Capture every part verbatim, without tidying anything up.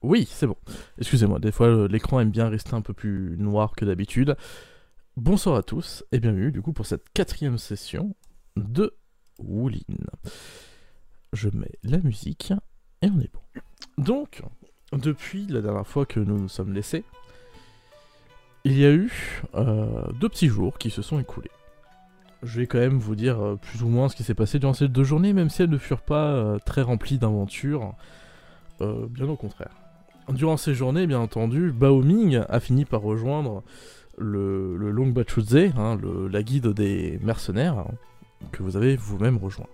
Oui, c'est bon. Excusez-moi, des fois euh, l'écran aime bien rester un peu plus noir que d'habitude. Bonsoir à tous et bienvenue du coup pour cette quatrième session de Woolin. Je mets la musique et on est bon. Donc, depuis la dernière fois que nous nous sommes laissés, il y a eu euh, deux petits jours qui se sont écoulés. Je vais quand même vous dire euh, plus ou moins ce qui s'est passé durant ces deux journées, même si elles ne furent pas euh, très remplies d'aventures. Euh, bien au contraire. Durant ces journées, bien entendu, Bao Ming a fini par rejoindre le, le Long Bachuzé, hein, le, la guide des mercenaires, hein, que vous avez vous-même rejoint.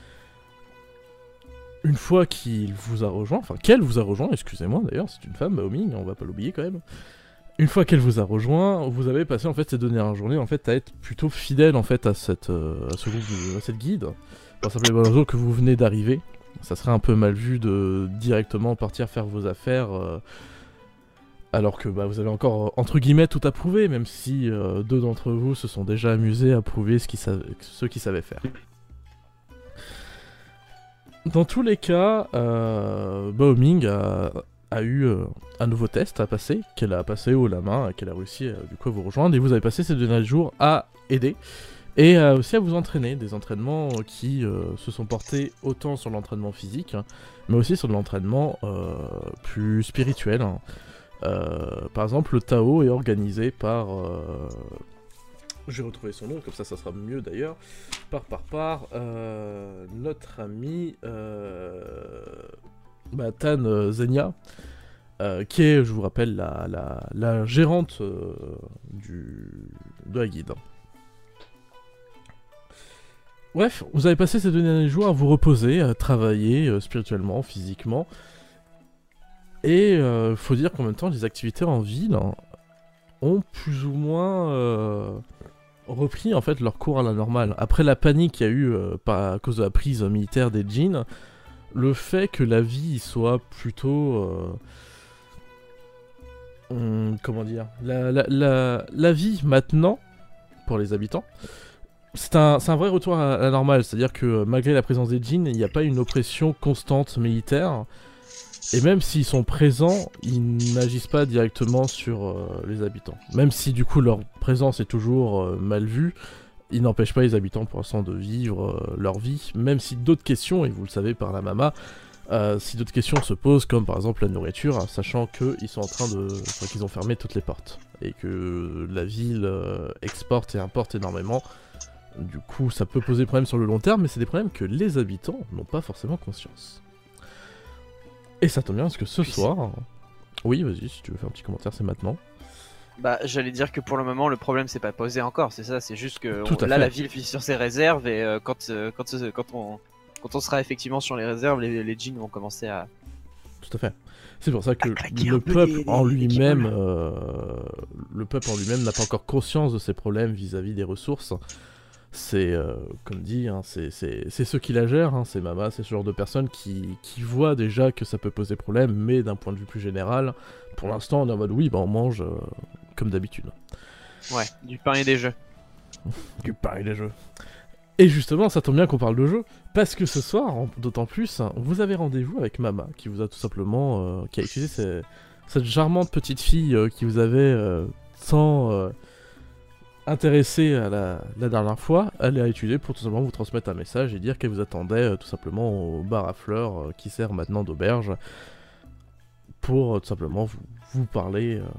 Une fois qu'il vous a rejoint, enfin qu'elle vous a rejoint, excusez-moi d'ailleurs, c'est une femme, Bao Ming, on va pas l'oublier quand même. Une fois qu'elle vous a rejoint, vous avez passé en fait ces deux dernières journées en fait à être plutôt fidèle en fait à cette, euh, à ce groupe, de, à cette guide, pour simple et bonne raison que vous venez d'arriver. Ça serait un peu mal vu de directement partir faire vos affaires euh, alors que bah, vous avez encore entre guillemets tout à prouver, même si euh, deux d'entre vous se sont déjà amusés à prouver ce qu'ils savaient, ce qu'ils savaient faire. Dans tous les cas, euh, Bao Ming a, a eu euh, un nouveau test à passer, qu'elle a passé haut la main, et qu'elle a réussi euh, du coup à vous rejoindre, et vous avez passé ces deux derniers jours à aider. Et euh, aussi à vous entraîner, des entraînements qui euh, se sont portés autant sur l'entraînement physique, hein, mais aussi sur de l'entraînement euh, plus spirituel. Hein. Euh, par exemple, le Tao est organisé par... Euh... Je vais retrouver son nom, comme ça ça sera mieux d'ailleurs. Par, par, par, euh, notre ami euh... bah, Tan euh, Zenia, euh, qui est, je vous rappelle, la, la, la gérante euh, du... de la guide. Bref, vous avez passé ces deux derniers jours à vous reposer, à travailler euh, spirituellement, physiquement. Et euh, faut dire qu'en même temps, les activités en ville hein, ont plus ou moins euh, repris en fait leur cours à la normale. Après la panique qu'il y a eu euh, par, à cause de la prise militaire des djinns, le fait que la vie soit plutôt... Euh, hum, comment dire la, la, la, la vie maintenant, pour les habitants, C'est un, c'est un vrai retour à la normale, c'est-à-dire que malgré la présence des djinns, il n'y a pas une oppression constante militaire, et même s'ils sont présents, ils n'agissent pas directement sur euh, les habitants. Même si du coup leur présence est toujours euh, mal vue, ils n'empêchent pas les habitants pour l'instant de vivre euh, leur vie, même si d'autres questions, et vous le savez par la mama, euh, si d'autres questions se posent, comme par exemple la nourriture, sachant qu'ils sont en train de... Enfin, qu'ils ont fermé toutes les portes, et que la ville euh, exporte et importe énormément. Du coup, ça peut poser problème sur le long terme, mais c'est des problèmes que les habitants n'ont pas forcément conscience. Et ça tombe bien parce que ce Puis soir... Oui, vas-y, si tu veux faire un petit commentaire, c'est maintenant. Bah, j'allais dire que pour le moment, le problème c'est pas posé encore, c'est ça, c'est juste que Tout on- à là fait. la ville vit sur ses réserves et euh, quand, euh, quand, euh, quand, on, quand on sera effectivement sur les réserves, les, les djinns vont commencer à. Tout à fait. C'est pour ça que À claquer le un peu peuple des- en des- des lui-même... guignols. euh, le peuple en lui-même n'a pas encore conscience de ses problèmes vis-à-vis des ressources. C'est, euh, comme dit, hein, c'est c'est- c'est ceux qui la gèrent, hein, c'est Mama, c'est ce genre de personnes qui, qui voient déjà que ça peut poser problème, mais d'un point de vue plus général, pour l'instant on est en mode oui, bah on mange euh, comme d'habitude. Ouais, du pain et des jeux. Du pareil les jeux. Et justement, ça tombe bien qu'on parle de jeux, parce que ce soir, en- d'autant plus, hein, vous avez rendez-vous avec Mama, qui vous a tout simplement, euh, qui a utilisé ces- cette charmante petite fille euh, qui vous avait euh, tant euh, intéressé à la, la dernière fois. Elle a utilisé pour tout simplement vous transmettre un message et dire qu'elle vous attendait euh, tout simplement au bar à fleurs, euh, qui sert maintenant d'auberge, pour euh, tout simplement vous, vous parler. euh.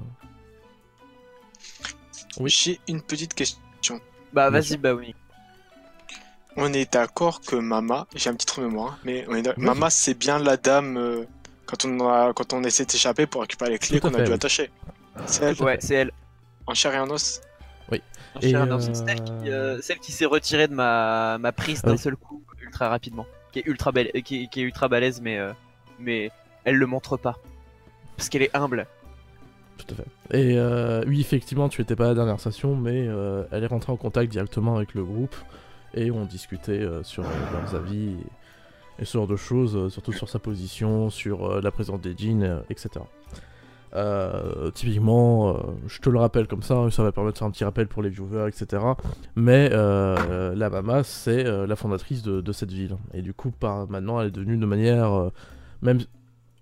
Oui. J'ai une petite question. Bah Bien vas-y, sûr. bah oui. On est d'accord que Mama, j'ai un petit trou de mémoire, hein, mais on est d'ac- Vas-y. Mama c'est bien la dame euh, quand, on a, quand on essaie d'échapper pour récupérer les clés Tout à qu'on a fait, dû oui. attacher. C'est elle, Tout à Ouais, fait. c'est elle. en chair et en os. En Et, chair, non, euh, c'est celle qui, euh, celle qui s'est retirée de ma, ma prise Ah d'un oui. seul coup, ultra rapidement. Qui est ultra, belle, qui, est- qui est ultra balèze, mais, euh, mais elle le montre pas. Parce qu'elle est humble. Tout à fait. Et euh, oui, effectivement, tu étais pas à la dernière session, mais euh, elle est rentrée en contact directement avec le groupe et on discutait euh, sur euh, leurs avis et, et ce genre de choses, euh, surtout sur sa position, sur euh, la présence des djinns, euh, et cetera. Euh, typiquement, euh, je te le rappelle comme ça, ça va permettre de faire un petit rappel pour les viewers, et cetera. Mais euh, la Mama, c'est euh, la fondatrice de, de cette ville. Et du coup, par maintenant, elle est devenue de manière, euh, même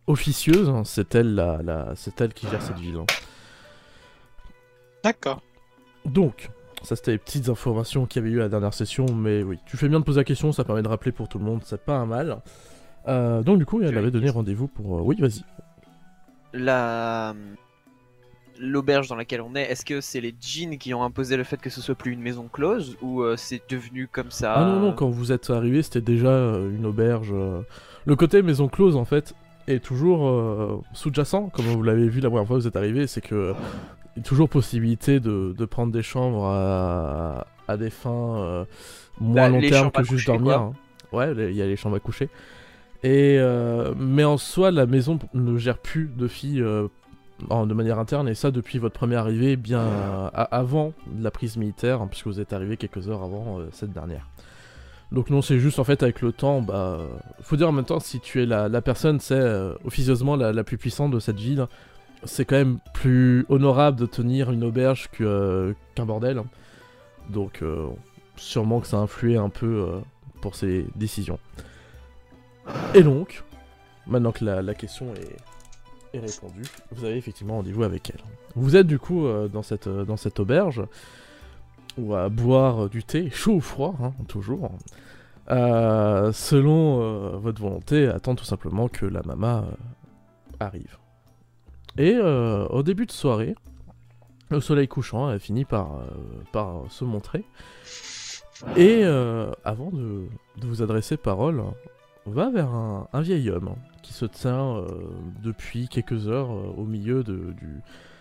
officieuse, hein, c'est elle, la, la, c'est elle qui gère cette ville. Hein. D'accord. Donc, ça c'était les petites informations qu'il y avait eu à la dernière session, mais oui, tu fais bien de poser la question, ça permet de rappeler pour tout le monde, c'est pas un mal. Euh, donc du coup, elle avait donné rendez-vous pour... Euh... Oui, vas-y. La... L'auberge dans laquelle on est, est-ce que c'est les djinns qui ont imposé le fait que ce soit plus une maison close, ou euh, c'est devenu comme ça? Ah non, non, quand vous êtes arrivé, c'était déjà euh, une auberge. Euh... Le côté maison close, en fait, est toujours euh, sous-jacent, comme vous l'avez vu la première fois que vous êtes arrivé, c'est que... Il y a toujours possibilité de, de prendre des chambres à, à des fins euh, moins Bah, long les terme chambres que à juste coucher, dormir. quoi. Hein. Ouais, les- il y a les chambres à coucher. Et, euh, mais en soi, la maison ne gère plus de filles euh, en- de manière interne, et ça depuis votre première arrivée, bien euh, a- avant la prise militaire, hein, puisque vous êtes arrivé quelques heures avant euh, cette dernière. Donc non, c'est juste en fait avec le temps, bah... euh, faut dire en même temps, si tu es la, la personne, c'est euh, officieusement la, la plus puissante de cette ville, c'est quand même plus honorable de tenir une auberge que, euh, qu'un bordel. Donc euh, sûrement que ça a influé un peu euh, pour ces décisions. Et donc, maintenant que la, la question est, est répondue, vous avez effectivement rendez-vous avec elle. Vous êtes du coup euh, dans, cette, euh, dans cette auberge, ou à boire euh, du thé, chaud ou froid, hein, toujours. Euh, selon euh, votre volonté, attendre tout simplement que la mama euh, arrive. Et euh, au début de soirée, le soleil couchant a fini par, euh, par se montrer. Et euh, avant de, de vous adresser parole, on va vers un, un vieil homme hein, qui se tient euh, depuis quelques heures euh, au milieu de, du,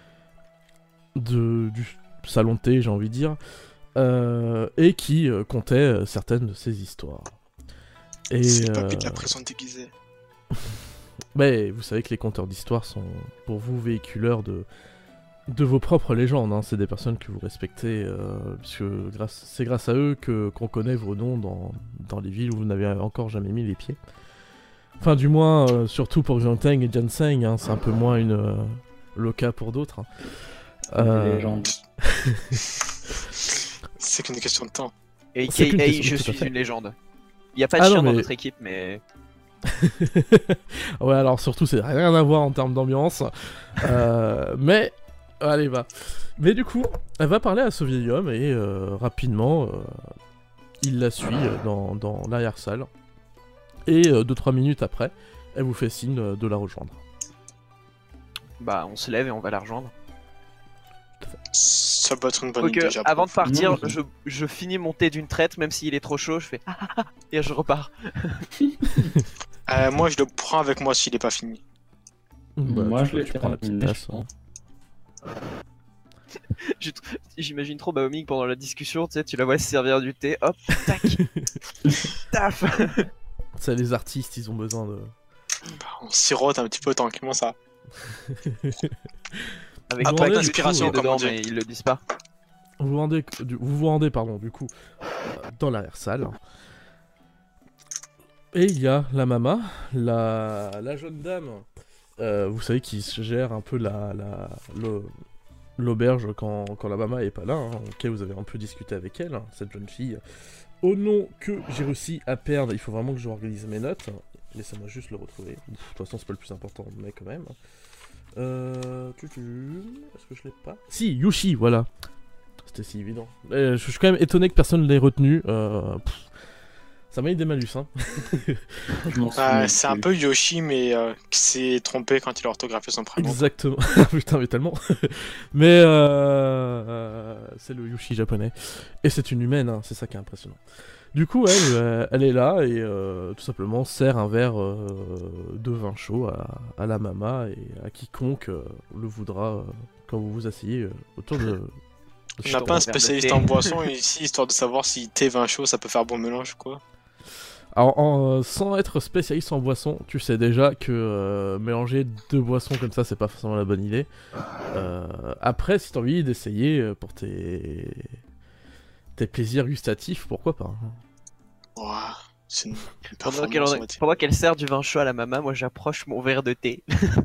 de, du salon de thé, j'ai envie de dire, euh, et qui euh, contait euh, certaines de ses histoires. Et, C'est pas euh, de la prison déguisée. Mais vous savez que les conteurs d'histoire sont pour vous véhiculeurs de, de vos propres légendes. Hein. C'est des personnes que vous respectez, euh, puisque grâce, c'est grâce à eux que, qu'on connaît vos noms dans, dans les villes où vous n'avez encore jamais mis les pieds. Enfin, du moins, euh, surtout pour Xiangteng et Jianseng, hein, c'est un peu moins une, euh, le cas pour d'autres. Hein. Euh... Les légendes. C'est qu'une question de temps. Et C'est qu'une K A, question, je tout à suis fait. une légende. Il n'y a pas de Ah non, chien dans mais- notre équipe, mais... Ouais, alors surtout, c'est rien à voir en termes d'ambiance. Euh, mais, allez, va. Mais du coup, elle va parler à ce vieil homme et euh, rapidement, euh, il la suit euh, dans, dans l'arrière-salle. Et euh, deux trois minutes après, elle vous fait signe euh, de la rejoindre. Bah, on se lève et on va la rejoindre. Ça peut être une bonne Ok, idée déjà. avant de partir, Non, je- je, je finis mon thé d'une traite, même s'il est trop chaud, je fais ah ah ah et je repars. Euh, moi, je le prends avec moi s'il est pas fini. Bah, Moi, tu, je l'ai tu prends la petite terminé, tasse. je hein. pense. J'ai tr- J'imagine trop Baoming pendant la discussion, tu sais, tu la vois se servir du thé, hop, tac, taf. C'est les artistes, ils ont besoin de... Bah, on sirote un petit peu tranquillement ça. Avec Après, pas avec de l'inspiration, sucre comme on dedans, dit. mais ils le disent pas. Vous vous rendez, du- vous vous rendez pardon, du coup, euh, dans l'arrière-salle. Et il y a la mama, la, la jeune dame, euh, vous savez, qui se gère un peu la, la, le- l'auberge quand, quand la mama est pas là, hein, auquel vous avez un peu discuté avec elle, hein, cette jeune fille. Au nom que j'ai réussi à perdre, il faut vraiment que je organise mes notes. Laissez-moi juste le retrouver. De toute façon, c'est pas le plus important, mais quand même. Euh... tu- tu- Est-ce que je l'ai pas? Si, Yushi, voilà. C'était si évident. Euh, je suis quand même étonné que personne ne l'ait retenu. Euh, pff, ça m'a mis des malus, hein. Je m'en Euh, souviens c'est un plus. peu Yoshi, mais euh, qui s'est trompé quand il a orthographié son prénom. Exactement. Putain, mais tellement. mais euh, euh, c'est le Yushi japonais. Et c'est une humaine, hein, c'est ça qui est impressionnant. Du coup, elle, euh, elle est là et euh, tout simplement sert un verre euh, de vin chaud à, à la mama et à quiconque euh, le voudra euh, quand vous vous asseyez euh, autour de... On Je n'a t'en pas un verre de spécialiste thé. en boisson ici, histoire de savoir si thé vin chaud ça peut faire bon mélange ou quoi. Alors, en, euh, sans être spécialiste en boisson, tu sais déjà que euh, mélanger deux boissons comme ça, c'est pas forcément la bonne idée. Euh, après, si t'as envie d'essayer euh, pour tes... tes plaisirs gustatifs, pourquoi pas. hein. Ouah, c'est une, une Pendant qu'elle performance, en- on va dire. pendant qu'elle sert du vin chaud à la maman, moi j'approche mon verre de thé.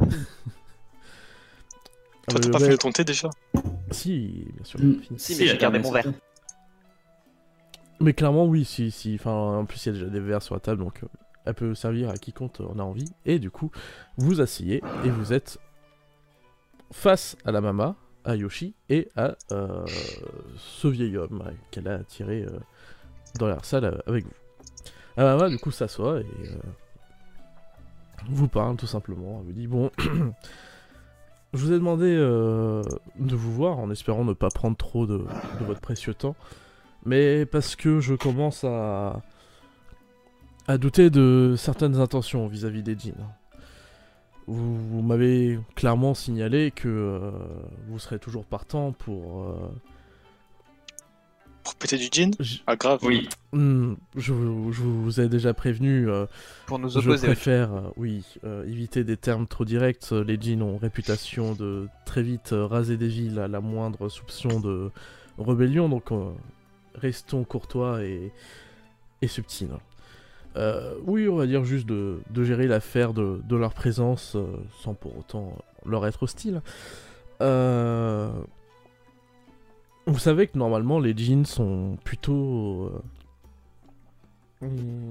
Ah, Toi, mais t'as le pas verre- fini ton thé déjà? Si, bien sûr. Mm. fini. Si, mais j'ai elle gardé a mon terminé verre. sa Mais clairement, oui, si, si. Enfin, en plus, il y a déjà des verres sur la table, donc euh, elle peut servir à quiconque en a envie. Et du coup, vous asseyez et vous êtes face à la Mama, à Yoshi et à euh, ce vieil homme ouais, qu'elle a attiré euh, dans la salle euh, avec vous. La Mama du coup s'assoit et euh, vous parle tout simplement. Elle vous dit bon, je vous ai demandé euh, de vous voir en espérant ne pas prendre trop de, de votre précieux temps, mais parce que je commence à à douter de certaines intentions vis-à-vis des djinns. Vous, vous m'avez clairement signalé que euh, vous serez toujours partant pour... Euh... Pour péter du djinn J... Ah grave. Oui. Hmm, je, je vous ai déjà prévenu. Euh, Pour nous je opposer. préfère, euh, oui, euh, éviter des termes trop directs. Les djinns ont réputation de très vite euh, raser des villes à la moindre soupçon de rébellion, donc euh, restons courtois et, et subtils. Euh, oui, on va dire juste de, de gérer l'affaire de, de leur présence euh, sans pour autant leur être hostile. Euh... Vous savez que normalement les djinns sont plutôt euh...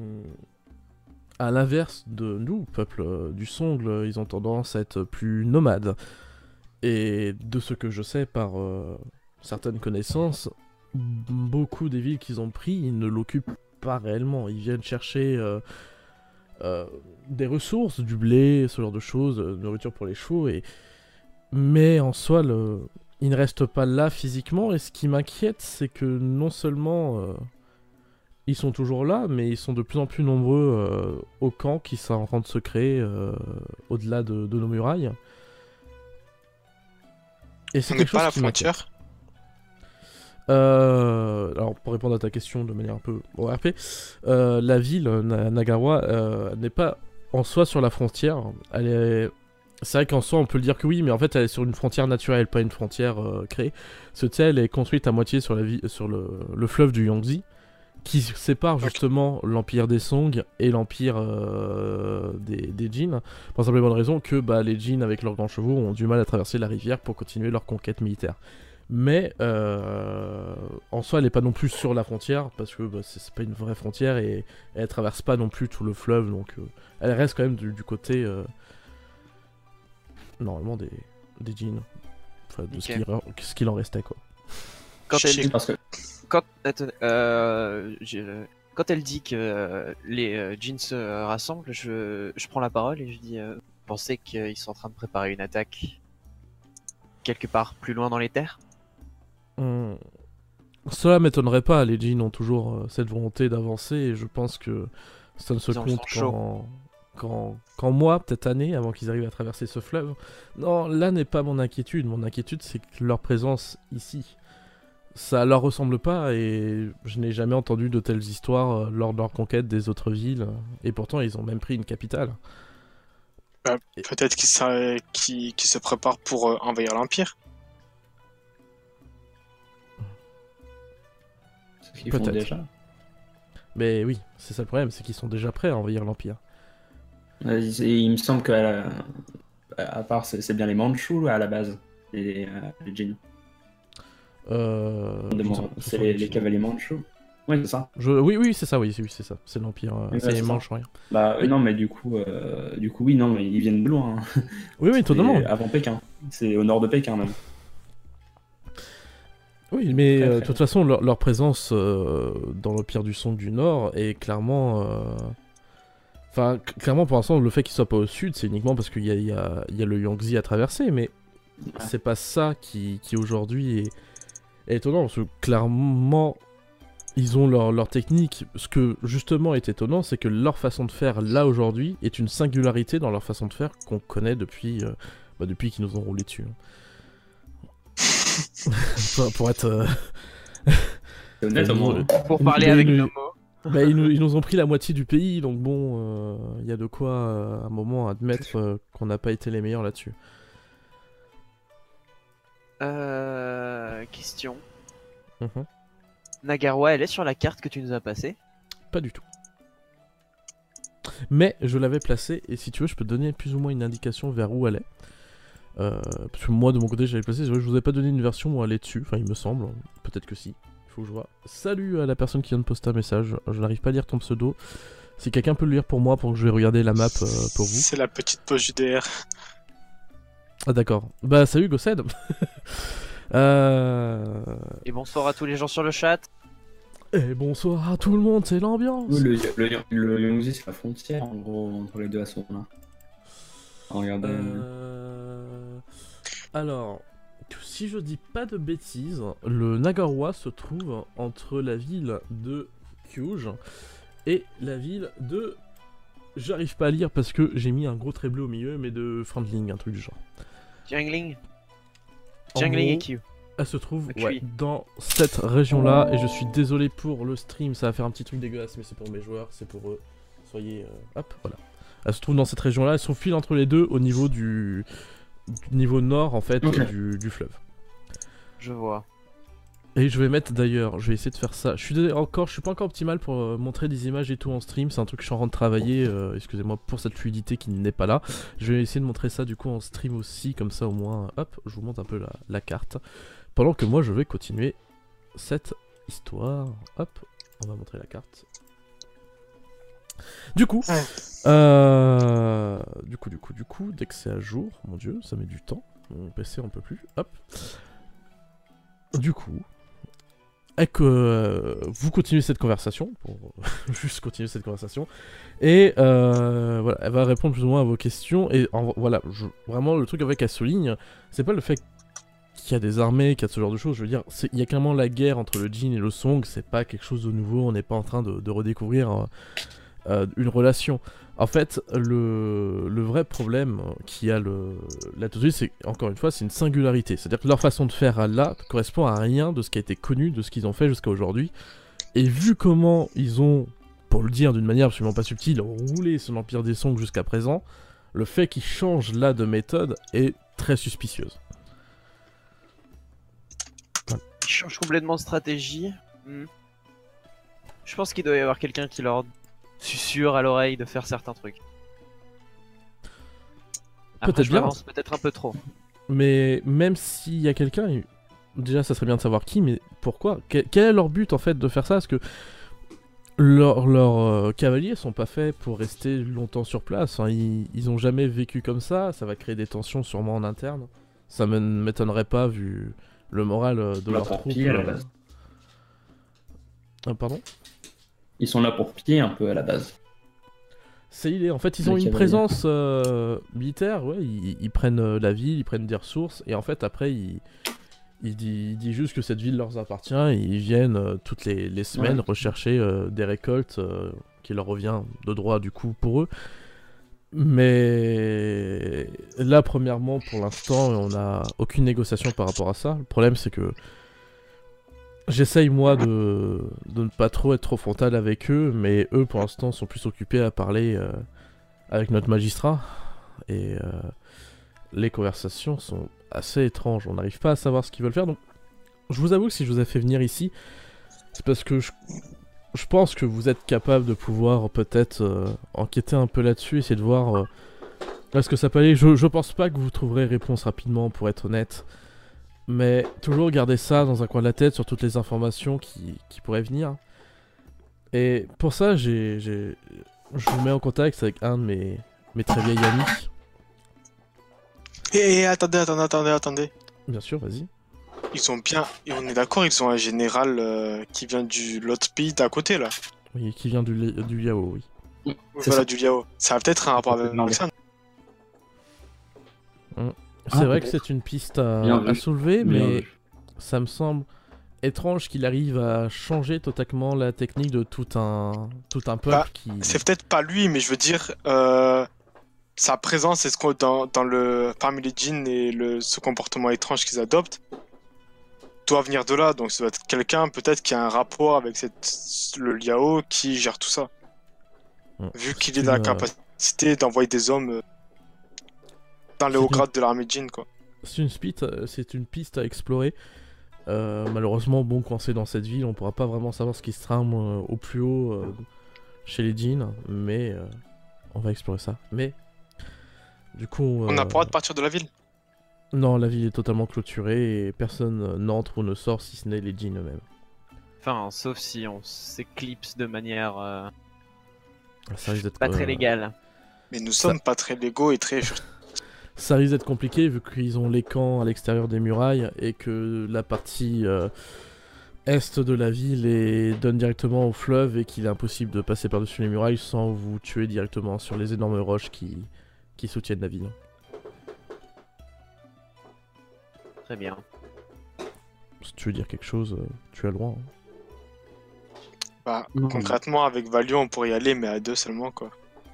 à l'inverse de nous, peuple euh, du Songle, ils ont tendance à être plus nomades. Et de ce que je sais par euh, certaines connaissances, beaucoup des villes qu'ils ont pris, ils ne l'occupent pas réellement. Ils viennent chercher euh, euh, des ressources, du blé, ce genre de choses, euh, nourriture pour les chevaux, et... mais en soi, le... ils ne restent pas là physiquement, et ce qui m'inquiète, c'est que non seulement euh, ils sont toujours là, mais ils sont de plus en plus nombreux euh, au camp qui sont en train de se créer euh, au-delà de, de nos murailles. Et c'est On n'est quelque pas à chose la qui m'inquiète. frontière. Euh, alors pour répondre à ta question de manière un peu O R P, euh, la ville Na- Nagawa euh, n'est pas en soi sur la frontière. Elle est, c'est vrai qu'en soi on peut le dire que oui, mais en fait elle est sur une frontière naturelle, pas une frontière euh, créée. Ce tel elle est construite à moitié sur la vi- sur le, le fleuve du Yangtze, qui sépare justement l'empire des Song et l'empire euh, des, des Jin, pour la simple et bonne raison que bah, les Jin avec leurs grands chevaux ont du mal à traverser la rivière pour continuer leur conquête militaire. Mais euh, en soi, elle n'est pas non plus sur la frontière, parce que bah, c'est, c'est pas une vraie frontière, et, et elle traverse pas non plus tout le fleuve, donc euh, elle reste quand même du, du côté, euh, normalement, des, des Jin. Enfin, de ce, Ok. qui, ce qu'il en restait, quoi. Quand elle, Chic. Parce que quand, attends, euh, j'ai- quand elle dit que euh, les euh, djinns se euh, rassemblent, je, je prends la parole et je dis euh, vous pensez qu'ils sont en train de préparer une attaque quelque part plus loin dans les terres? Hum, Cela m'étonnerait pas, les Jin ont toujours euh, cette volonté d'avancer, et je pense que ça ne se Ils en compte sont qu'en, qu'en, qu'en mois, peut-être années, avant qu'ils arrivent à traverser ce fleuve. Non, là n'est pas mon inquiétude, mon inquiétude c'est que leur présence ici, ça leur ressemble pas, et je n'ai jamais entendu de telles histoires euh, lors de leur conquête des autres villes, et pourtant ils ont même pris une capitale. Bah, peut-être qu'ils sa- qu'ils- qu'ils se préparent pour euh, envahir l'Empire. c'est ce qu'ils font Peut-être. déjà. Mais oui, c'est ça le problème, c'est qu'ils sont déjà prêts à envahir l'Empire. Euh, Il il me semble que à, la- à part c'est c'est bien les Mandchous à la base, les, euh, les Jin. Euh, De je mon- sais pas, ce C'est sont les, les les Jin. cavaliers Mandchous. Oui, c'est ça. Je... Oui, oui, c'est ça, oui, oui, c'est ça. C'est l'Empire. euh, Ouais, c'est les c'est ça. manches, rien. Bah Oui. non, mais du coup, euh, du coup, oui, non, mais ils viennent de loin. Hein. Oui, oui, étonnamment. C'est avant Pékin. C'est au nord de Pékin même. Oui, mais Très, euh, très de toute façon, leur, leur présence euh, dans l'Empire du Song du Nord est clairement. euh, Enfin, c- clairement, pour l'instant, le fait qu'ils soient pas au sud, c'est uniquement parce qu'il y a, il y, a, il y a le Yangtze à traverser, mais c'est pas ça qui, qui aujourd'hui est... est étonnant, parce que clairement, ils ont leur, leur technique. Ce que justement est étonnant, c'est que leur façon de faire là aujourd'hui est une singularité dans leur façon de faire qu'on connaît depuis, euh, bah, depuis qu'ils nous ont roulé dessus. pour, pour être. euh, C'est honnête au moins. Pour Mais- parler mais avec nous- nos mots. Bah, ils, nous, ils nous ont pris la moitié du pays, donc bon, il y a de quoi, euh, à un moment, admettre euh, qu'on n'a pas été les meilleurs là-dessus. Euh, question. Mhm. Nagawa, elle est sur la carte que tu nous as passée. Pas du tout. Mais je l'avais placée, et si tu veux, je peux te donner plus ou moins une indication vers où elle est. Euh, parce que moi, de mon côté, j'avais placé, c'est vrai que je vous ai pas donné une version où elle est dessus, enfin, il me semble, peut-être que si. Il faut que je vois. Salut à la personne qui vient de poster un message, je n'arrive pas à lire ton pseudo. Si quelqu'un peut le lire pour moi, pour que je vais regarder la map euh, pour vous. C'est la petite poche du D R. Ah d'accord. Bah salut Gossed. euh... Et bonsoir à tous les gens sur le chat. Et bonsoir à tout le monde, c'est l'ambiance. Oui, le, le, le Yongzi, c'est la frontière en gros entre les deux à ce moment-là. Regardez. Euh... Alors, si je dis pas de bêtises, le Nagaroa se trouve entre la ville de Kyuj et la ville de... J'arrive pas à lire parce que j'ai mis un gros trait bleu au milieu, mais de Friendling, un truc du genre. Jiangling. En Jiangling et gros, Q. Elle se trouve Ok. ouais, dans cette région-là, et je suis désolé pour le stream, ça va faire un petit truc dégueulasse, mais c'est pour mes joueurs, c'est pour eux. Soyez... euh, hop, voilà. Elle se trouve dans cette région-là, elle se trouve pile entre les deux au niveau du, du niveau nord, en fait, Ok. du, du fleuve. Je vois. Et je vais mettre d'ailleurs, je vais essayer de faire ça. Je suis dé- encore, je suis pas encore optimal pour euh, montrer des images et tout en stream. C'est un truc que je suis en train de travailler. euh, Excusez-moi pour cette fluidité qui n'est pas là. Je vais essayer de montrer ça du coup en stream aussi, comme ça au moins. Hop, je vous montre un peu la, la carte. Pendant que moi je vais continuer cette histoire. Hop, on va montrer la carte. Du coup, Ouais. euh, du coup, du coup, du coup, dès que c'est à jour, mon dieu, ça met du temps. Mon P C on peut plus. Hop. Du coup. Et que euh, vous continuez cette conversation, pour juste continuer cette conversation, et euh, voilà, elle va répondre plus ou moins à vos questions, et en- voilà, je- vraiment le truc avec elle souligne, c'est pas le fait qu'il y a des armées, qu'il y a ce genre de choses, je veux dire, c'est- il y a clairement la guerre entre le Jin et le Song, c'est pas quelque chose de nouveau, on n'est pas en train de, de redécouvrir euh, euh, une relation. En fait, le, le vrai problème qu'il y a le, là tout de suite, c'est encore une fois, c'est une singularité. C'est-à-dire que leur façon de faire à là correspond à rien de ce qui a été connu, de ce qu'ils ont fait jusqu'à aujourd'hui. Et vu comment ils ont, pour le dire d'une manière absolument pas subtile, roulé sur l'Empire des Song jusqu'à présent, le fait qu'ils changent là de méthode est très suspicieuse. Ils changent complètement de stratégie. Hmm. Je pense qu'il doit y avoir quelqu'un qui leur susurre à l'oreille de faire certains trucs. Après, Peut-être je bien. m'avance peut-être un peu trop. Mais même s'il y a quelqu'un, il- déjà ça serait bien de savoir qui, mais pourquoi Que- Quel est leur but en fait de faire ça? Parce que leurs leurs, euh, cavaliers sont pas faits pour rester longtemps sur place. Hein. Ils, ils ont jamais vécu comme ça. Ça va créer des tensions sûrement en interne. Ça ne m'étonnerait pas vu le moral euh, de Là leurs pour troupes. piller, à la euh. base. Ah, pardon. Ils sont là pour piller un peu à la base. C'est l'idée. En fait, ils Les ont une cavaliers. présence euh, militaire. Ouais, ils, ils prennent euh, la ville, ils prennent des ressources, et en fait après ils il dit, il dit juste que cette ville leur appartient et ils viennent euh, toutes les, les semaines Ouais. rechercher euh, des récoltes euh, qui leur revient de droit du coup pour eux. Mais là, premièrement, pour l'instant, on n'a aucune négociation par rapport à ça. Le problème, c'est que j'essaye moi de, de ne pas trop être trop frontal avec eux, mais eux, pour l'instant, sont plus occupés à parler euh, avec notre magistrat. Et euh, les conversations sont assez étranges. On n'arrive pas à savoir ce qu'ils veulent faire. Donc, je vous avoue que si je vous ai fait venir ici, c'est parce que je, je pense que vous êtes capable de pouvoir peut-être euh, enquêter un peu là-dessus, essayer de voir euh, là ce que ça peut aller. Je, je pense pas que vous trouverez réponse rapidement, pour être honnête. Mais toujours garder ça dans un coin de la tête sur toutes les informations qui, qui pourraient venir. Et pour ça, j'ai, j'ai, je vous mets en contact avec un de mes, mes très vieilles amis. Et, et attendez, attendez, attendez, attendez. Bien sûr, vas-y. Ils ont bien, et on est d'accord, ils ont un général euh, qui vient du l'autre pays d'à côté là. Oui, qui vient du, li- du Yao, oui. C'est Voilà, ça. du Liao. Ça a peut-être un rapport avec Complètement. ça. C'est Ah, vrai que peut-être. c'est une piste à, Bien vu. à soulever, Bien mais vu. ça me semble étrange qu'il arrive à changer totalement la technique de tout un, tout un peuple Bah, qui... C'est peut-être pas lui, mais je veux dire, euh, sa présence, est-ce qu'on dans, dans le parmi les djinns et le ce comportement étrange qu'ils adoptent doit venir de là. Donc ça doit être quelqu'un peut-être qui a un rapport avec cette le Liao qui gère tout ça. Mm. Vu qu'il C'est est dans la une, euh, capacité d'envoyer des hommes euh, dans les C'est hauts une- grades de l'armée djinn quoi. C'est une, piste, c'est une piste à explorer. Euh, malheureusement, bon, quand c'est dans cette ville, on pourra pas vraiment savoir ce qui se trame euh, au plus haut euh, chez les djinns, mais euh, on va explorer ça. Mais, du coup... On n'a euh, pas le droit de partir de la ville. Non, la ville est totalement clôturée et personne euh, n'entre ou ne sort si ce n'est les djinns eux-mêmes. Enfin, sauf si on s'éclipse de manière euh, Ça risque d'être Pas très euh, légal. Mais nous Ça- sommes pas très légaux et très... ça risque d'être compliqué vu qu'ils ont les camps à l'extérieur des murailles et que la partie euh, est de la ville est... donne directement au fleuve et qu'il est impossible de passer par-dessus les murailles sans vous tuer directement sur les énormes roches qui, qui soutiennent la ville. Très bien. Si tu veux dire quelque chose, euh, tu as le droit. hein. Bah, Non, concrètement, avec Valion, on pourrait y aller, mais à deux seulement, quoi.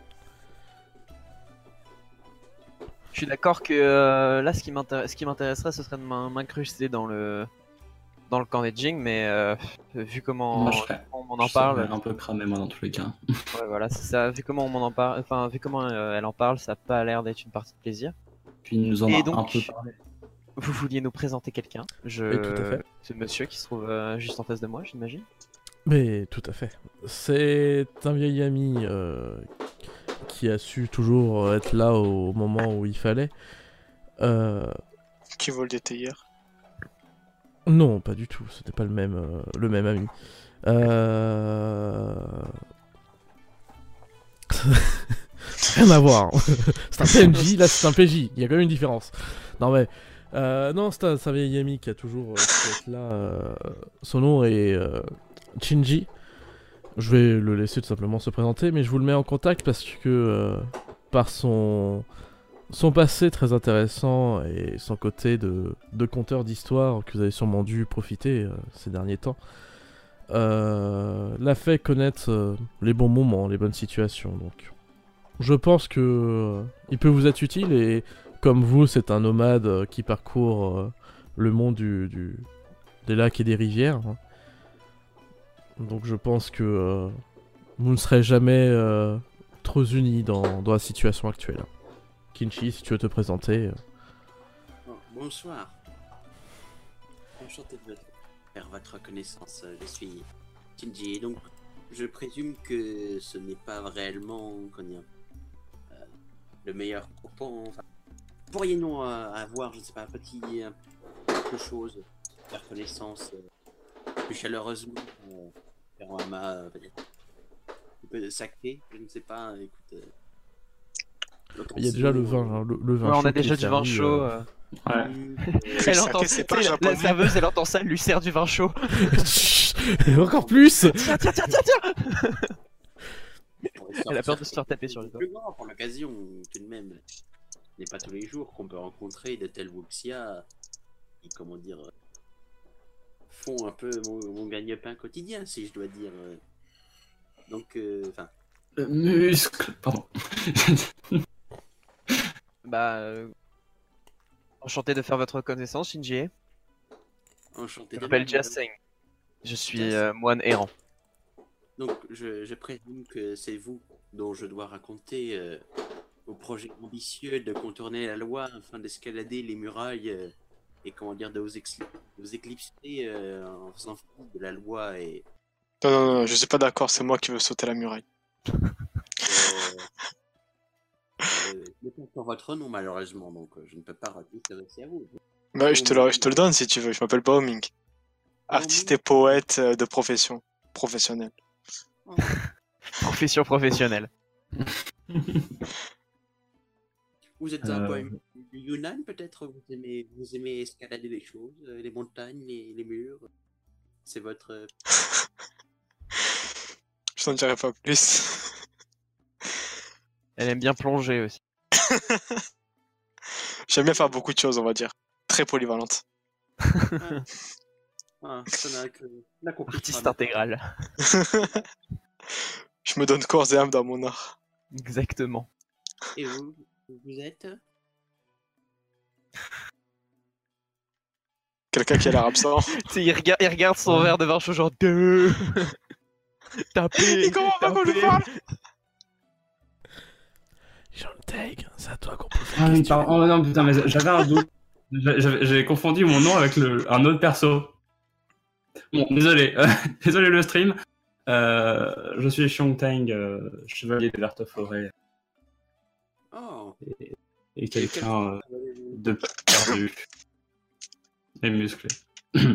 Je suis d'accord que euh, là, ce qui m'intér- ce qui m'intéresserait, ce serait de m'in- m'incruster dans le dans le camp des Jing, mais euh, vu comment Moi, je serais- on m'en en je serais parle, un peu cramé, moi, dans tous les cas. ouais, voilà, c'est ça. Vu comment on m'en en parle, enfin, vu comment euh, elle en parle, ça a pas l'air d'être une partie de plaisir. Puis il nous en Et a donc- un peu parlé. Vous vouliez nous présenter quelqu'un Je... Oui, tout à fait. Ce monsieur qui se trouve euh, juste en face de moi, j'imagine. Mais tout à fait. C'est un vieil ami euh, qui a su toujours être là au moment où il fallait. Euh, Qui vole des théières. non, pas du tout. C'était pas le même, euh, le même ami. Euh... Rien à voir. C'est un P N J, là c'est un P J. Il y a quand même une différence. Non mais... Euh, non, c'est un, c'est un vieil ami qui a toujours euh, pu être là. euh, Son nom est euh, Shinji. Je vais le laisser tout simplement se présenter, mais je vous le mets en contact parce que euh, par son son passé très intéressant et son côté de, de conteur d'histoire que vous avez sûrement dû profiter euh, ces derniers temps, euh, l'a fait connaître euh, les bons moments, les bonnes situations. Donc, je pense que euh, il peut vous être utile et comme vous, c'est un nomade euh, qui parcourt euh, le monde du, du- des lacs et des rivières. hein. Donc je pense que euh, vous ne serez jamais euh, trop unis dans, dans la situation actuelle. Kinchi, si tu veux te présenter. euh. Bon- bonsoir. Enchanté de faire votre connaissance. Je suis Shinji. Donc, je présume que ce n'est pas réellement comment dire, euh, le meilleur copain. Enfin, pourriez-nous euh, avoir, je ne sais pas, un petit un, quelque chose, faire connaissance euh, plus chaleureusement, euh, faire un ma euh, peut-être un peu de saké, je ne sais pas. Écoute. euh, Il y a déjà le l'occasion, vin, hein, le, le vin Ouais, on chaud a qui est déjà du vin servi, chaud. euh. euh. Ouais. euh, Le Elle saké, entend, c'est pas tu sais, la, la japonais. serveuse, elle entend ça, elle lui sert du vin chaud. Chut, encore plus. Tiens, tiens, tiens, tiens, tiens. On va Elle a peur sortir de se faire taper sur les doigts. plus grand pour l'occasion, tout de même. Ce n'est pas tous les jours qu'on peut rencontrer de tels Wuxia qui, comment dire, euh, font un peu mon, mon gagne-pain quotidien, si je dois dire. euh. Donc, euh, enfin, Le muscle, pardon. Bah, euh, enchanté de faire votre connaissance, Shinji. enchanté Je de m'appelle même. Jaseng. Je suis Jaseng. euh, moine errant. Donc, je, je présume que c'est vous dont je dois raconter euh, vos projets ambitieux de contourner la loi afin d'escalader les murailles euh, et, comment dire, de vous, excli- de vous éclipser euh, en faisant fi de la loi et Non, non, non, je suis pas d'accord, c'est moi qui veux sauter la muraille. Euh, euh, je n'ai pas encore votre nom malheureusement, donc euh, je ne peux pas m'intéresser à vous. Bah, je te, le, je te le donne si tu veux, je m'appelle Baoming. Artiste et poète euh, de profession. Professionnel. Profession professionnelle. Vous êtes un Euh, poème du Yunnan peut-être, vous aimez, vous aimez escalader les choses, euh, les montagnes, les, les murs. C'est votre... euh, Je t'en dirai pas plus. Elle aime bien plonger aussi. J'aime bien faire beaucoup de choses, on va dire. Très polyvalente. Ah, ça n'a que... n'a compris. Artiste Ah, intégral. Je me donne corps et âme dans mon art. Exactement. Et vous, vous êtes Quelqu'un qui a l'air absent. Tu sais, il, rega- il regarde son verre de vin chaud, genre deux. Tapé. Il comprend pas qu'on lui tapé. parle. Jean Tag, c'est à toi qu'on pose la Ah oui, question. pardon. Oh non, putain, mais j'avais un doute. J'avais j'avais confondu mon nom avec le, un autre perso. Bon, désolé. Désolé le stream. Euh, je suis Xiong Tang, euh, chevalier de Verte Forêt Oh, et, et quelqu'un euh, de perdu et musclé. de,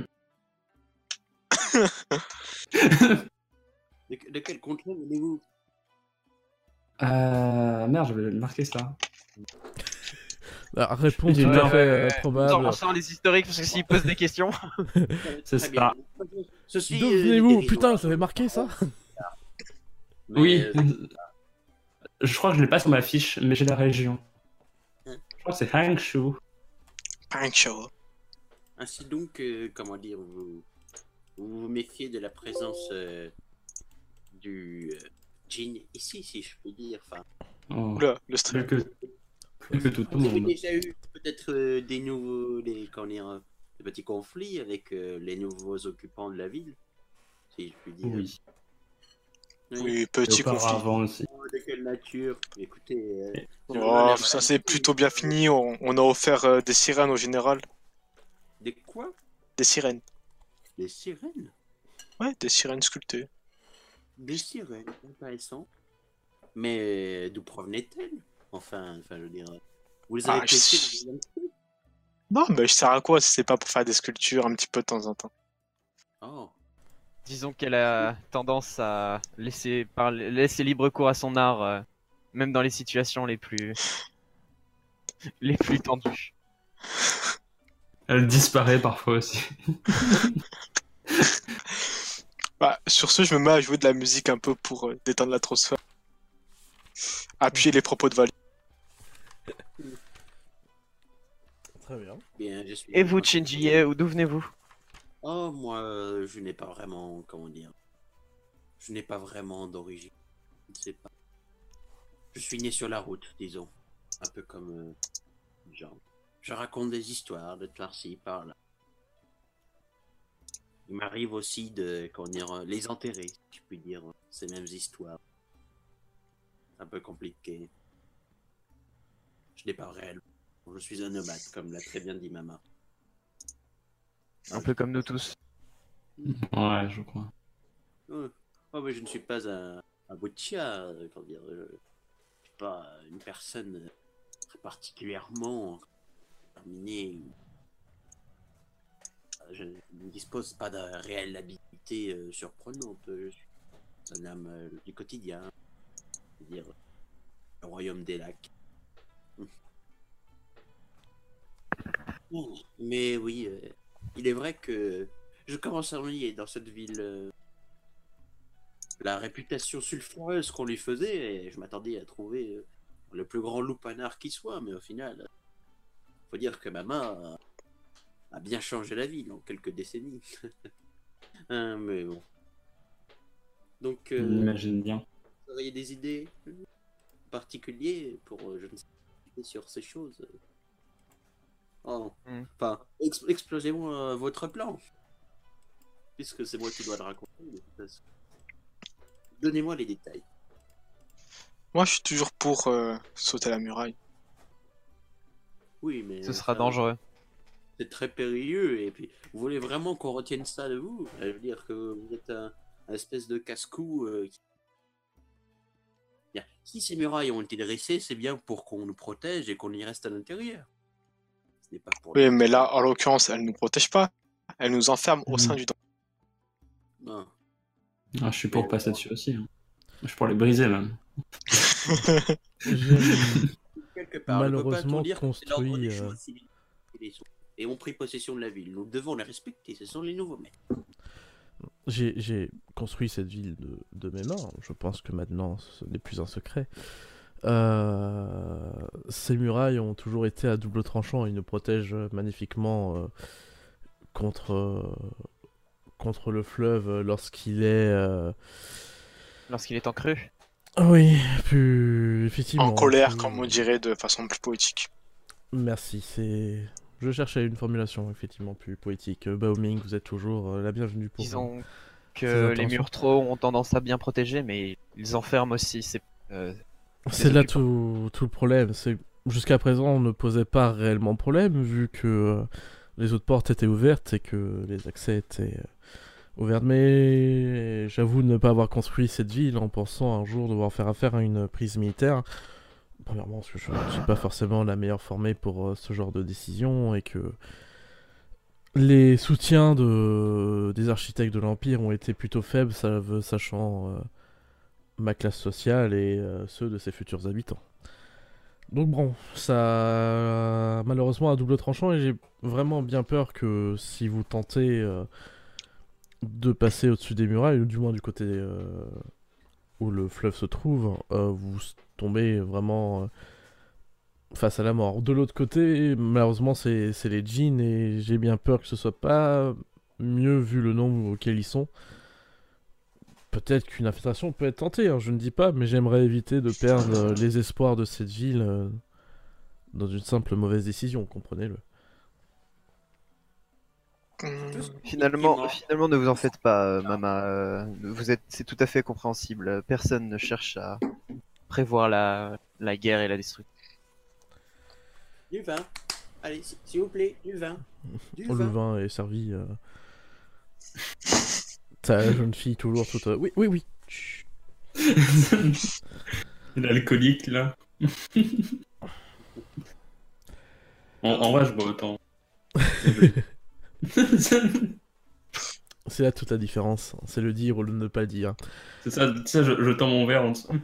de quel contrée venez-vous Euh, merde, j'avais marqué ça. La réponse Oui, tout ouais, à fait euh, On probable. sent les historiques parce que s'ils posent des questions. C'est Très ça. bien. Je suis, D'où euh, venez-vous? dérisoire. Putain, ça avait marqué ça? Mais, Oui. euh, Je crois que je l'ai pas sur ma fiche, mais j'ai la région. Hein. Je crois que c'est Hangshu. Pancho. ainsi donc, euh, comment dire, vous, vous vous méfiez de la présence euh, du euh, djinn ici, si je peux dire. Enfin, Oh. Oula, le stream. Plus que, plus que tout le vous avez monde. déjà eu peut-être euh, des nouveaux, des, comment dire, euh, des petits conflits avec euh, les nouveaux occupants de la ville, si je puis dire. Oui. Oui, Et petit conflit. auparavant aussi. De quelle nature? Écoutez, euh, on a Oh, l'air- ça c'est plutôt bien fini. On, on a offert euh, des sirènes au général. Des quoi? Des sirènes. Des sirènes? Ouais, des sirènes sculptées. Des sirènes, intéressant. Mais d'où provenaient-elles? Enfin, enfin, je veux dire, vous les avez Ah, pêchées je- dans les Alpes? Non, mais je sers à quoi si c'est pas pour faire des sculptures un petit peu de temps en temps. Oh, Disons qu'elle a tendance à laisser, parler, laisser libre cours à son art, euh, même dans les situations les plus, les plus tendues. Elle disparaît parfois aussi. Bah, sur ce, je me mets à jouer de la musique un peu pour euh, détendre l'atmosphère. Appuyer les propos de Val. Très bien. bien, je suis. Et vous, Shinji, où d'où venez-vous? Oh, moi, euh, je n'ai pas vraiment, comment dire, je n'ai pas vraiment d'origine. Je ne sais pas. Je suis né sur la route, disons. Un peu comme, euh, genre, je raconte des histoires de par-ci, par-là. Il m'arrive aussi de, comment dire, euh, les enterrer, si je puis dire, ces mêmes histoires. Un peu compliqué. Je n'ai pas réel. Je suis un nomade, comme l'a très bien dit Mama. Un peu comme nous tous. Ouais, je crois. Euh, Oh, mais je ne suis pas un, un Butcha, euh, comment dire, je, je suis pas une personne euh, très particulièrement terminée. Euh, Je ne dispose pas de réelle habilité euh, surprenante. Je suis un âme euh, du quotidien, c'est-à-dire le royaume des lacs. Bon, mais oui, euh, il est vrai que je commence à ennuyer dans cette ville. euh, La réputation sulfureuse qu'on lui faisait, et je m'attendais à trouver euh, le plus grand loupanard qui soit, mais au final, euh, faut dire que Mama a, a bien changé la ville en quelques décennies. Hein, mais bon. Donc, euh, J'imagine bien. vous auriez des idées euh, particulières pour, euh, je ne sais pas, sur ces choses euh. Oh, Hmm. enfin, ex- explosez-moi euh, votre plan, puisque c'est moi qui dois le raconter. De toute façon. Donnez-moi les détails. Moi, je suis toujours pour euh, sauter la muraille. Oui, mais Ce sera enfin, dangereux. c'est très périlleux. Et puis, vous voulez vraiment qu'on retienne ça de vous? Je veux dire que vous êtes un, un espèce de casse-cou. euh, qui- Bien. Si ces murailles ont été dressées, c'est bien pour qu'on nous protège et qu'on y reste à l'intérieur. Ce n'est pas pour. Oui, le- mais là, en l'occurrence, elle nous protège pas. Elle nous enferme au sein Mhm. du danger. Non. Ah, je suis pour passer dessus aussi. hein. Je suis pour les briser même. J'ai Quelque part, on ne peut pas malheureusement tout dire que c'est l'ordre construit. des euh, choses civiles. Et sont- et ont pris possession de la ville. Nous devons les respecter. Ce sont les nouveaux maîtres. J'ai j'ai construit cette ville de, de mes mains. Je pense que maintenant, ce n'est plus un secret. Euh, ces murailles ont toujours été à double tranchant. Ils nous protègent magnifiquement euh, contre, euh, contre le fleuve lorsqu'il est. euh, Lorsqu'il est en creux. Oui, plus effectivement. En colère, plus- comme on dirait, de façon plus poétique. Merci, c'est. Je cherchais une formulation effectivement plus poétique. Euh, Baoming, vous êtes toujours euh, la bienvenue pour. Disons Ces que les intentions. murs trop ont tendance à bien protéger, mais ils enferment aussi. C'est euh, C'est là occupants. tout, tout le problème. C'est jusqu'à présent on ne posait pas réellement de problème vu que euh, les autres portes étaient ouvertes et que les accès étaient euh, ouverts. Mais j'avoue ne pas avoir construit cette ville en pensant un jour devoir faire affaire à une prise militaire. Premièrement parce que je ne suis pas forcément la meilleure formée pour euh, ce genre de décision et que les soutiens de, des architectes de l'Empire ont été plutôt faibles, sa- sachant euh, ma classe sociale et euh, ceux de ses futurs habitants. Donc bon, ça malheureusement un double tranchant et j'ai vraiment bien peur que si vous tentez euh, de passer au-dessus des murailles, ou du moins du côté euh, où le fleuve se trouve, euh, vous tombez vraiment euh, face à la mort. De l'autre côté, malheureusement c'est c'est les djinns et j'ai bien peur que ce soit pas mieux vu le nombre auquel ils sont. Peut-être qu'une infiltration peut être tentée, hein, je ne dis pas, mais j'aimerais éviter de perdre euh, les espoirs de cette ville euh, dans une simple mauvaise décision, comprenez-le. Hum, Finalement, finalement, ne vous en faites pas, euh, Mama. euh, Vous êtes, c'est tout à fait compréhensible. Personne ne cherche à prévoir la, la guerre et la destruction. Du vin. Allez, s- s'il vous plaît, du vin. Du Oh, le vin. vin est servi. Euh... Ta jeune fille toujours toute. euh, Oui, oui, oui. Chut. L'alcoolique, là. en, en vrai, je bois autant. C'est là toute la différence. C'est le dire ou le ne pas dire. C'est ça, ça je, je tends mon verre en dessous.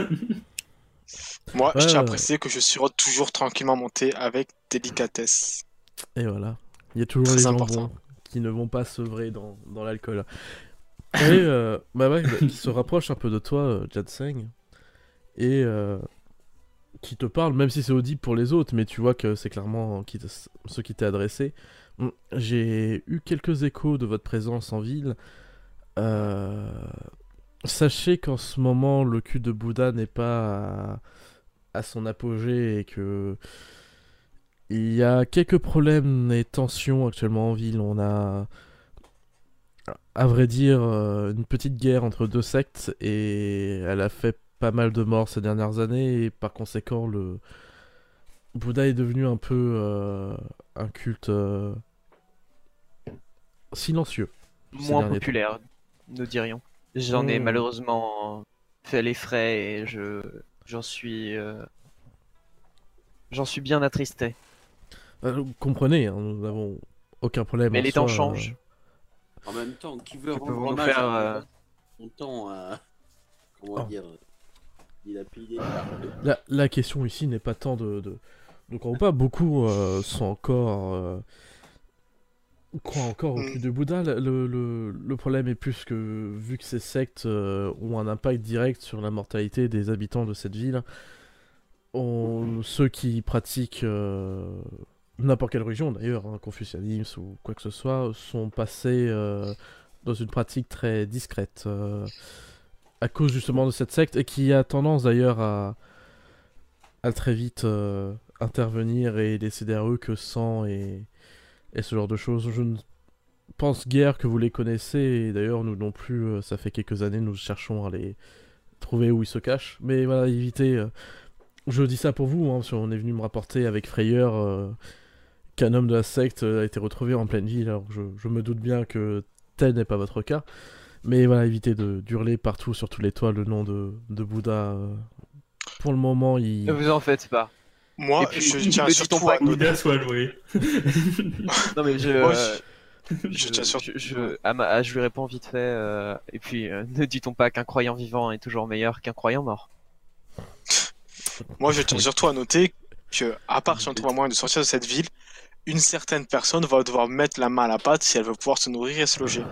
Moi, Ouais, je tiens à ouais. préciser que je sirote toujours tranquillement mon thé avec délicatesse. Et voilà. Il y a toujours Très les gens important. bons qui ne vont pas sevrer dans, dans l'alcool. Et euh, bah ouais, bah, qui se rapproche un peu de toi, euh, Jadseng, et euh, qui te parle, même si c'est audible pour les autres, mais tu vois que c'est clairement qui te- ce qui t'est adressé. Hum, J'ai eu quelques échos de votre présence en ville. Euh, Sachez qu'en ce moment, le cul de Bouddha n'est pas à, à son apogée et que il y a quelques problèmes et tensions actuellement en ville. On a, à vrai dire, euh, une petite guerre entre deux sectes et elle a fait pas mal de morts ces dernières années et par conséquent, le Bouddha est devenu un peu euh, un culte euh, silencieux. Ces Moins derniers populaire, nous dirions. J'en ai Hmm. malheureusement fait les frais et je, j'en suis, euh, j'en suis bien attristé. Euh, vous comprenez, hein, nous n'avons aucun problème. Mais en les soi, temps euh, changent. En même temps, qui veut Que rendre pouvons-nous hommage faire, à euh, son temps à... Comment Oh. dire... Dilapider l'arbre. La, la question ici n'est pas tant de... de... Ne crois pas, beaucoup euh, sont encore... euh, croient encore au Mm. culte de Bouddha. Le, le, le- le problème est plus que, vu que ces sectes euh, ont un impact direct sur la mortalité des habitants de cette ville, on- ceux qui pratiquent euh, n'importe quelle religion d'ailleurs, hein, confucianisme ou quoi que ce soit, sont passés euh, dans une pratique très discrète euh, à cause justement de cette secte et qui a tendance d'ailleurs à, à très vite euh, intervenir et laisser derrière eux que sang et, et ce genre de choses. Je ne pense guère que vous les connaissez et d'ailleurs nous non plus, euh, ça fait quelques années nous cherchons à les trouver où ils se cachent. Mais voilà, évitez... euh, je dis ça pour vous, hein, parce qu'on est venu me rapporter avec frayeur euh, qu'un homme de la secte euh, a été retrouvé en pleine ville, alors je, je me doute bien que tel n'est pas votre cas. Mais voilà, évitez de d'hurler partout sur tous les toits le nom de, de Bouddha. euh. Pour le moment, il... Ne vous en faites pas. Moi, Et puis, je ne tiens dit-on surtout pas à que- noter. Bouddha soit loué. Non mais je, Moi, euh, je- je, je tiens surtout- je, je- à ma- à- je lui réponds vite fait. euh, et puis, euh, ne dit-on pas qu'un croyant vivant est toujours meilleur qu'un croyant mort? Moi, je tiens Oui. surtout à noter que, à part si on trouve un moyen de sortir de cette ville, une certaine personne va devoir mettre la main à la pâte si elle veut pouvoir se nourrir et se loger.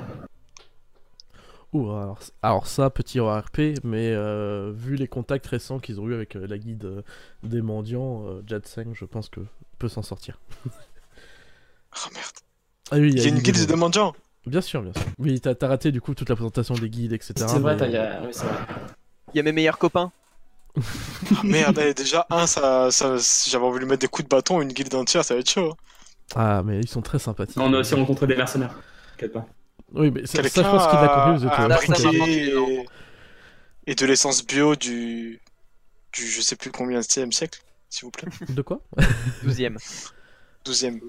Ouh, alors, alors ça, petit O R P, mais euh, vu les contacts récents qu'ils ont eu avec euh, la guide euh, des mendiants, euh, Jadseng, je pense que peut s'en sortir. Oh merde. Ah oui, Il y a une des guilde de mendiants. mendiants. Bien sûr, bien sûr. Oui, t'as t'as raté du coup toute la présentation des guides, et cetera. C'est vrai, mais- t'as- y a- oui, c'est vrai. Il y a mes meilleurs copains. Ah merde, eh, déjà, un, ça, ça, si j'avais envie de lui mettre des coups de bâton, une guilde entière, ça va être chaud. Ah, mais ils sont très sympathiques. On a aussi rencontré des mercenaires. T'inquiète pas. Oui, mais ça, ça, je Quelqu'un pense qu'il l'a compris, vous êtes... a euh, Là, ça francs- m'a briqué manqué, et... et de l'essence bio du... du je sais plus combien e siècle, s'il vous plaît. De quoi? Douzième. douzième.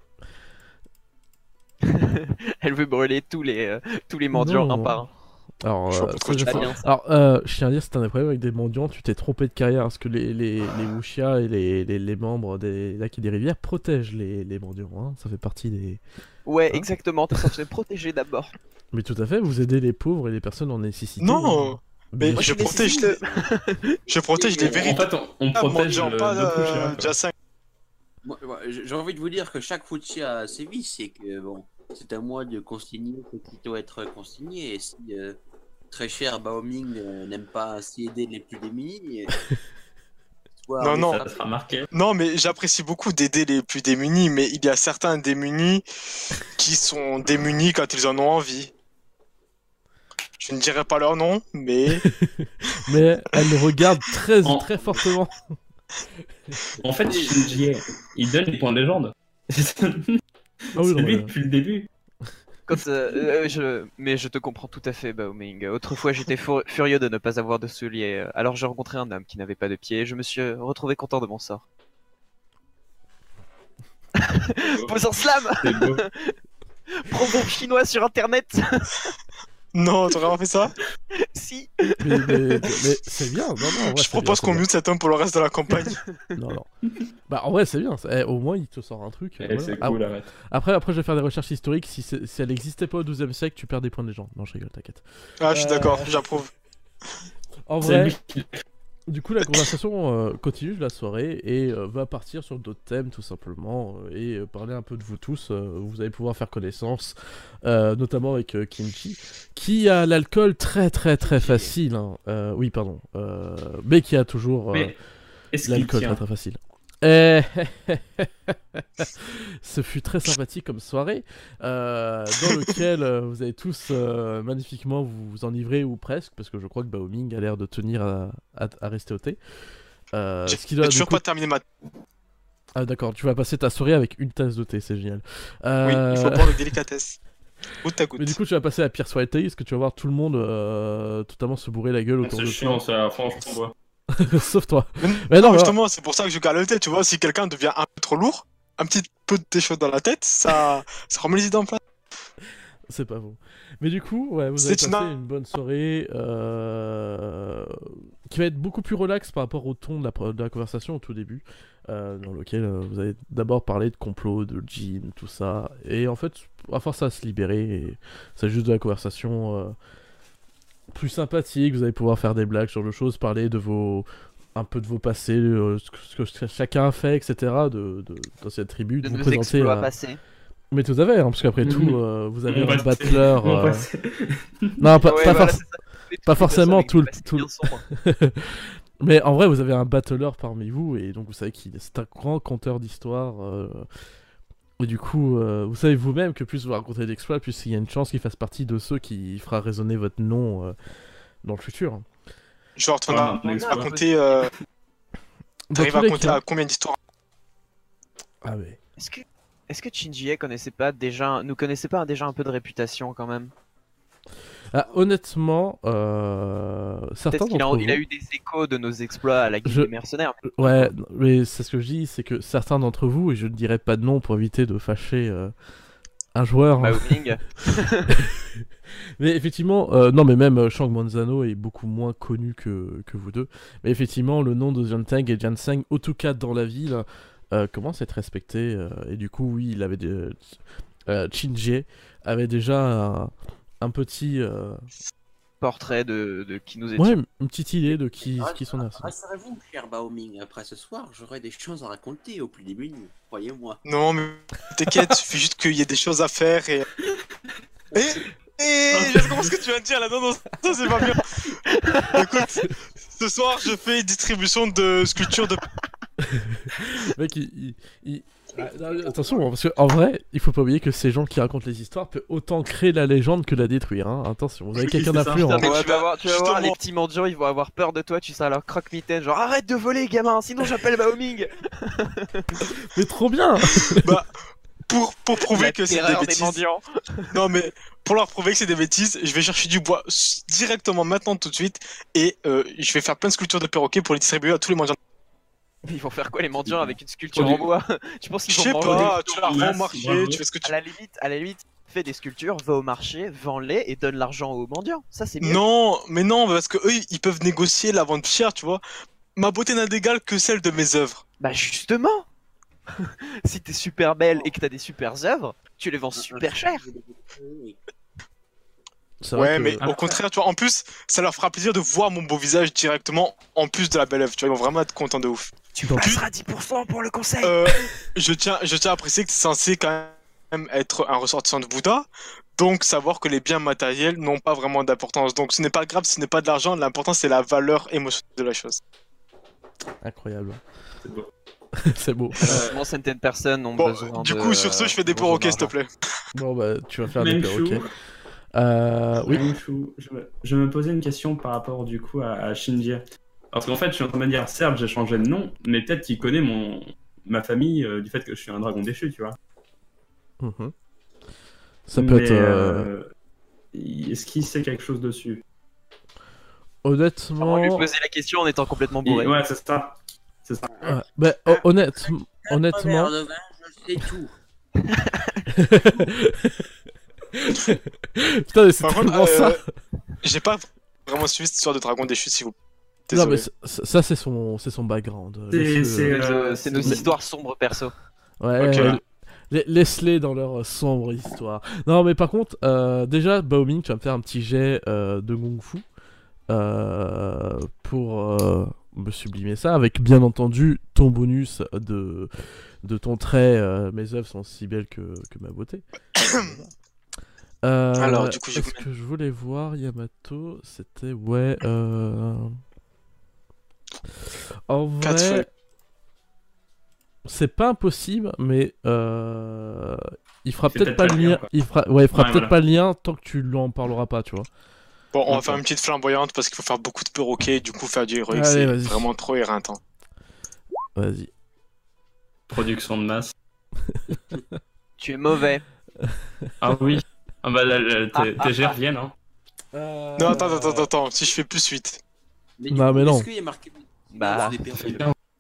Elle veut brûler tous les, euh, tous les mendiants Non. un par un. Alors, Je vois euh, pas de ça, quoi tu je- parles. Bien, ça. Alors, euh, je tiens à dire, c'est un des problèmes avec des mendiants, tu t'es trompé de carrière, parce que les, les, les wuxias et les, les, les membres des lacs et des rivières protègent les, les mendiants, hein, ça fait partie des... Ouais, Hein exactement. T'es censé protéger d'abord. Mais tout à fait, vous aidez les pauvres et les personnes en nécessité. Non. hein. Mais Bien je sûr. protège, Mais les... je protège les En vérités. fait, on, on protège Mendiant, le pas Doku euh, Shira, quoi. Jassin. Moi, moi, j'ai envie de vous dire que chaque Fuchi a ses vices, c'est que bon, c'est à moi de consigner ce qui doit être consigné. Et si euh, très cher Baoming euh, n'aime pas ainsi aider les plus démunis, soit Non, on non. est- Ça sera marqué. Non, mais j'apprécie beaucoup d'aider les plus démunis, mais il y a certains démunis qui sont démunis quand ils en ont envie. Je ne dirai pas leur nom, mais Mais elle le regarde très, En- très fortement. En fait, Shinji, il donne les points de légende. C'est Ah oui, non, lui mais- depuis le début. Quand, euh, euh, je... Mais je te comprends tout à fait, Baoming. Autrefois, j'étais fu- furieux de ne pas avoir de souliers. Alors, j'ai rencontré un homme qui n'avait pas de pieds et je me suis euh, retrouvé content de mon sort. Pose un slam. C'est beau. Proverbe chinois sur internet. non, t'aurais vraiment fait ça? Si. Mais, mais- mais c'est bien, non, non, en vrai, Je c'est propose bien, qu'on c'est mute cet homme pour le reste de la campagne. bien. Non, non. Bah, en vrai, c'est bien. c'est- eh, au moins, il te sort un truc. euh, Eh, voilà. c'est Ah, cool, arrête. après, après, je vais faire des recherches historiques. Si, c'est- si elle n'existait pas au douzième siècle, tu perds des points de légende. Non, je rigole, t'inquiète. Ah, je suis Euh, d'accord, j'approuve. En C'est vrai, lui qui- du coup, la conversation euh, continue de la soirée et euh, va partir sur d'autres thèmes, tout simplement, euh, et euh, parler un peu de vous tous. euh, vous allez pouvoir faire connaissance, euh, notamment avec euh, Kimchi, qui a l'alcool très, très, très facile. hein. Euh, oui, pardon. euh, mais qui a toujours euh, Mais est-ce qu'il l'alcool tient très, très facile. Eh, Ce fut très sympathique comme soirée, euh, dans lequel euh, vous allez tous euh, magnifiquement vous, vous enivrer ou presque, parce que je crois que Baoming a l'air de tenir à, à- à rester au thé. Euh, J'ai ce qui doit, j'ai du toujours coup- pas terminé ma. Ah d'accord, tu vas passer ta soirée avec une tasse de thé, c'est génial. Oui, Euh, il faut boire avec délicatesse. Goutte à goutte. Mais du coup tu vas passer à Pierce White Thé, parce que tu vas voir tout le monde euh, totalement se bourrer la gueule autour C'est de chiant, c'est à la fin, je bois. toi. Sauf toi. Mais Mais non, non, mais- justement, c'est pour ça que je garde le thé, tu vois. Si quelqu'un devient un peu trop lourd, un petit peu de thé chaud dans la tête, ça, ça remet les idées en place. C'est pas bon. Mais du coup, ouais, vous C'est avez passé une- une bonne soirée euh, qui va être beaucoup plus relax par rapport au ton de la, pro- de la conversation au tout début, euh, dans lequel euh, vous allez d'abord parler de complot, de jean, tout ça. Et en fait, à force à se libérer, et c'est juste de la conversation euh, plus sympathique. Vous allez pouvoir faire des blagues sur le choses, parler de vos. Un peu de vos passés, euh, ce, que, ce que chacun a fait, et cetera. De, de, dans cette tribu, de De vous nos présenter. exploits à- passés. Mais tout à fait, hein, parce qu'après Mhm. tout, euh, vous avez Mon un passé. battler. Mon euh, passé. Non, pas, Ouais, pas, voilà, forc- c'est ça. Tous pas les forcément avec tout des le- passés tout le- bien sombres. Mais en vrai, vous avez un battler parmi vous, et donc vous savez qu'il c'est un grand conteur d'histoire. euh, Et du coup, euh, vous savez vous-même que plus vous racontez d'exploits, plus il y a une chance qu'il fasse partie de ceux qui fera résonner votre nom euh, dans le futur. Genre, t'en Ouais, as un exploit. raconté. Euh... Dans T'arrives tous à les compter cas- à combien d'histoires? Ah ouais. Est-ce que, est-ce que Shinji connaissait pas déjà, nous connaissait pas déjà un peu de réputation quand même? Ah, honnêtement, euh, certains Peut-être qu'il a, d'entre il a vous- eu des échos de nos exploits à la guilde Je- des mercenaires. Ouais, mais c'est ce que je dis, c'est que certains d'entre vous, et je ne dirai pas de nom pour éviter de fâcher euh, un joueur, hein. Baoming. Mais effectivement, euh, non, mais même euh, Shang Monzano est beaucoup moins connu que, que vous deux. Mais effectivement, le nom de Jianteng et Jianseng, en tout cas dans la ville, euh, commence à être respecté. euh, et du coup, oui, il avait des... euh, Shinji avait déjà un, un petit... euh, Portrait de, de qui nous étions. ouais, une petite idée de qui, Ah, qui sont ah, derrière ça. Rassurez-vous, cher Baoming, après ce soir, j'aurai des choses à raconter au plus démunis, croyez-moi. Non, mais t'inquiète, il suffit juste qu'il y ait des choses à faire et. Et. Et. Je comprends ce que tu viens de dire là, non, non, ça c'est pas bien. Écoute, ce soir je fais distribution de sculptures de. Mec, il... il- il- ah, non, attention, hein, parce qu'en vrai, il faut pas oublier que ces gens qui racontent les histoires peuvent autant créer la légende que la détruire. Hein. Attention, vous avez Oui, quelqu'un c'est ça. d'influent. Putain, hein. mais Ouais, tu vas bah, voir, tu vas voir, justement. les petits mendiants, ils vont avoir peur de toi, tu seras leur croque-mitaine, genre arrête de voler, gamin, sinon j'appelle Baoming. Mais trop bien. Bah, pour, pour prouver La que c'est des terreur des bêtises. mendiants. Non, mais pour leur prouver que c'est des bêtises, je vais chercher du bois s- directement maintenant, tout de suite, et euh, je vais faire plein de sculptures de perroquets pour les distribuer à tous les mendiants. Ils vont faire quoi les mendiants avec une sculpture Oh, du en bois? Tu penses Je qu'ils sais vont manger pas, des- tu la revends au Merci, marché, bravo. tu fais ce que À tu la limite, à la limite, fais des sculptures, va au marché, vends-les et donne l'argent aux mendiants. Ça c'est mieux. Non, mais non, parce que eux, ils peuvent négocier la vente chère, tu vois. Ma beauté n'a d'égal que celle de mes œuvres. Bah justement. Si t'es super belle et que t'as des super œuvres, tu les vends super cher. C'est vrai Ouais, que- mais au contraire, tu vois, en plus, ça leur fera plaisir de voir mon beau visage directement en plus de la belle œuvre. Tu vois, ils vont vraiment être contents de ouf. Tu Donc- passeras dix pour cent pour le conseil. Euh, je tiens, je tiens à préciser que c'est censé quand même être un ressortissant de Bouddha. Donc, savoir que les biens matériels n'ont pas vraiment d'importance. Donc, ce n'est pas grave, ce n'est pas de l'argent. L'important, c'est la valeur émotionnelle de la chose. Incroyable. C'est beau. C'est beau. Malheureusement, certaines personnes ont Bon, besoin du de- coup, sur ce, je fais des ont besoin perroquets, s'il te d'argent. plaît. Bon, bah, tu vas faire des Mengshu, perroquets. Euh, oui. Mengshu, je, me, je me posais une question par rapport du coup à, à Shinji. Parce qu'en fait, je suis en train de me dire, certes, j'ai changé de nom, mais peut-être qu'il connaît mon, ma famille euh, du fait que je suis un dragon déchu, tu vois. Mhm. Ça peut Mais, être. euh, euh, Est-ce qu'il sait quelque chose dessus? On va lui Honnêtement. poser la question en étant complètement Il- bourré. Ouais, c'est ça. C'est ça. Ouais, bah, ho- honnête... honnêtement. Un verre de vin, je sais tout. Putain, mais c'est Par contre, tellement euh, ça. j'ai pas vraiment suivi cette histoire de dragon déchu, s'il vous plaît. Non, mais Désolé. c'est- ça, c'est son, c'est son background. C'est- Laisse-le, c'est, euh, C'est euh, c'est nos c'est- histoires sombres perso. Ouais, Ok. ouais, la- laisse-les dans leur euh, sombre histoire. Non, mais par contre, euh, déjà, Baoming, tu vas me faire un petit jet euh, de Kung Fu euh, pour euh, me sublimer ça, avec bien entendu ton bonus de, de ton trait. euh, mes œuvres sont si belles que, que ma beauté. Euh, Alors, du coup, j'ai est-ce combien que je voulais voir Yamato? C'était ouais. Euh... En Quatre vrai, feuilles. c'est pas impossible, mais euh... il fera C'est peut-être pas le lien. quoi. Il fera, ouais, il fera Ouais, peut-être voilà. pas le lien tant que tu lui en parleras pas, tu vois. Bon, on va Ok. faire une petite flamboyante parce qu'il faut faire beaucoup de perroquets. Du coup, faire du héroïque, Allez, c'est vas-y. vraiment trop éreintant. Vas-y. Production de masse. Tu es mauvais. Ah oui. Ah bah, là, là, Ah, tes ah, tes jets ah. reviennent, hein. Non, attends, attends, attends, attends. Si je fais plus huit. Mais du Non, coup, mais non. est-ce qu'il y a marqué Bah, des perroquets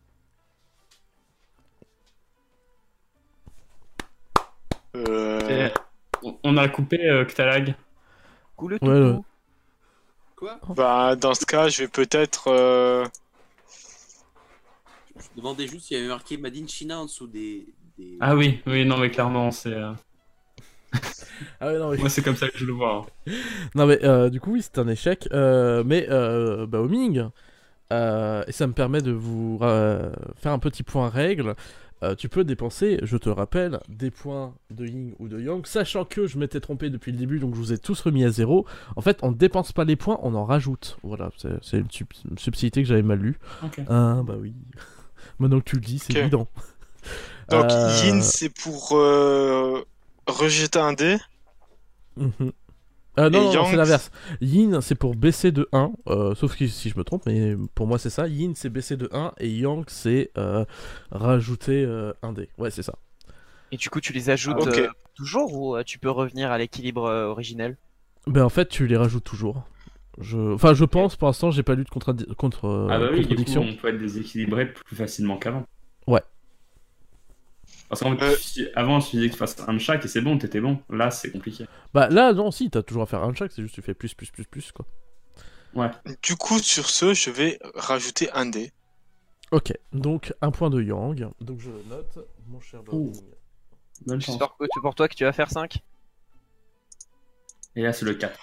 Euh... On- On a coupé euh, Ktalag. Coule Ouais, ouais. tout. Quoi? Bah, dans ce cas, je vais peut-être. Euh... Je me demandais juste s'il y avait marqué Made in China en dessous des. des... Ah oui, oui, non, mais clairement, c'est euh, Ah ouais, non, mais, moi, c'est comme ça que je le vois. hein. non, mais euh, du coup, oui, c'est un échec. Euh, mais euh, Baoming, euh, et ça me permet de vous euh, faire un petit point règle. Euh, tu peux dépenser, je te rappelle, des points de Yin ou de Yang, sachant que je m'étais trompé depuis le début, donc je vous ai tous remis à zéro. En fait, on ne dépense pas les points, on en rajoute. Voilà, c'est c'est une, sub- une subtilité que j'avais mal lue. Ok. Ah, bah oui. Maintenant que tu le dis, c'est Ok. évident. Donc, Euh, Yin, c'est pour euh, rejeter un dé. mhm. Euh, non, Et non, non, Yang, c'est l'inverse. Yin, c'est pour baisser de un, euh, sauf que si je me trompe, mais pour moi c'est ça. Yin, c'est baisser de un, et Yang, c'est euh, rajouter euh, un dé. Ouais, c'est ça. Et du coup, tu les ajoutes Ok. euh, toujours ou euh, tu peux revenir à l'équilibre euh, originel? Ben en fait, tu les rajoutes toujours. Je... Enfin, je pense, pour l'instant, j'ai pas lu de contradi- contre, euh, Ah bah oui, du coup, contradiction. on peut être déséquilibré plus facilement qu'avant. Ouais. Parce qu'en fait, Euh. si- avant, tu disais que tu fasses un de chaque et c'est bon, t'étais bon. Là, c'est compliqué. Bah là, non, si, t'as toujours à faire un de chaque, c'est juste tu fais plus, plus, plus, plus, quoi. Ouais. Du coup, sur ce, je vais rajouter un dé. Ok, donc un point de Yang. Donc je le note, mon cher Baoming. Bonne chance. J'espère que c'est pour toi que tu vas faire cinq. Et là, c'est le quatre.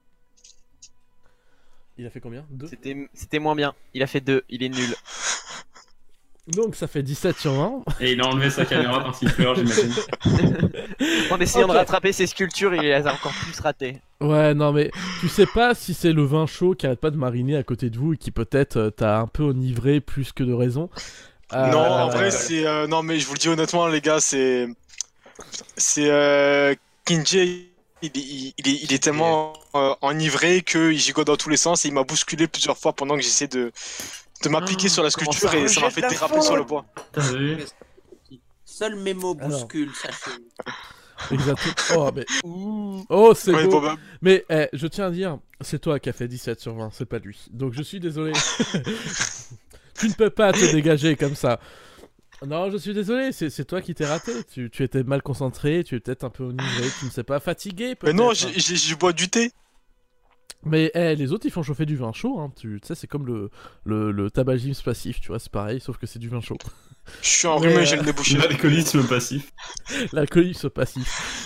Il a fait combien? deux. C'était c'était moins bien. Il a fait deux. Il est nul. Donc ça fait dix-sept sur vingt. Et il a enlevé sa caméra parce qu'il pleure, j'imagine. En essayant Ok. de rattraper ses sculptures, il les a encore plus ratées. Ouais, non, mais tu sais pas si c'est le vin chaud qui arrête pas de mariner à côté de vous et qui peut-être euh, t'a un peu enivré plus que de raison. Euh, Non, en vrai, c'est. euh, Non, mais je vous le dis honnêtement, les gars, c'est. C'est. Euh... Kinji, il, il, il, est, il est tellement euh, enivré qu'il gigote dans tous les sens et il m'a bousculé plusieurs fois pendant que j'essaie de, de m'appliquer Oh, sur la comment sculpture ça et ça m'a rejette fait la déraper sur le faute. bois. T'as vu? Seul mes mots Alors. bousculent, sachez. Exactement. Oh, mais... Oh, c'est Ouais, beau. bon, bah, Mais eh, je tiens à dire, c'est toi qui as fait dix-sept sur vingt, c'est pas lui. Donc je suis désolé. Tu ne peux pas te dégager comme ça. Non, je suis désolé, c'est c'est toi qui t'es raté. Tu, tu étais mal concentré, tu es peut-être un peu enivré, tu ne sais pas, fatigué mais peut-être. non, j'ai- j'ai- je bois du thé. Mais eh, les autres ils font chauffer du vin chaud, hein. Tu tu sais, c'est comme le, le, le tabagisme passif, tu vois, c'est pareil, sauf que c'est du vin chaud. Je suis enrhumé, Mais, j'ai euh, le nez bouché. L'alcoolisme passif. L'alcoolisme passif.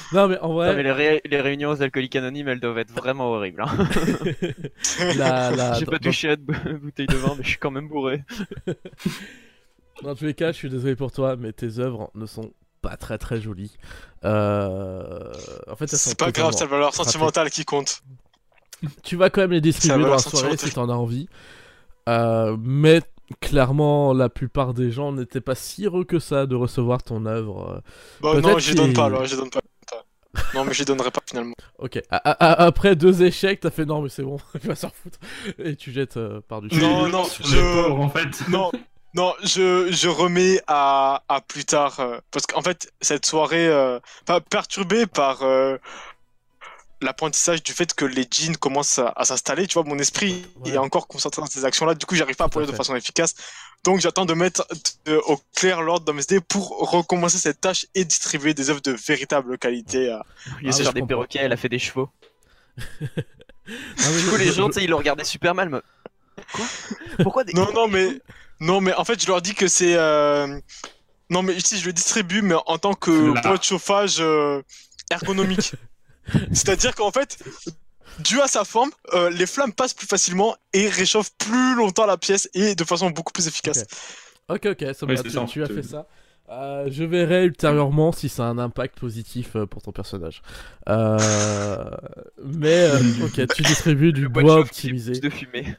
Non, mais en vrai, Non, mais les, ré- les réunions aux alcooliques anonymes, elles doivent être vraiment horribles. Hein. la, la- J'ai dans- pas touché à de b- bouteille de vin, mais je suis quand même bourré. Dans tous les cas, je suis désolé pour toi, mais tes œuvres ne sont pas très très jolies. Euh... En fait, elles sont C'est pas grave, totalement c'est la valeur ratées. sentimentale qui compte. Tu vas quand même les distribuer dans valeur la soirée sentimentale. si t'en as envie. Euh, mais clairement, la plupart des gens n'étaient pas si heureux que ça de recevoir ton œuvre. Bon, Peut-être non, je qu'il- donne pas alors, je donne pas. Non, mais je donnerai pas finalement. Ok. A- a- a- après deux échecs, t'as fait non, mais c'est bon, tu vas s'en foutre. Et tu jettes euh, par-dessus. Non, non, Sur je- le pauvre, en fait. Non, non, je, je remets à, à plus tard. euh, parce qu'en fait, cette soirée, euh, pas perturbée par euh, l'apprentissage du fait que les djinns commencent à, à s'installer, tu vois, mon esprit Ouais. est encore concentré dans ces actions-là. Du coup, j'arrive pas à Tout à produire de fait. façon efficace. Donc, j'attends de mettre de- au clair l'ordre dans mes idées pour recommencer cette tâche et distribuer des œuvres de véritable qualité. à- Au lieu de Ah, faire je des comprends. perroquets, elle a fait des chevaux. Ah, mais Du je- coup, les je- gens, je- tu sais, ils le regardaient super mal. Mais... Quoi Pourquoi des... Non, non, mais non, mais en fait, je leur dis que c'est. euh, Non, mais ici, je le distribue, mais en tant que Là. boîte de chauffage euh, ergonomique. C'est-à-dire qu'en fait, dû à sa forme, euh, les flammes passent plus facilement et réchauffent plus longtemps la pièce et de façon beaucoup plus efficace. Ok, ok, ça me Oui, va, c'est tu, ça, tu as c'est- fait ça. Euh, je verrai ultérieurement si ça a un impact positif euh, pour ton personnage. Euh, Mais euh, ok, tu distribues du Le bois de bois chauffe qui fait optimisé. plus de fumée.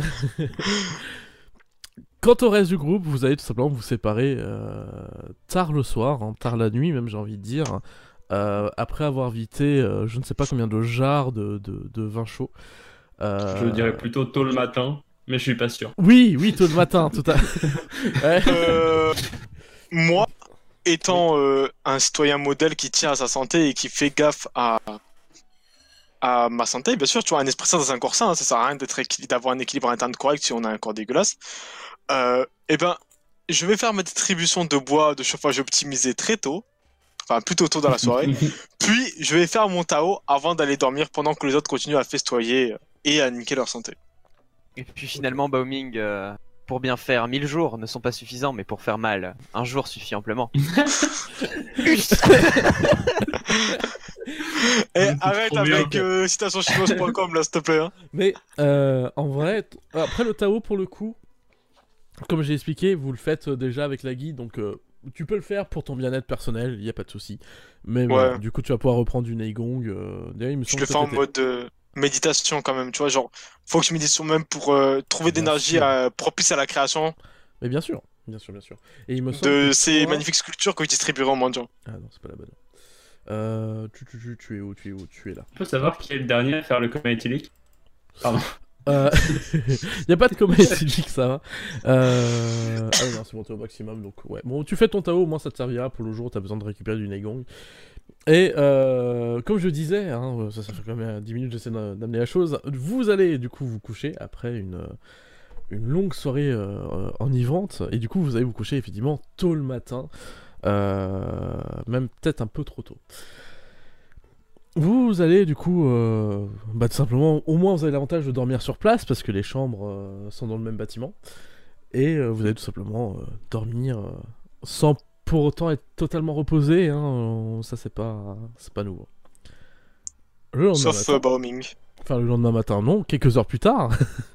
Quant au reste du groupe, vous allez tout simplement vous séparer euh, tard le soir, hein, tard la nuit même j'ai envie de dire, euh, après avoir vidé euh, je ne sais pas combien de jarres de, de, de vin chaud. Euh, Je dirais plutôt tôt le matin, mais je suis pas sûr. Oui, oui, tôt le matin, tout à ouais. Euh, moi, étant euh, un citoyen modèle qui tient à sa santé et qui fait gaffe à, à ma santé, bien sûr, tu vois, un esprit sain dans un corps sain, hein, ça sert à rien d'être équil- d'avoir un équilibre interne correct si on a un corps dégueulasse. Euh, eh ben, je vais faire ma distribution de bois de chauffage optimisé très tôt, enfin plutôt tôt dans la soirée, puis je vais faire mon Tao avant d'aller dormir pendant que les autres continuent à festoyer et à niquer leur santé. Et puis finalement, Baoming, euh, pour bien faire, mille jours ne sont pas suffisants, mais pour faire mal, un jour suffit amplement. Et C'est arrête trop bien. avec euh, citation chinoise point com là, s'il te plaît. Hein. Mais euh, en vrai, t- après le Tao pour le coup, comme j'ai expliqué, vous le faites euh, déjà avec la guide, donc euh, tu peux le faire pour ton bien-être personnel, il y a pas de souci. Mais voilà, Ouais. du coup tu vas pouvoir reprendre du Neigong. Euh, d'ailleurs, il me Je semble le que fais en t'étais- mode euh, méditation quand même, tu vois, genre, faut que je médite sur moi-même pour euh, trouver Bien d'énergie sûr. euh, propice à la création Mais bien sûr, bien sûr, bien sûr. Et il me semble de que ces toi- magnifiques sculptures que je distribuerai aux mendiants. Ah non, c'est pas la bonne. Euh, tu, tu, tu, tu es où, tu es où, tu es là. On peut savoir qui est le dernier à faire le coma éthylique. Pardon. Euh... y a pas de coma éthylique, ça va. Euh... Ah non, c'est monté au maximum, donc ouais. Bon, tu fais ton Tao, au moins ça te servira pour le jour où t'as besoin de récupérer du Neigong. Et euh, comme je disais, hein, ça, ça fait quand même dix minutes que j'essaie d'a- d'amener la chose, vous allez du coup vous coucher après une, une longue soirée euh, enivrante, et du coup vous allez vous coucher effectivement tôt le matin, euh, même peut-être un peu trop tôt. Vous allez du coup, euh, bah tout simplement, au moins vous avez l'avantage de dormir sur place parce que les chambres euh, sont dans le même bâtiment, et euh, vous allez tout simplement euh, dormir euh, sans pour autant être totalement reposé, hein, euh, ça c'est pas, c'est pas nouveau. Le lendemain Sauf matin, euh, Baoming. enfin le lendemain matin non, quelques heures plus tard,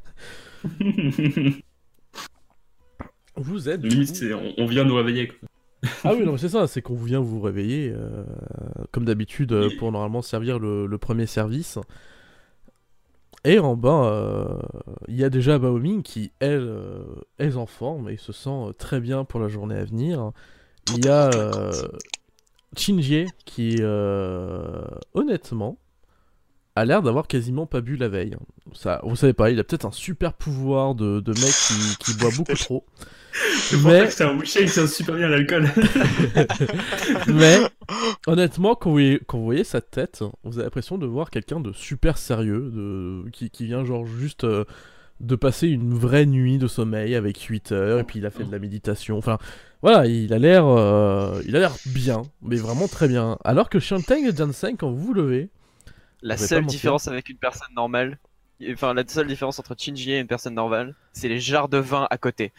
vous êtes. du Lui, coup- c'est- on, on vient nous réveiller. Quoi. Ah oui, non, mais c'est ça, c'est qu'on vient vous réveiller, euh, comme d'habitude, euh, pour normalement servir le, le premier service. Et en bas, euh, il y a déjà Baoming qui, elle, euh, est en forme et se sent euh, très bien pour la journée à venir. Il y a euh, Shinjie qui, euh, honnêtement, a l'air d'avoir quasiment pas bu la veille. Ça, vous savez pas, il a peut-être un super pouvoir de, de mec qui, qui boit beaucoup trop. C'est pour ça Mais, que c'est un witcher, il tient super bien l'alcool. mais honnêtement, quand vous, voyez, quand vous voyez sa tête, vous avez l'impression de voir quelqu'un de super sérieux, de, qui, qui vient genre juste euh, de passer une vraie nuit de sommeil avec huit heures, et puis il a fait de la méditation. Enfin, voilà, il a l'air euh, il a l'air bien, mais vraiment très bien. Alors que Shanteng et Jansen, quand vous vous levez, La Je vais pas seule mentir. différence avec une personne normale, enfin la seule différence entre Shinji et une personne normale, c'est les jarres de vin à côté.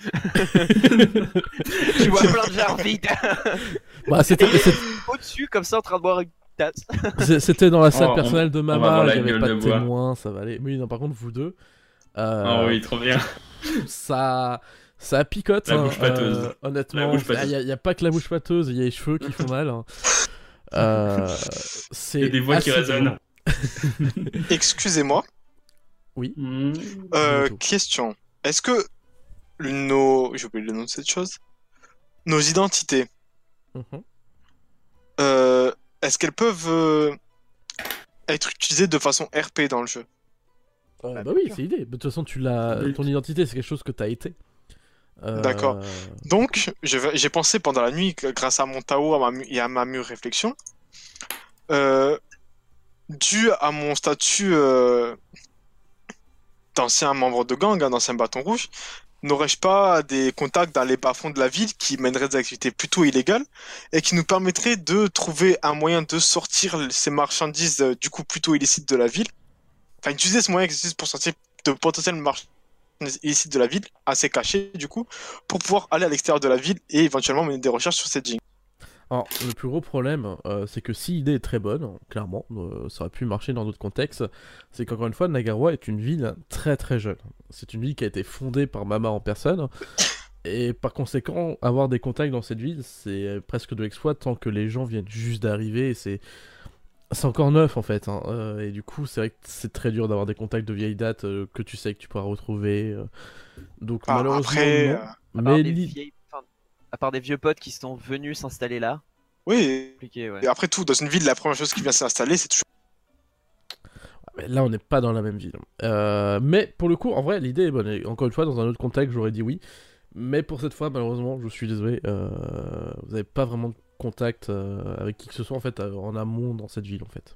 Tu vois plein de jarres vides bah c'était... c'est- au-dessus comme ça en train de boire tasse. C'est- C'était dans la salle Oh, on- personnelle de on va Mama, voir la il n'y avait gueule pas de de bois. témoins, ça va aller. Oui, non, par contre, vous deux, euh, Oh oui, trop bien. ça, ça picote. La hein, bouche pâteuse. euh, honnêtement, La bouche il pâteuse. n'y a, pas que la bouche pâteuse, il y a les cheveux qui font mal. hein. Euh, c'est Il y a des voix qui assez résonnent. violent. Excusez-moi. Hmm. Euh, Bientôt. question. Est-ce que nos... J'ai oublié le nom de cette chose. Nos identités, Mhm. euh, est-ce qu'elles peuvent euh, être utilisées de façon R P dans le jeu? Euh, Bah, bah bien oui, sûr. c'est l'idée. De toute façon, tu l'as. Oui. Ton identité, c'est quelque chose que t'as été. Euh, D'accord. Donc, je vais- j'ai pensé pendant la nuit, que grâce à mon Tao à ma mu- et à ma mûre réflexion, euh, dû à mon statut euh, d'ancien membre de gang, hein, d'ancien bâton rouge, n'aurais-je pas des contacts dans les bas-fonds de la ville qui mèneraient des activités plutôt illégales et qui nous permettraient de trouver un moyen de sortir ces marchandises euh, du coup plutôt illicites de la ville? Enfin, utiliser ce moyen qui existe pour sortir de potentielles marchandises illicites de la ville, assez cachées du coup, pour pouvoir aller à l'extérieur de la ville et éventuellement mener des recherches sur cette Jing. Alors, le plus gros problème, euh, c'est que si l'idée est très bonne, clairement, euh, ça aurait pu marcher dans d'autres contextes, c'est qu'encore une fois, Nagawa est une ville très très jeune. C'est une ville qui a été fondée par Mama en personne, et par conséquent, avoir des contacts dans cette ville, c'est presque de l'exploit tant que les gens viennent juste d'arriver, et c'est... C'est encore neuf en fait, hein, euh, et du coup c'est vrai que c'est très dur d'avoir des contacts de vieille date euh, que tu sais que tu pourras retrouver. euh. Donc Ah, malheureusement après, non. euh, À part, Mais des l'i- vieilles- enfin, à part des vieux potes qui sont venus s'installer là. Oui, Compliqué, ouais. et après tout, dans une ville, la première chose qui vient s'installer, c'est toujours... Mais là, on n'est pas dans la même ville. Euh, mais pour le coup, en vrai, l'idée est bonne. Et encore une fois, dans un autre contexte, j'aurais dit oui. Mais pour cette fois, malheureusement, je suis désolé. euh, vous n'avez pas vraiment de contact euh, avec qui que ce soit en fait euh, en amont dans cette ville en fait.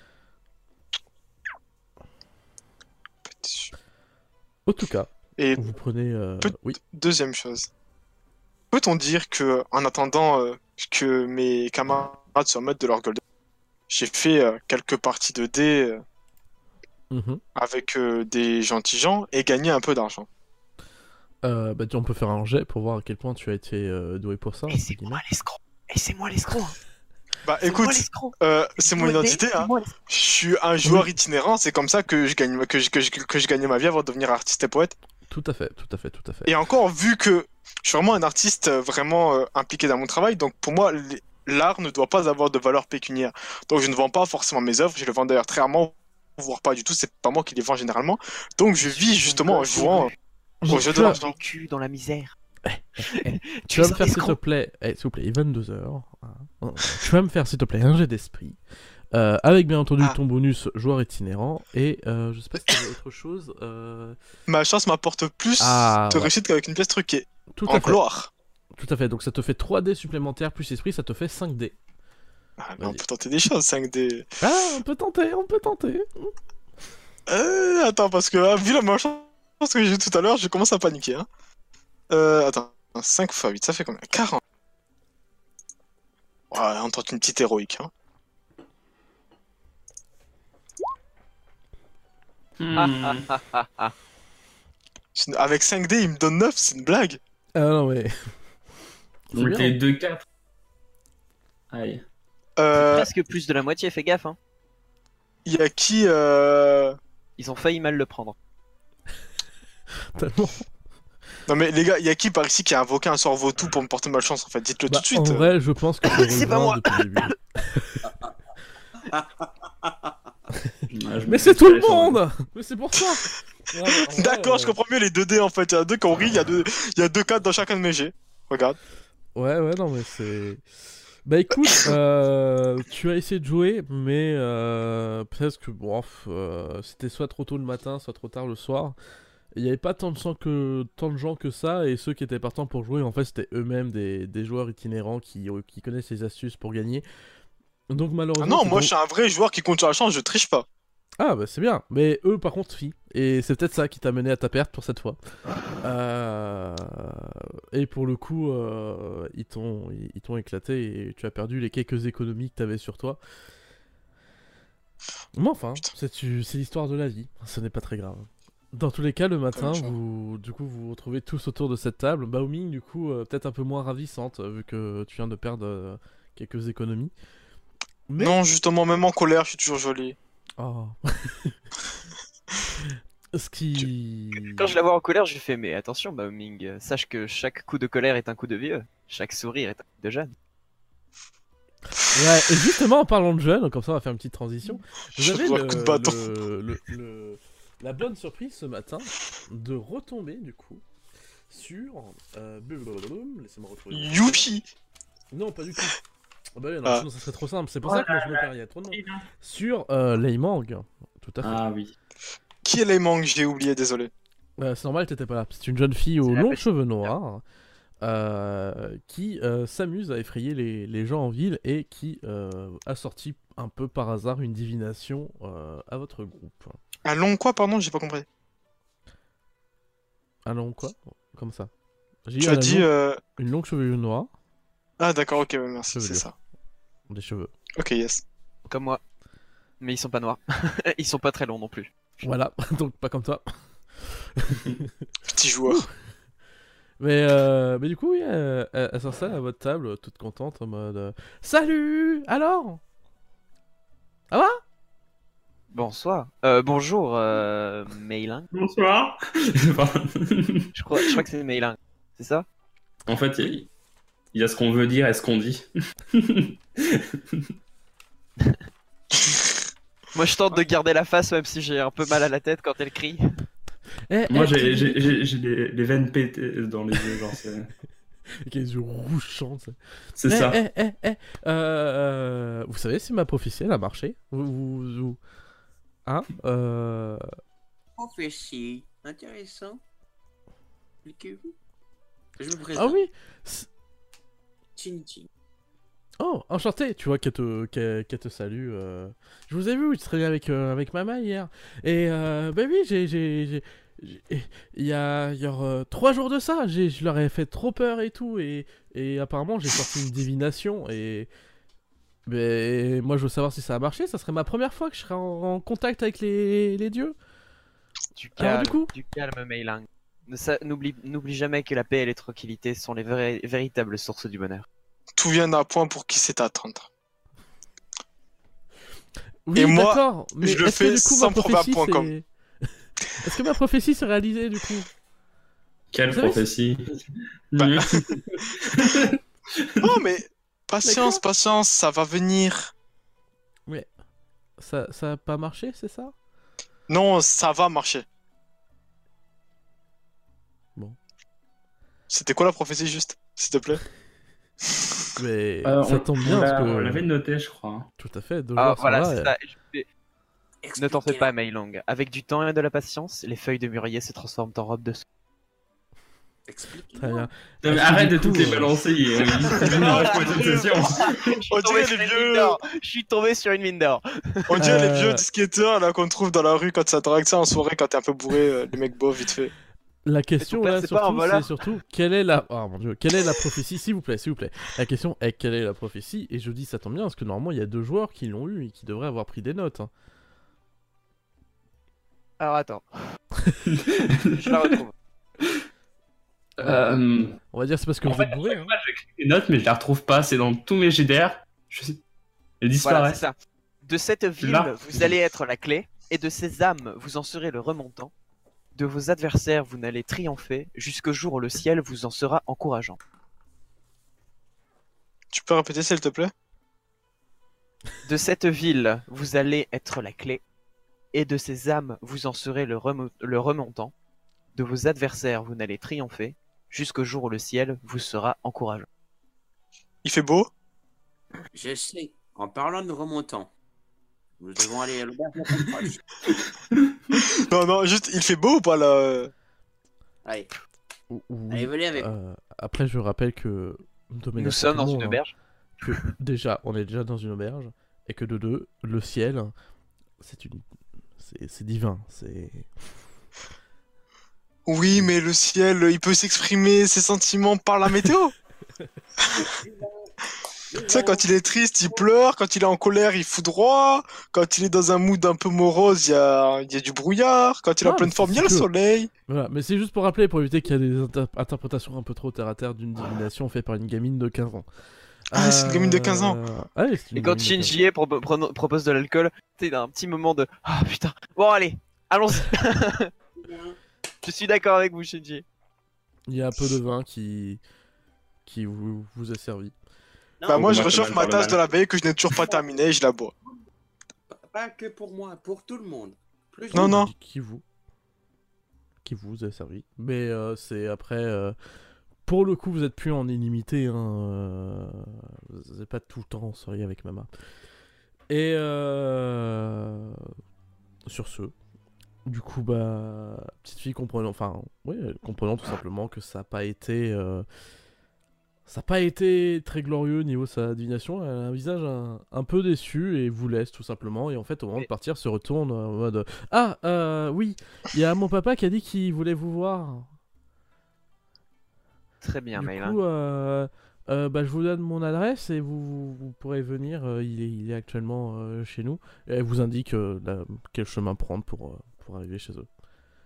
En tout cas, Et vous prenez. euh, Peut- Oui. deuxième chose. Peut-on dire que, en attendant euh, que mes camarades se remettent de leur gold, j'ai fait euh, quelques parties de dés euh, Mhm. avec euh, des gentils gens et gagné un peu d'argent. Euh, bah, tu- on peut faire un jet pour voir à quel point tu as été euh, doué pour ça. Et entre c'est guillemets. moi l'escroc. Et c'est moi l'escroc. hein. Bah C'est écoute, moi l'escroc. euh, c'est mon Moi, identité, c'est hein. moi l'escroc. Je suis un joueur itinérant, c'est comme ça que je gagne que je, que je, que je gagnais ma vie avant de devenir artiste et poète. Tout à fait, tout à fait, tout à fait. Et encore, vu que je suis vraiment un artiste euh, vraiment euh, impliqué dans mon travail, donc pour moi, l- l'art ne doit pas avoir de valeur pécuniaire. Donc je ne vends pas forcément mes œuvres, je les vends d'ailleurs très rarement, voire pas du tout, c'est pas moi qui les vends généralement. Donc je vis justement en jouant euh, au jeu de Tu vas- l'argent. Vécu dans la misère. Tu vas es me un faire s'il te escroc. plaît, eh, s'il vous plaît, il est vingt-deux heures. Tu vas me faire s'il te plaît un jet d'esprit. Euh, avec bien entendu Ah. ton bonus joueur itinérant. Et euh, je sais pas si tu autre chose. euh, Ma chance m'apporte plus Ah, de ouais. réussite qu'avec une pièce truquée. Tout En à fait. gloire. Tout à fait. Donc ça te fait trois dés supplémentaires plus esprit, ça te fait cinq dés. Ah, mais on Vas-y. peut tenter des choses, cinq D. Ah, on peut tenter, on peut tenter. Euh, attends, parce que ah, vu la malchance que j'ai eu tout à l'heure, je commence à paniquer. Hein. Euh, attends, cinq fois huit, ça fait combien? quarante. Ouais, on tente une petite héroïque. Hein. Ah, Hmm. ah, ah, ah, ah. C'est une- Avec cinq D, il me donne neuf, c'est une blague. Ah non mais. C'est Donc bien. t'es deux quatre. Aïe. Euh, Presque plus de la moitié, fais gaffe. Hein. Il y a qui euh... Ils ont failli mal le prendre. Tellement. Non mais les gars, il y a qui par ici qui a invoqué un sort vautoux pour me porter malchance en fait? Dites-le Bah, tout de suite. en vrai, je pense que c'est C'est pas moi. depuis le début. Ouais, je Mais me c'est dis tout pas le les choses. monde. Mais c'est pour ça. Non, mais en vrai, D'accord, je euh, comprends mieux les deux dés en fait. Il y a deux qui ont ri, il y a deux, il y a deux quatre dans chacun de mes jets. Regarde. Ouais, ouais, non, mais c'est. Bah écoute, euh, tu as essayé de jouer, mais euh, presque, bon, euh, c'était soit trop tôt le matin, soit trop tard le soir. Il n'y avait pas tant de, gens que, tant de gens que ça, et ceux qui étaient partants pour jouer, en fait, c'était eux-mêmes des, des joueurs itinérants qui, qui connaissent les astuces pour gagner. Donc malheureusement. Ah non, c'est moi donc- je suis un vrai joueur qui compte sur la chance, je triche pas. Ah bah c'est bien, mais eux par contre si, et c'est peut-être ça qui t'a mené à ta perte pour cette fois. Euh, Et pour le coup, euh, ils t'ont ils ils t'ont éclaté et tu as perdu les quelques économies que t'avais sur toi. Mais enfin, Putain. c'est tu- c'est l'histoire de la vie, ce n'est pas très grave. Dans tous les cas, le matin, Putain, vous, du coup, vous vous retrouvez tous autour de cette table. Baoming, du coup, euh, peut-être un peu moins ravissante, euh, vu que tu viens de perdre euh, quelques économies. Mais... Non, justement, même en colère, je suis toujours joli. Oh. Ce qui... Quand je la vois en colère, je lui fais mais attention, Baoming, sache que chaque coup de colère est un coup de vieux, chaque sourire est un coup de jeune. Ouais, et justement, en parlant de jeunes, comme ça on va faire une petite transition. Vous Je avez vois le, le coup de bâton. le- le- le- la bonne surprise ce matin de retomber du coup sur... Euh, blablabla, laissez-moi retrouver. Youpi! Non, pas du tout. Ah bah oui, non, Ah. sinon ça serait trop simple. C'est pour Oh ça que moi là je me là. perds, il y a trop de noms. Sur euh, Leymang, tout à fait. Ah oui. Qui est les manques? J'ai oublié, désolé. Euh, c'est normal, t'étais pas là. C'est une jeune fille aux C'est la longs petite- cheveux noirs euh, qui euh, s'amuse à effrayer les, les gens en ville et qui euh, a sorti un peu par hasard une divination euh, à votre groupe. Un long quoi, pardon? J'ai pas compris. Un long quoi? Comme ça. J'ai Tu un as dit... long- euh, une longue chevelure noire, Ah d'accord, ok, ouais, merci, Ça veut c'est dire. ça. des cheveux. Ok, yes. Comme moi. Mais ils sont pas noirs. Ils sont pas très longs non plus. Voilà, donc pas comme toi. Petit joueur. Mais, euh, mais du coup, oui, elle, elle- elle s'installe à votre table, toute contente, en mode euh, Salut! Alors? Ça va? Bonsoir. Euh, bonjour, euh, Meiling. Bonsoir. Je crois, je crois que c'est Meiling. C'est ça? En fait, il y, a- il y a ce qu'on veut dire et ce qu'on dit. Moi je tente de garder la face même si j'ai un peu mal à la tête quand elle crie. Eh, Moi, eh, j'ai eh, j'ai- j'ai- j'ai les, les veines pétées dans les yeux, genre c'est Avec les yeux rougeants, ça. c'est Eh, ça. eh, eh, eh, euh, vous savez si ma prophétie elle a marché? Vous, vous, vous- Hein? Euh... Prophétie. Intéressant. Expliquez-vous. Je me Ah présente. oui! c'est- Tintin. Oh, enchanté! Tu vois qu'elle te, qu'elle, qu'elle te salue. euh. Je vous ai vu, tu traînais avec, euh, avec maman hier. Et euh, bah oui, j'ai... j'ai, j'ai- j'ai- Il y a, il y a euh, trois jours de ça, j'ai, je leur ai fait trop peur et tout. Et, et apparemment, j'ai sorti une divination. Et... Mais moi, je veux savoir si ça a marché. Ça serait ma première fois que je serais en, en contact avec les, les dieux. Du Alors, calme, du coup du calme, Meiling. Ne sa- N'oublie n'oublie jamais que la paix et les tranquillités sont les vrais- véritables sources du bonheur. Tout vient d'un point pour qui c'est attendre. Oui, Et moi, d'accord, mais je le est-ce que fais du coup sans ma prophétie proverbe point com. c'est... Est-ce que ma prophétie s'est réalisée du coup? Quelle Vous savez, prophétie. Bah. Mhm. Non mais... Patience, D'accord. patience, ça va venir. Ça, ça a pas marché, c'est ça? Non, ça va marcher. Bon. C'était quoi la prophétie juste, s'il te plaît? Mais Euh, ça on- tombe on bien l'a- parce que... on l'avait noté, je crois. hein. Tout à fait, deux Ah joueurs voilà, sont là. c'est et- ça. Je fais- Ne t'en fais Expliquez-la. pas, Meiling. Avec du temps et de la patience, les feuilles de mûrier se transforment en robes de soie. Expliquez-moi. Très bien. Non, mais Est-ce que arrête du de coup, toutes les euh, balancer. Il il- il nous reste pas cette session. On dirait les vieux... Je suis tombé sur une mine d'or. On dirait Euh, les vieux skateurs là qu'on trouve dans la rue quand ça drague ça en soirée quand t'es un peu bourré, euh, les mecs beaux vite fait. La question père, là, c'est pas un surtout, voleur. c'est surtout quelle est la... Oh mon dieu, quelle est la prophétie, s'il vous plaît, s'il vous plaît. La question est quelle est la prophétie, et je dis ça tombe bien, parce que normalement il y a deux joueurs qui l'ont eu et qui devraient avoir pris des notes. hein. Alors attends. Je la retrouve. Euh, On va dire c'est parce que En vous fait, êtes bourré. Hein. moi, j'écris des notes, mais je les retrouve pas. C'est dans tous mes G D R. Je sais... Elles Voilà, disparaissent. c'est ça. De cette ville, Là. vous allez être la clé, et de ces âmes, vous en serez le remontant. De vos adversaires, vous n'allez triompher, jusqu'au jour où le ciel vous en sera encourageant. Tu peux répéter s'il te plaît? De cette ville, vous allez être la clé, et de ces âmes, vous en serez le, remo- le remontant. De vos adversaires, vous n'allez triompher, jusqu'au jour où le ciel vous sera encourageant. Il fait beau? Je sais. En parlant de remontant, nous devons aller à l'auberge la plus proche. Non, non, juste il fait beau ou pas là? Allez, Ou- ou- allez, venez avec. euh, après, je rappelle que... Doménacien, Nous sommes tout le dans monde, une hein, auberge. que déjà, on est déjà dans une auberge, et que de deux, le ciel, c'est une... C'est c'est divin, c'est... Oui, mais le ciel, il peut s'exprimer ses sentiments par la météo. Tu sais, quand il est triste, il pleure. Quand il est en colère, il foudroie. Quand il est dans un mood un peu morose, il y a, il y a du brouillard. Quand il est Ah, en pleine mais forme, il y a c'est le que- soleil. Voilà, mais c'est juste pour rappeler, pour éviter qu'il y ait des inter- interprétations un peu trop terre à terre d'une divination faite par une gamine de quinze ans. Ah, c'est une gamine de quinze ans. Euh, ah oui, c'est une Et quand gamine de quinze ans. Shinji pro pro propose de l'alcool, tu sais, il a un petit moment de ah putain. Bon allez, allons-y. Je suis d'accord avec vous, Shinji. Il y a un peu de vin qui, qui vous, vous est servi. Non, Bah, moi, je moi, c'est réchauffe mal ma par le tasse mal. de la veille que je n'ai toujours pas terminée et je la bois. pas- pas que pour moi, pour tout le monde. Plus Non, ou non. moins. Qui, qui vous Qui vous est servi. Mais euh, c'est après... euh, pour le coup, vous êtes plus en illimité. Hein, euh, vous n'êtes pas tout le temps en soirée avec Mama. Et euh, sur ce... Du coup, bah... Petite fille comprenant... Enfin, oui, comprenant tout simplement que ça n'a pas été... euh, Ça n'a pas été très glorieux niveau sa divination, elle a un visage un, un peu déçu et vous laisse tout simplement. Et en fait, au moment de partir, se retourne en mode ah, euh, oui, il y a mon papa qui a dit qu'il voulait vous voir. Très bien, Du Maïlin. coup, euh, euh, bah, je vous donne mon adresse et vous, vous, vous pourrez venir. euh, il, est, il est actuellement euh, chez nous. Et elle vous indique euh, la- quel chemin prendre pour, euh, pour arriver chez eux.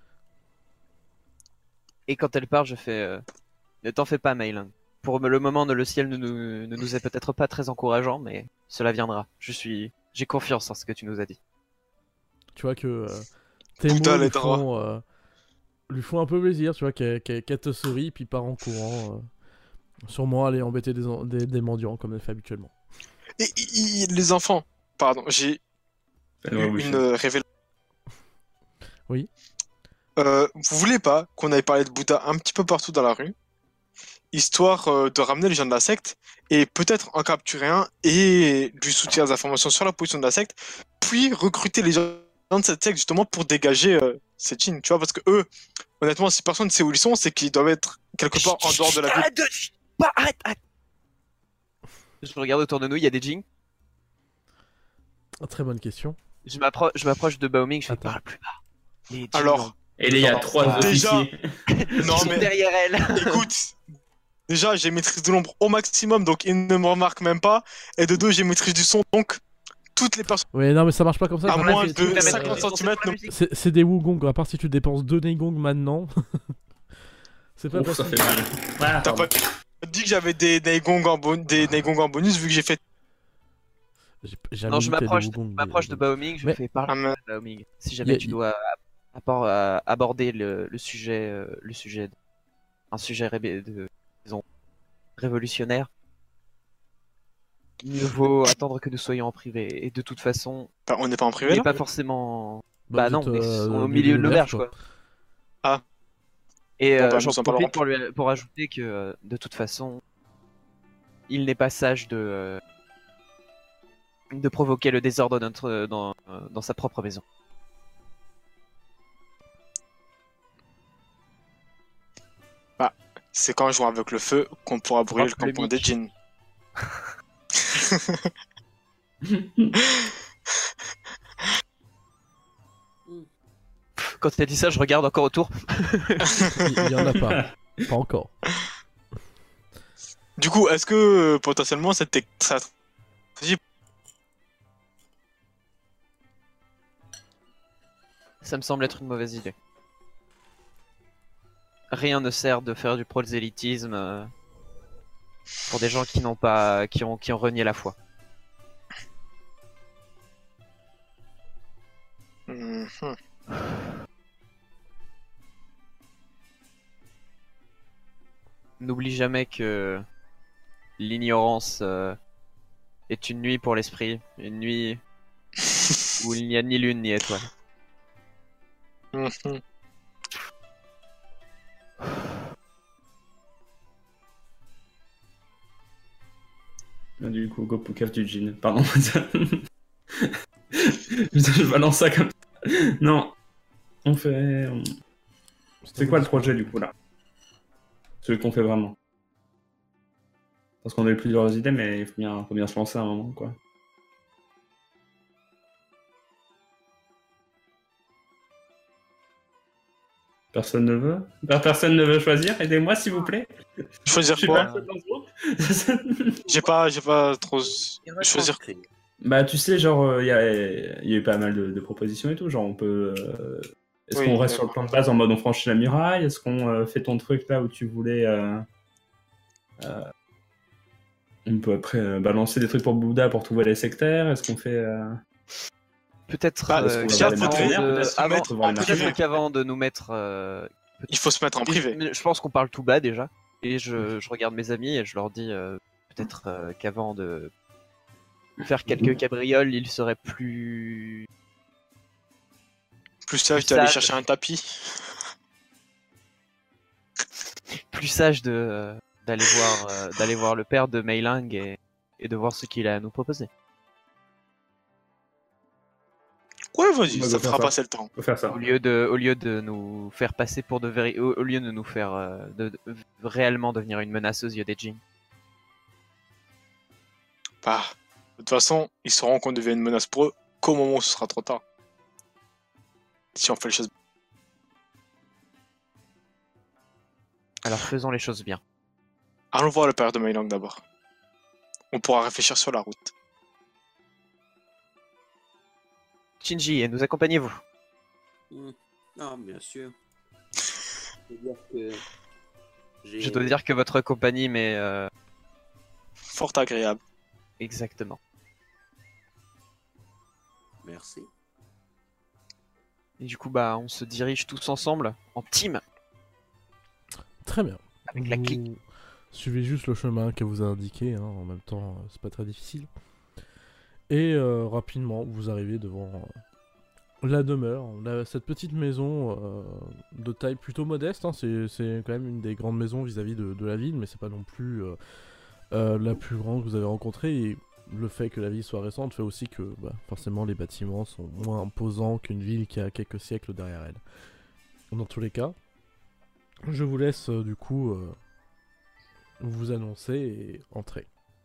Et quand elle part, je fais euh, ne t'en fais pas, Maïlin. Pour le moment, le ciel ne nous, ne nous est peut-être pas très encourageant, mais cela viendra. Je suis, j'ai confiance en ce que tu nous as dit. Tu vois que euh, tes Bouddha mots lui l'aidera. font, euh, lui font un peu plaisir, tu vois, qu'elle qu'elle- qu'elle te sourit, puis part en courant. euh, sûrement aller embêter des, en- des, des mendiants comme elle fait habituellement. Et, et- et les enfants, pardon, j'ai Elle eu va une wisher. euh, révélation. Oui. Euh, vous voulez pas qu'on aille parler de Bouddha un petit peu partout dans la rue, histoire euh, de ramener les gens de la secte et peut-être en capturer un et lui soutirer des informations sur la position de la secte, puis recruter les gens de cette secte justement pour dégager euh, ces djinns, tu vois, parce que eux, honnêtement, si personne ne sait où ils sont, c'est qu'ils doivent être quelque part en dehors de la ville. Arrête de... chut, pas- arrête, arrête. Je regarde autour de nous, il y a des djinns. Ah, très bonne question. Je m'appro- je m'approche de Baoming, je fais Attends. parle plus bas. Les djinns Alors, Et il y a Non, trois déjà- officiers. non ils sont mais derrière elle. écoute, déjà j'ai maîtrise de l'ombre au maximum, donc ils ne me remarquent même pas, et de deux j'ai maîtrise du son, donc toutes les personnes Ouais, non, mais ça marche pas comme ça. à quand moins même. de Tu cinquante permets de- centimètres ne C'est c'est des Wugong, à part si tu dépenses deux Neigong maintenant. C'est pas Ouf, ça possible. fait mal. Voilà, T'as pardon. pas dit que j'avais des Neigong en, bon- des Neigong en bonus vu que j'ai fait. J'ai jamais Non, dit je que t'as des m'approche, Wugong, je m'approche mais- de Baoming, je Mais- fais parle Ah, plus mais- bas, Baoming. Si jamais Y a- tu y- dois apport- euh, aborder le, le sujet, euh, le sujet, de- un sujet rébé- de, disons, révolutionnaire, mieux vaut attendre que nous soyons en privé. Et de toute façon, Bah, on n'est pas en il privé n'est là pas forcement. Bah, Bah, vous non, êtes, mais euh, ils sont au au milieu milieu de de l'auberge, l'auberge, quoi. Ah. Et Bon, euh, bah, je j'en me sens pas profite le pour, lui, pour ajouter que, euh, de toute façon, il n'est pas sage de, euh, de provoquer le désordre dans, notre- dans, euh, dans sa propre maison. C'est quand on joue avec le feu qu'on pourra brûler le Drop le campement des mic. djinns. Quand tu as dit ça, je regarde encore autour. Il y en a pas. Pas encore. Du coup, est-ce que euh, potentiellement cette tec- stratégie. Ça me semble être une mauvaise idée. Rien ne sert de faire du prosélytisme euh, pour des gens qui n'ont pas, qui ont, qui ont renié la foi. Mhm. N'oublie jamais que l'ignorance euh, est une nuit pour l'esprit, une nuit où il n'y a ni lune ni étoile. Mhm. Du coup, go poucave du jean. Pardon. Putain, je balance ça comme ça. Non. On fait. on- C'est quoi le projet du coup là? Celui qu'on fait vraiment. Parce qu'on a eu plusieurs idées, mais il faut bien, faut bien se lancer à un moment quoi. Personne ne veut? Personne ne veut choisir? Aidez-moi s'il vous plaît. Choisir Je suis quoi pas seul dans ce groupe. J'ai pas, j'ai pas trop. Choisir. Bah tu sais, genre, il y, a, y a eu pas mal de, de propositions et tout, genre on peut... euh, Est-ce Oui, qu'on reste sur d'accord. le plan de base en mode on franchit la muraille? Est-ce qu'on euh, fait ton truc là où tu voulais... euh, euh, On peut après euh, balancer des trucs pour Bouddha pour trouver les sectaires. Est-ce qu'on fait. Euh... Peut-être Bah, euh, déjà, qu'avant faudrait- de- faudrait se avant- mettre en peut-être privé. qu'avant de nous mettre. euh, Il faut se mettre en privé. Mais Je pense qu'on parle tout bas déjà. Et je, je regarde mes amis et je leur dis euh, peut-être euh, qu'avant de faire quelques cabrioles, il serait plus. Plus sage Plus d'aller sage. chercher un tapis. plus sage de euh, d'aller voir euh, d'aller voir le père de Mei Ling et, et de voir ce qu'il a à nous proposer. Ouais, vas-y, On va ça faire fera ça. passer le temps. On peut faire ça. Au lieu de au lieu de nous faire passer pour de véri... au, au lieu de nous faire euh, de, de- réellement devenir une menace aux yeux des djinns. Bah, de toute façon, ils sauront qu'on devient une menace pour eux qu'au moment où ce sera trop tard. Si on fait les choses. Alors faisons les choses bien. Allons voir le père de Mei Ling d'abord. On pourra réfléchir sur la route. Shinji, nous accompagnez-vous. Hmm. Non, bien sûr. Je veux dire que j'ai- Je dois dire que votre compagnie mais euh, Fort agréable. exactement. Merci. Et du coup bah on se dirige tous ensemble en team Très bien. avec la Vous clique. Suivez juste le chemin qu'elle vous a indiqué, hein, en même temps, euh, c'est pas très difficile. Et euh, rapidement, vous arrivez devant euh, la demeure, la- cette petite maison euh, de taille plutôt modeste, hein, c'est c'est quand même une des grandes maisons vis-à-vis de, de la ville, mais c'est pas non plus euh, euh, la plus grande que vous avez rencontrée. Et le fait que la ville soit récente fait aussi que bah, forcément les bâtiments sont moins imposants qu'une ville qui a quelques siècles derrière elle. Dans tous les cas, je vous laisse euh, du coup euh, vous annoncer et entrer.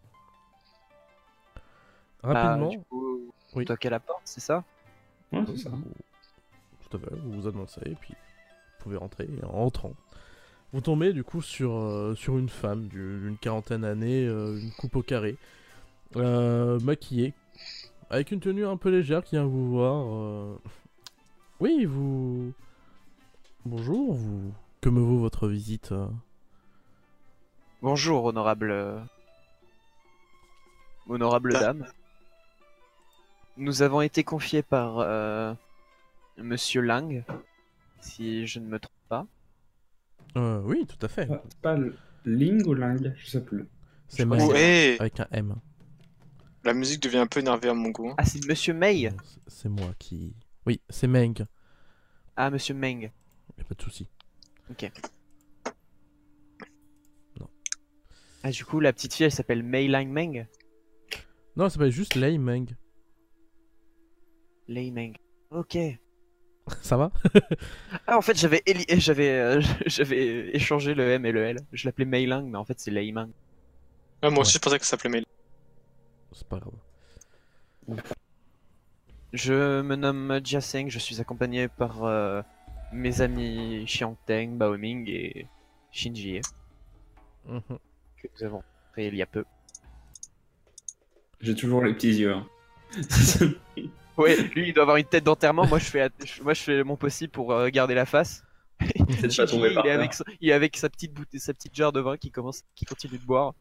Rapidement, Bah, du coup, oui. on toque à la porte, c'est ça? Ouais, c'est ça. vous- tout à fait, vous vous annoncez et puis vous pouvez rentrer. Et en entrant, vous tombez du coup sur, euh, sur une femme du- d'une quarantaine d'années, euh, une coupe au carré, euh, maquillée, avec une tenue un peu légère qui vient vous voir. euh. Oui, vous... Bonjour, vous... Que me vaut votre visite euh Bonjour, honorable. euh, Honorable Ah. dame. Nous avons été confiés par euh, Monsieur Lang, si je ne me trompe pas. Euh, Oui, tout à fait. Ah, c'est pas Ling ou Ling? Je sais plus. C'est crois Meng, que Ouais, avec un M. la musique devient un peu énervée à mon goût. hein. Ah, c'est Monsieur Mei. Non, c'est- C'est moi qui... Oui, c'est Meng. Ah, Monsieur Meng. Y a pas de souci. Ok. Non. Ah, du coup, la petite fille, elle s'appelle Mei Lang Meng. Non, ça s'appelle juste Lei Meng. Lei Meng. Ok. Ça va? Ah, en fait, j'avais éli- j'avais euh, j'avais échangé le M et le L. Je l'appelais Mei Lang, mais en fait, c'est Lei Meng. Ouais, moi aussi, Ouais. je pensais que ça s'appelait Mei Ling. C'est pas grave. Je me nomme Jia Seng, je suis accompagné par euh, mes amis Xiang Teng, Bao Ming et Shinji, Mhm. que nous avons rencontrés il y a peu. J'ai toujours les petits yeux. hein. Ouais, lui il doit avoir une tête d'enterrement, moi je fais, att- moi je fais mon possible pour euh, garder la face. C'est de pas tomber il, par est terre. avec son- il est avec sa petite bouteille, sa petite jarre de vin qui commence, qui continue de boire.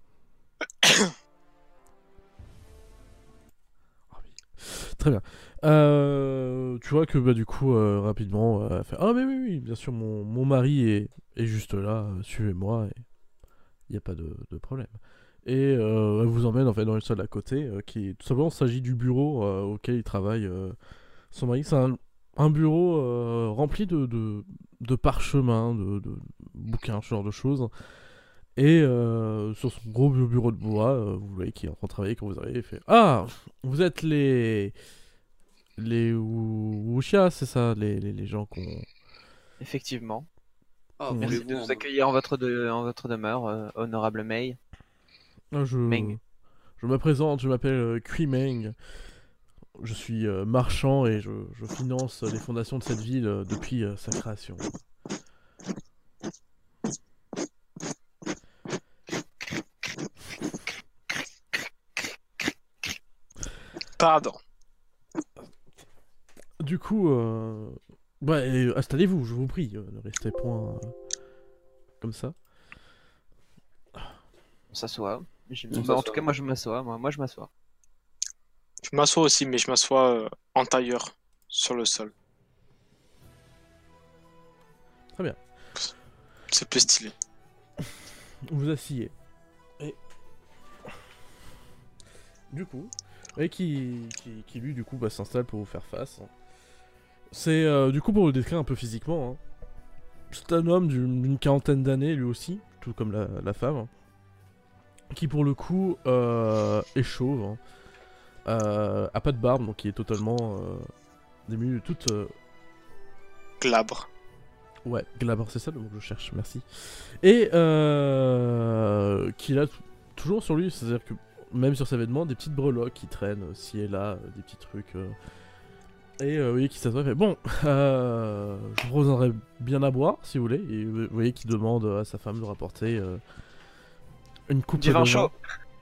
Ah oui. Très bien. Euh, tu vois que bah, du coup, euh, rapidement, euh, elle fait ah, mais oui, oui, bien sûr, mon, mon mari est, est juste là, euh, suivez-moi, et il n'y a pas de, de problème. Et euh, elle vous emmène en fait dans une salle à côté, euh, qui tout simplement, il s'agit du bureau euh, auquel il travaille euh, son mari. C'est un, un bureau euh, rempli de, de, de parchemins, de, de bouquins, ce genre de choses. Et euh, sur son gros bu- bureau de bois, euh, vous voyez qu'il est en train de travailler quand vous arrivez, il fait ah, vous êtes les les Wu- Wuxia, c'est ça, les, les, les gens qu'on... Effectivement. Oh, Merci voulez-vous de en- nous accueillir en votre, de, en votre demeure, euh, honorable Mei. Ah, je Meng. je me présente, je m'appelle euh, Kui Meng. Je suis euh, marchand et je, je finance les fondations de cette ville euh, depuis euh, sa création. Pardon. Du coup, euh... bah, et, installez-vous, je vous prie, euh, ne restez point euh, comme ça. On s'assoit. J'ai- On bah, en s'assoit. tout cas, moi je m'assois. Moi, moi je m'assois. Je m'assois aussi, mais je m'assois euh, en tailleur sur le sol. Très bien. C'est plus stylé. Vous vous asseyez. Et. Du coup. Et qui, qui, qui lui, du coup, bah, s'installe pour vous faire face. C'est, euh, du coup, pour le décrire un peu physiquement, hein, c'est un homme d'une d'une quarantaine d'années, lui aussi, tout comme la, la femme, hein, qui, pour le coup, euh, est chauve, hein, euh, a pas de barbe, donc il est totalement euh, démuni de toute... euh, Glabre. Ouais, glabre, c'est ça le mot que je cherche, merci. Et euh, qu'il a t- toujours sur lui, c'est-à-dire que même sur ses vêtements, des petites breloques qui traînent euh, ci et là, euh, des petits trucs. euh. Et euh, vous voyez qu'il s'assoit et fait bon, euh, je vous reviendrai bien à boire si vous voulez. Et vous voyez qu'il demande à sa femme de rapporter euh, une coupe Du de vin chaud.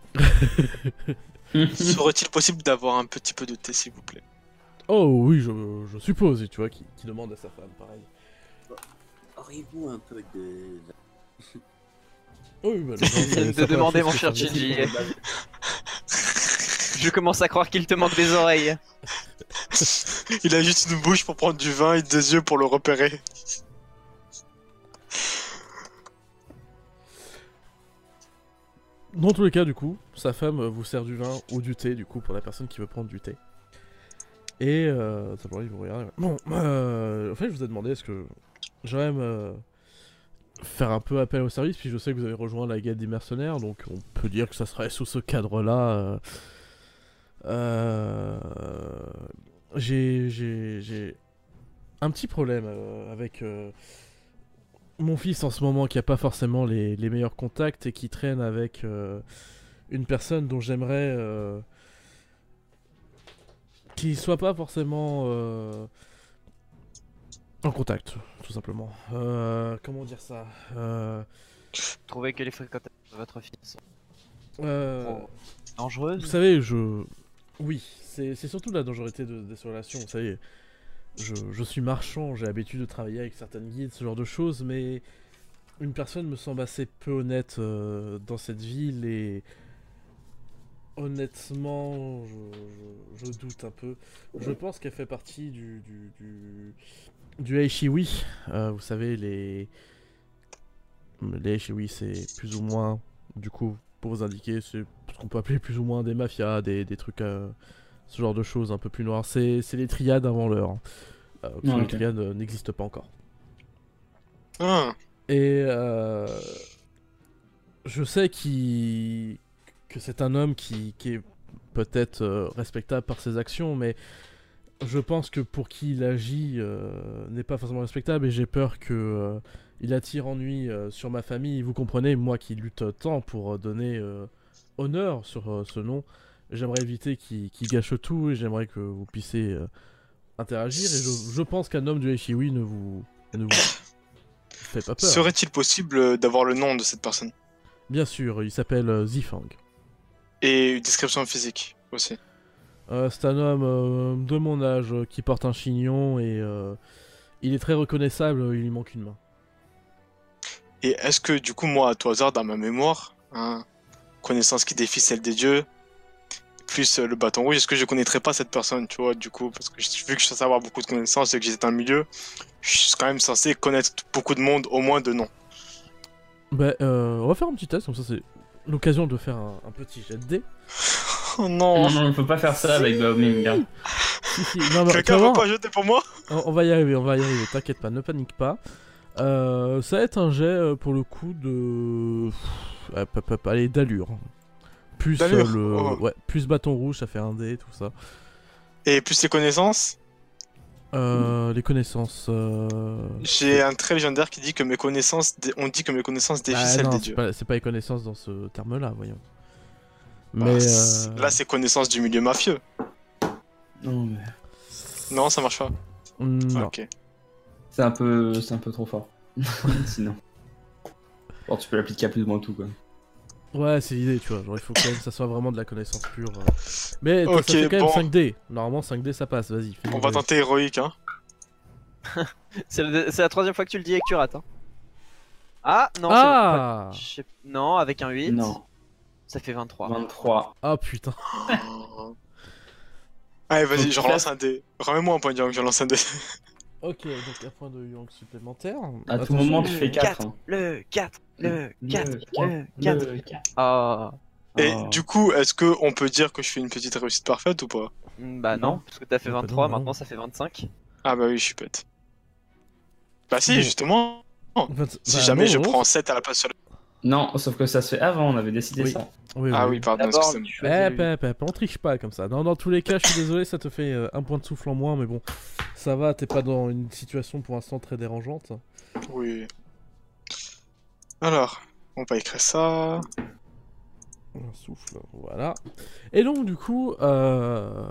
Serait-il possible d'avoir un petit peu de thé, s'il vous plaît? Oh oui, je, je suppose, tu vois, qui, qui demande à sa femme, pareil. Auriez-vous un peu de... Oh oui, bah, le vin, c'est- de c'est la première demander, chose mon que cher ça me dit. Shinji. Je commence à croire qu'il te manque des oreilles. Il a juste une bouche pour prendre du vin et des yeux pour le repérer. Dans tous les cas, du coup, sa femme euh, vous sert du vin ou du thé, du coup, pour la personne qui veut prendre du thé. Et euh, ça pourrait vous regarder. Bon, euh, en fait, je vous ai demandé est-ce que j'aurais même euh, faire un peu appel au service, puis je sais que vous avez rejoint la guilde des mercenaires, donc on peut dire que ça serait sous ce cadre-là. Euh, euh, j'ai, j'ai, j'ai un petit problème euh, avec euh, mon fils en ce moment qui a pas forcément les, les meilleurs contacts et qui traîne avec euh, une personne dont j'aimerais euh, qu'il soit pas forcément euh, en contact, tout simplement. Euh, comment dire ça euh, Trouvez que les fréquentations de votre fils sont euh, trop dangereuses. Vous savez, je... Oui, c'est c'est surtout la dangerosité de, de ces relations, vous savez. Je, je suis marchand, j'ai l'habitude de travailler avec certaines guides, ce genre de choses, mais une personne me semble assez peu honnête euh, dans cette ville et honnêtement, je, je- je doute un peu. Je pense qu'elle fait partie du du du, du Aishiwi. Euh, vous savez, les les Aishiwi, c'est plus ou moins, du coup, pour vous indiquer, c'est ce qu'on peut appeler plus ou moins des mafias, des, des trucs, euh, ce genre de choses un peu plus noires. C'est c'est les triades avant l'heure. hein. Euh, parce que Ah, les ok. triades euh, n'existent pas encore. Ah, Et euh, je sais qu'il que c'est un homme qui, qui est peut-être euh, respectable par ses actions, mais je pense que pour qui il agit euh, n'est pas forcément respectable et j'ai peur que euh, il attire ennui euh, sur ma famille. Vous comprenez, moi qui lutte tant pour euh, donner euh, honneur sur euh, ce nom, j'aimerais éviter qu'il qu'il gâche tout et j'aimerais que vous puissiez euh, interagir. Et je, je pense qu'un homme du Aishiwi ne vous, ne vous fait pas peur. serait-il possible d'avoir le nom de cette personne? Bien sûr, il s'appelle euh, Zifang. Et une description physique aussi. Euh, c'est un homme euh, de mon âge euh, qui porte un chignon et euh, il est très reconnaissable, il lui manque une main. Et est-ce que du coup, moi, à tout hasard, dans ma mémoire, hein, connaissance qui défie celle des dieux, plus euh, le bâton rouge, est-ce que je connaîtrais pas cette personne, tu vois, du coup, parce que je- vu que je suis censé avoir beaucoup de connaissances et que j'étais dans le milieu, je suis quand même censé connaître beaucoup de monde, au moins de nom. Bah, euh, on va faire un petit test, comme ça c'est l'occasion de faire un, un petit jet de dés. Oh non, Non, non, il faut pas faire ça avec Baoming. hein. Si, si, non, mais tu quelqu'un vas veut voir, pas jeter pour moi? on, on va y arriver, on va y arriver, t'inquiète pas, ne panique pas. Euh, ça va être un jet euh, pour le coup de... Pff, hop, hop, hop, allez, d'allure. Plus, euh, D'allure, le... oh. ouais, plus bâton rouge, ça fait un dé, tout ça. Et plus les connaissances, Euh, les connaissances... euh, j'ai un trait légendaire qui dit que mes connaissances, dé- on dit que mes connaissances défient Ah, celles non, des c'est dieux. pas, c'est pas les connaissances dans ce terme-là, voyons. Bah, Mais... c'est- euh, Là, c'est connaissances du milieu mafieux. Non, mais Non, ça marche pas. Non. Ok. c'est un peu, c'est un peu trop fort. Sinon. Bon, tu peux l'appliquer à plus ou moins tout, quoi. Ouais, c'est l'idée, tu vois. Genre, il faut quand même que ça soit vraiment de la connaissance pure. euh. Mais Ok, ça fait quand même bon. cinq dés. Normalement, cinq dés ça passe, vas-y. fais-nous On va rêver. tenter héroïque, hein. C'est le- c'est la troisième fois que tu le dis et que tu rates. Hein. Ah non, Ah c'est pas- je sais- non, avec un huit. Non. ça fait vingt-trois. vingt-trois. Ah putain. Allez, vas-y, Donc, je relance un dé. Remets-moi un point de Yang, je relance un dé. Ok, donc un point de Yang supplémentaire. À tout Attention. moment, tu fais quatre. quatre, hein. le quatre, le quatre, Le le quatre, quatre. le quatre. Ah, Et Oh. du coup, est-ce que on peut dire que je fais une petite réussite parfaite ou pas? mm, bah non, Non. parce que t'as fait Bah vingt-trois, non, non. maintenant ça fait vingt-cinq. Ah bah oui, je suis bête. Bah si, Bon. justement, vingt- si bah jamais non, je non, prends sept à la place sur le... Non, sauf que ça se fait avant, on avait décidé Oui. ça. Oui, Ah oui, oui, pardon, D'abord, excusez-moi. tu choisis Eh, lui. pep, pep, on triche pas comme ça. Non, dans tous les cas, je suis désolé, ça te fait euh, un point de souffle en moins, mais bon, ça va, t'es pas dans une situation pour l'instant très dérangeante. Oui. Alors, on va écrire ça. Un souffle, voilà. Et donc, du coup, euh,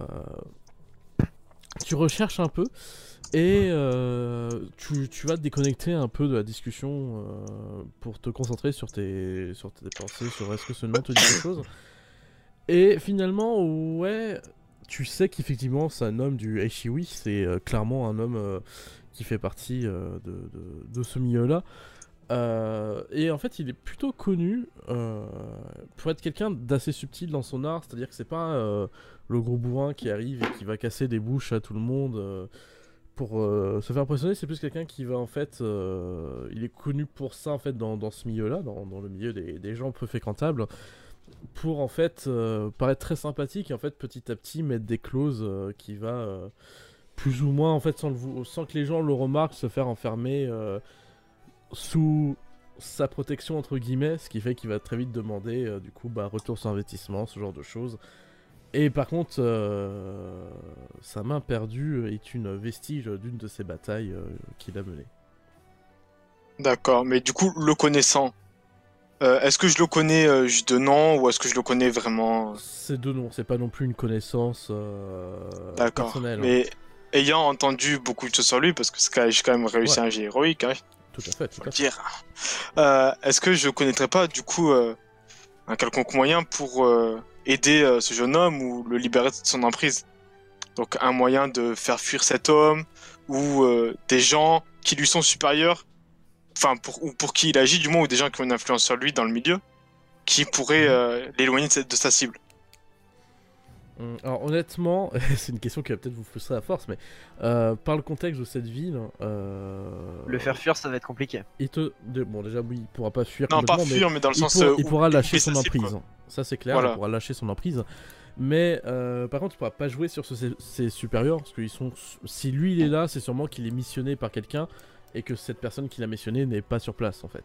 tu recherches un peu et euh, tu, tu vas te déconnecter un peu de la discussion euh, pour te concentrer sur tes, sur tes pensées, sur est-ce que ce nom te dit quelque chose. Et finalement, ouais, tu sais qu'effectivement, c'est un homme du Aishiwi, c'est euh, clairement un homme euh, qui fait partie euh, de, de, de ce milieu-là. Euh, et en fait, il est plutôt connu euh, pour être quelqu'un d'assez subtil dans son art, c'est-à-dire que c'est pas euh, le gros bourrin qui arrive et qui va casser des bouches à tout le monde euh, pour euh, se faire impressionner, c'est plus quelqu'un qui va en fait, euh, il est connu pour ça en fait dans, dans ce milieu-là, dans, dans le milieu des, des gens peu fréquentables, pour en fait euh, paraître très sympathique et en fait petit à petit mettre des clauses euh, qui va euh, plus ou moins en fait sans, le, sans que les gens le remarquent se faire enfermer euh, sous sa protection entre guillemets, ce qui fait qu'il va très vite demander euh, du coup bah, retour sur investissement, ce genre de choses. Et par contre, euh, sa main perdue est une vestige d'une de ses batailles euh, qu'il a menées. D'accord, mais du coup, le connaissant, euh, est-ce que je le connais euh, juste de nom ou est-ce que je le connais vraiment? C'est deux noms, c'est pas non plus une connaissance euh, D'accord, personnelle. hein. mais ayant entendu beaucoup de choses sur lui, parce que c'est quand même- j'ai quand même réussi Ouais. un jet héroïque, hein, Tout à fait, tout faut à le fait. dire. Euh, est-ce que je connaîtrais pas du coup euh, un quelconque moyen pour euh, aider euh, ce jeune homme ou le libérer de son emprise? Donc un moyen de faire fuir cet homme ou euh, des gens qui lui sont supérieurs, enfin pour, ou pour qui il agit du moins, ou des gens qui ont une influence sur lui dans le milieu, qui pourraient euh, l'éloigner de, sa- de sa cible. Hum, Alors honnêtement, c'est une question qui va peut-être vous frustrer à force, mais euh, par le contexte de cette ville, euh, Le faire fuir, ça va être compliqué. il te, de- bon déjà oui, il pourra pas fuir Non, pas complètement, mais fuir, mais dans le il, sens pourra, euh, il où pourra lâcher couper son sa cible, emprise. quoi. Ça c'est clair, Voilà. il pourra lâcher son emprise. Mais euh, par contre, il pourra pas jouer sur ce- ses, ses supérieurs, parce qu'ils sont, si lui il est là, c'est sûrement qu'il est missionné par quelqu'un et que cette personne qui l'a missionné n'est pas sur place en fait.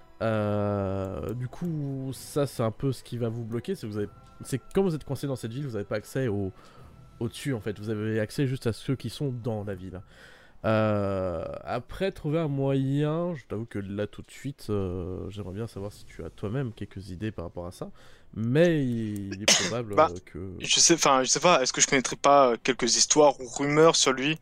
Euh, du coup, ça c'est un peu ce qui va vous bloquer, c'est que vous avez, c'est comme vous êtes coincé dans cette ville, vous n'avez pas accès au au-dessus en fait, vous avez accès juste à ceux qui sont dans la ville. Euh, après, trouver un moyen, je t'avoue que là tout de suite, euh, j'aimerais bien savoir si tu as toi-même quelques idées par rapport à ça, mais il, il est probable Bah, euh, que... Je sais, enfin, je sais pas, est-ce que je connaîtrais pas euh, quelques histoires ou rumeurs sur lui?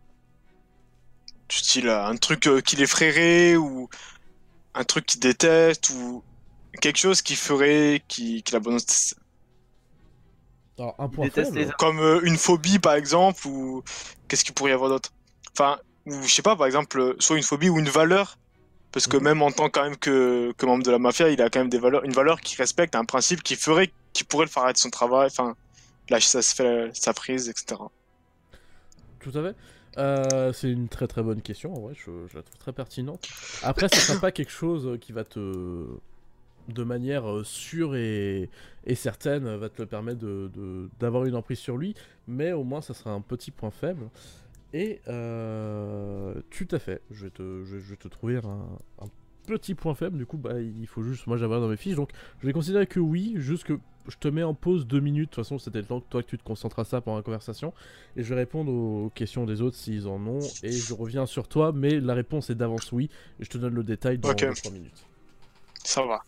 Du style euh, un truc euh, qui l'effraierait ou un truc qu'il déteste ou quelque chose qui ferait qu'il qu'il abandonne. Alors, un Il point déteste faible, les Comme euh, une phobie par exemple, ou qu'est-ce qu'il pourrait y avoir d'autre? Enfin, ou je sais pas, par exemple, euh, soit une phobie ou une valeur, parce que Mhm. même en tant quand même que, que membre de la mafia, il a quand même des valeurs, une valeur qui respecte, un principe qui ferait, qui pourrait le faire arrêter son travail, enfin, lâcher sa, sa, sa prise, et cetera. tout à fait. Euh, c'est une très très bonne question, en vrai, je, je la trouve très pertinente. Après, ce sera pas quelque chose qui va te... de manière euh, sûre et, et certaine, euh, va te le permettre de, de- d'avoir une emprise sur lui, mais au moins ça sera un petit point faible. Et euh, tout à fait, je vais te, je, je vais te trouver un, un petit point faible, du coup bah, il faut juste, moi j'avais dans mes fiches, donc je vais considérer que oui, juste que je te mets en pause deux minutes, de toute façon c'était le temps que toi que tu te concentres à ça pendant la conversation, et je vais répondre aux questions des autres s'ils en ont, et je reviens sur toi, mais la réponse est d'avance oui, et je te donne le détail dans Ok. trois minutes. Ça va.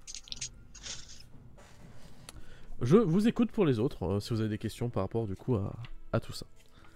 Je vous écoute pour les autres, euh, si vous avez des questions par rapport du coup à, à tout ça.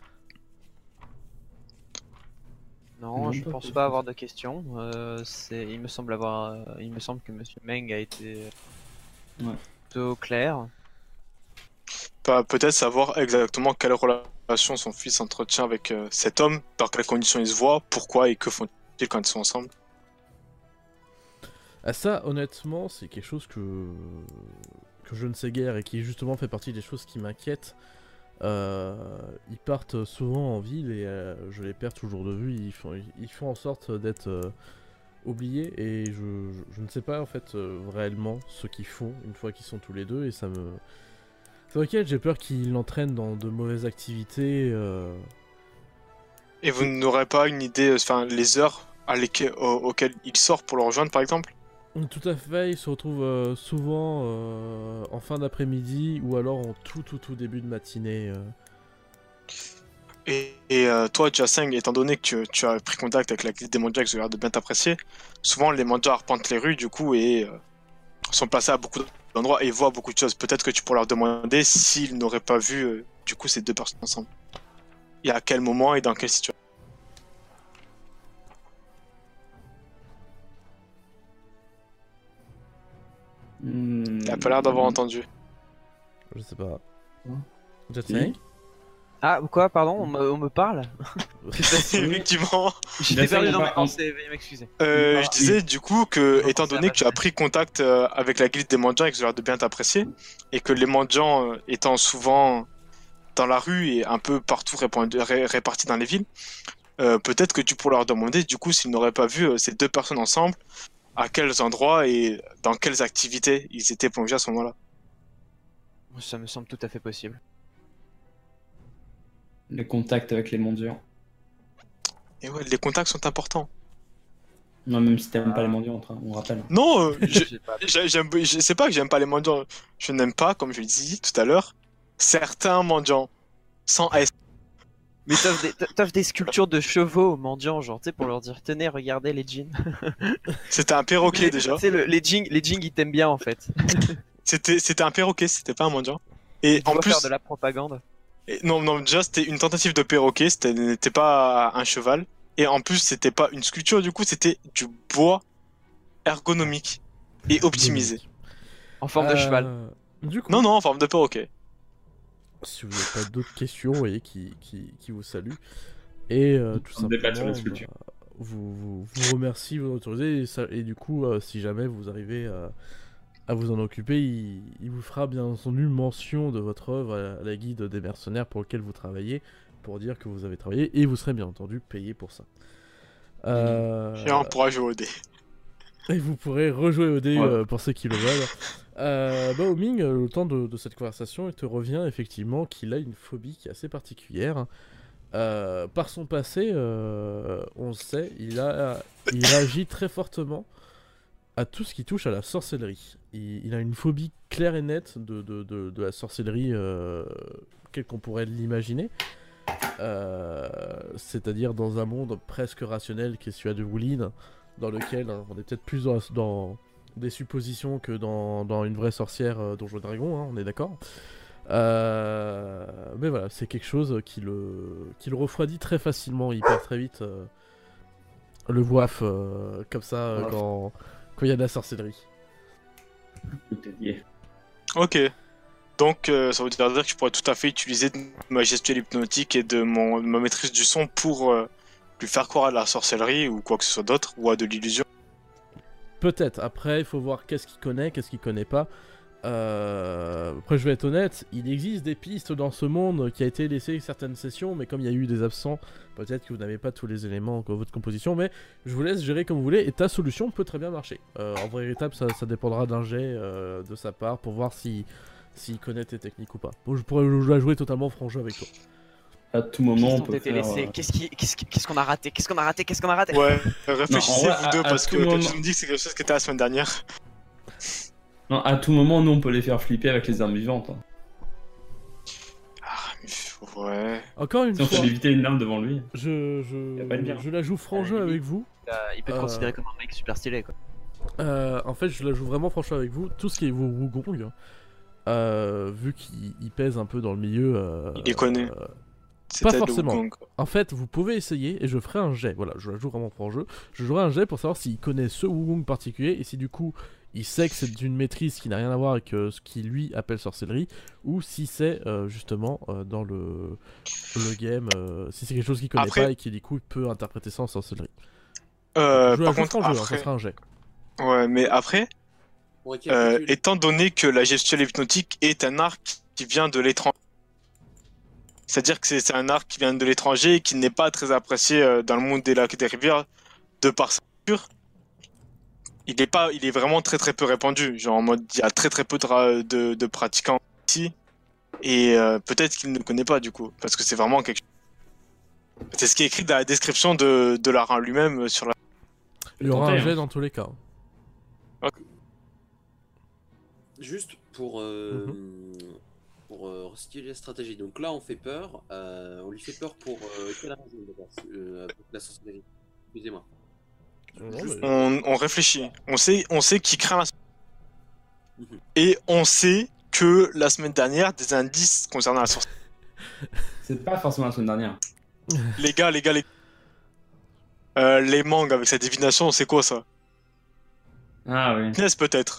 Non, Non, je pas pense plus. pas avoir de questions. Euh, c'est, il me semble avoir, euh, il me semble que Monsieur Meng a été Ouais. plutôt clair. Bah, peut-être savoir exactement quelle relation son fils entretient avec euh, cet homme, dans quelles conditions ils se voient, pourquoi et que font-ils quand ils sont ensemble. Ah, ça, honnêtement, c'est quelque chose que... que je ne sais guère et qui justement fait partie des choses qui m'inquiètent. Euh, ils partent souvent en ville et euh, je les perds toujours de vue. Ils font, ils font en sorte d'être euh, oubliés et je, je, je ne sais pas en fait euh, réellement ce qu'ils font une fois qu'ils sont tous les deux et ça me... C'est vrai que j'ai peur qu'ils l'entraînent dans de mauvaises activités. Euh... Et vous n'aurez pas une idée, enfin, les heures à lesquelles- au- auxquelles il sort pour le rejoindre, par exemple? Tout à fait, ils se retrouvent euh, souvent euh, en fin d'après-midi ou alors en tout tout tout début de matinée. euh. Et, et euh, toi, Jaseng, étant donné que tu, tu as pris contact avec la guilde des Mandjas, que j'ai l'air de bien t'apprécier, souvent les Mandjas arpentent les rues, du coup, et euh, sont placés à beaucoup d'endroits et voient beaucoup de choses. Peut-être que tu pourrais leur demander s'ils n'auraient pas vu, euh, du coup, ces deux personnes ensemble. Et à quel moment et dans quelle situation. Hmm, T'as pas l'air d'avoir entendu. Je sais pas. Hein Jatsang Ah, quoi, pardon, on me, on me parle? Effectivement. J'étais Jaseng, perdu on dans va- mes on- pensées, veuillez m'excuser. Euh, Ah, je disais du coup que, On va étant penser à donné que tu as Batman. pris contact euh, avec la guilde des mendiants et que j'ai l'air de bien t'apprécier, et que les mendiants euh, étant souvent dans la rue et un peu partout répandu- ré- répartis dans les villes, euh, peut-être que tu pourrais leur demander du coup s'ils n'auraient pas vu euh, ces deux personnes ensemble, à quels endroits et dans quelles activités ils étaient plongés à ce moment-là. Ça me semble tout à fait possible. Les contacts avec les mendiants. Et ouais, les contacts sont importants. Non, même si t'aimes pas les mendiants, on on rappelle. Non, euh, je- J'ai pas- j'ai- j'aime, je sais pas que j'aime pas les mendiants. Je n'aime pas, comme je le disais tout à l'heure, certains mendiants sans S. Mais t'offres des, t'offres des sculptures de chevaux aux mendiants, genre, tu sais, pour leur dire, tenez, regardez les jeans. C'était un perroquet déjà. Tu sais, le- les jeans, les jeans, ils t'aiment bien, en fait. C'était, c'était un perroquet, c'était pas un mendiant. Et Tu en dois plus, faire de la propagande. et non, non, déjà c'était une tentative de perroquet, c'était n'était pas un cheval. Et en plus, c'était pas une sculpture, du coup, c'était du bois ergonomique et optimisé. En forme de cheval. Euh, Du coup, Non, non, en forme de perroquet. si vous n'avez pas d'autres questions, vous voyez, qui, qui, qui vous saluent. Et euh, tout On débatte sur simplement, la sculpture. bah, vous, vous, vous remercie, vous autorisez. Et, ça- et du coup, euh, si jamais vous arrivez à, à vous en occuper, il, il vous fera bien entendu mention de votre œuvre à, à la guide des mercenaires pour lequel vous travaillez, pour dire que vous avez travaillé, et vous serez bien entendu payé pour ça. Euh, Et on pourra jouer au dé. Et vous pourrez rejouer au dé Ouais. euh, pour ceux qui le veulent. Euh, bah, Oming, euh, le temps de, de cette conversation, il te revient effectivement qu'il a une phobie qui est assez particulière. Euh, par son passé, euh, on le sait, il, a, il réagit très fortement à tout ce qui touche à la sorcellerie. Il, il a une phobie claire et nette de, de, de, de la sorcellerie euh, telle qu'on pourrait l'imaginer. Euh, C'est-à-dire dans un monde presque rationnel qui est celui de Woolin, dans lequel hein, on est peut-être plus dans, dans des suppositions que dans, dans une vraie sorcière euh, Donjons et Dragons, hein, on est d'accord. Euh, mais voilà, c'est quelque chose qui le, qui le refroidit très facilement, il perd très vite euh, le voif euh, comme ça euh, Voif. quand quand il y a de la sorcellerie. Tout est lié. Ok. Donc, euh, ça veut dire que je pourrais tout à fait utiliser de ma gestuelle hypnotique et de, mon, de ma maîtrise du son pour euh, lui faire croire à la sorcellerie ou quoi que ce soit d'autre, ou à de l'illusion. Peut-être, après il faut voir qu'est-ce qu'il connaît, qu'est-ce qu'il connaît pas. Euh, Après je vais être honnête, il existe des pistes dans ce monde qui a été laissé certaines sessions, mais comme il y a eu des absents, peut-être que vous n'avez pas tous les éléments dans votre composition, mais je vous laisse gérer comme vous voulez, et ta solution peut très bien marcher. Euh, en vrai étape, ça, ça dépendra d'un jet euh, de sa part pour voir si s'il connaît tes techniques ou pas. Bon, je pourrais la jouer totalement franc jeu avec toi. À tout moment, on Qu'est-ce qu'on peut t'était faire... laissé euh, Qu'est-ce qui- qu'est-ce qui- qu'est-ce qu'on a raté Qu'est-ce qu'on a raté Qu'est-ce qu'on a raté Ouais, réfléchissez Non, en vrai, vous deux, à- à parce tout que moment- quelque chose me dit que c'est quelque chose qui était la semaine dernière. Non, à tout moment, nous, on peut les faire flipper avec les armes vivantes. Hein. Ah, mais pff, ouais. Encore une Si on fois, fait éviter une arme devant lui. je, Y a pas de je, bien. je la joue franc À la jeu limite. avec vous. Euh, Il peut te Euh, considérer comme un mec super stylé, quoi. Euh, en fait, je la joue vraiment franchement avec vous. Tout ce qui est vos Wukong, euh, vu qu'il il pèse un peu dans le milieu. euh, Il les connaît. euh, C'était le forcément. Wukong. en fait, vous pouvez essayer et je ferai un jet. Voilà, je la joue vraiment franc jeu. Je jouerai un jet pour savoir s'il connaît ce Wukong particulier et si du coup il sait que c'est d'une maîtrise qui n'a rien à voir avec euh, ce qu'il lui appelle sorcellerie, ou si c'est euh, justement euh, dans le, le game, euh, si c'est quelque chose qu'il connaît Après- pas et qui du coup peut interpréter ça en sorcellerie. Euh, je la par joue contre, franc jeu, hein, ça après, sera un jet. Ouais, mais après, On euh, récapitule. étant donné que la gestuelle hypnotique est un art qui vient de l'étranger, c'est-à-dire que c'est c'est un art qui vient de l'étranger et qui n'est pas très apprécié euh, dans le monde des lacs et des rivières de par sa culture. Il est pas, il est vraiment très très peu répandu. Genre en mode, il y a très très peu de, ra- de, de pratiquants ici et euh, peut-être qu'il ne connaît pas du coup, parce que c'est vraiment quelque chose. C'est ce qui est écrit dans la description de, de l'art en lui-même euh, sur la. Il y aura Tenter, un jet hein. dans tous les cas. Juste pour, euh, pour euh, restituer la stratégie. Donc là, on fait peur. euh, on lui fait peur pour euh, quelle raison d'abord euh, pour la sorcellerie. Excusez-moi. Non, non, mais- On, on réfléchit. On sait, on sait qui craint la. Mhm. Et on sait que la semaine dernière, des indices concernant la sorcellerie. C'est pas forcément la semaine dernière. Les gars, les gars, les. Euh, les mangues avec sa divination, c'est quoi ça? Ah oui. Finesse peut-être.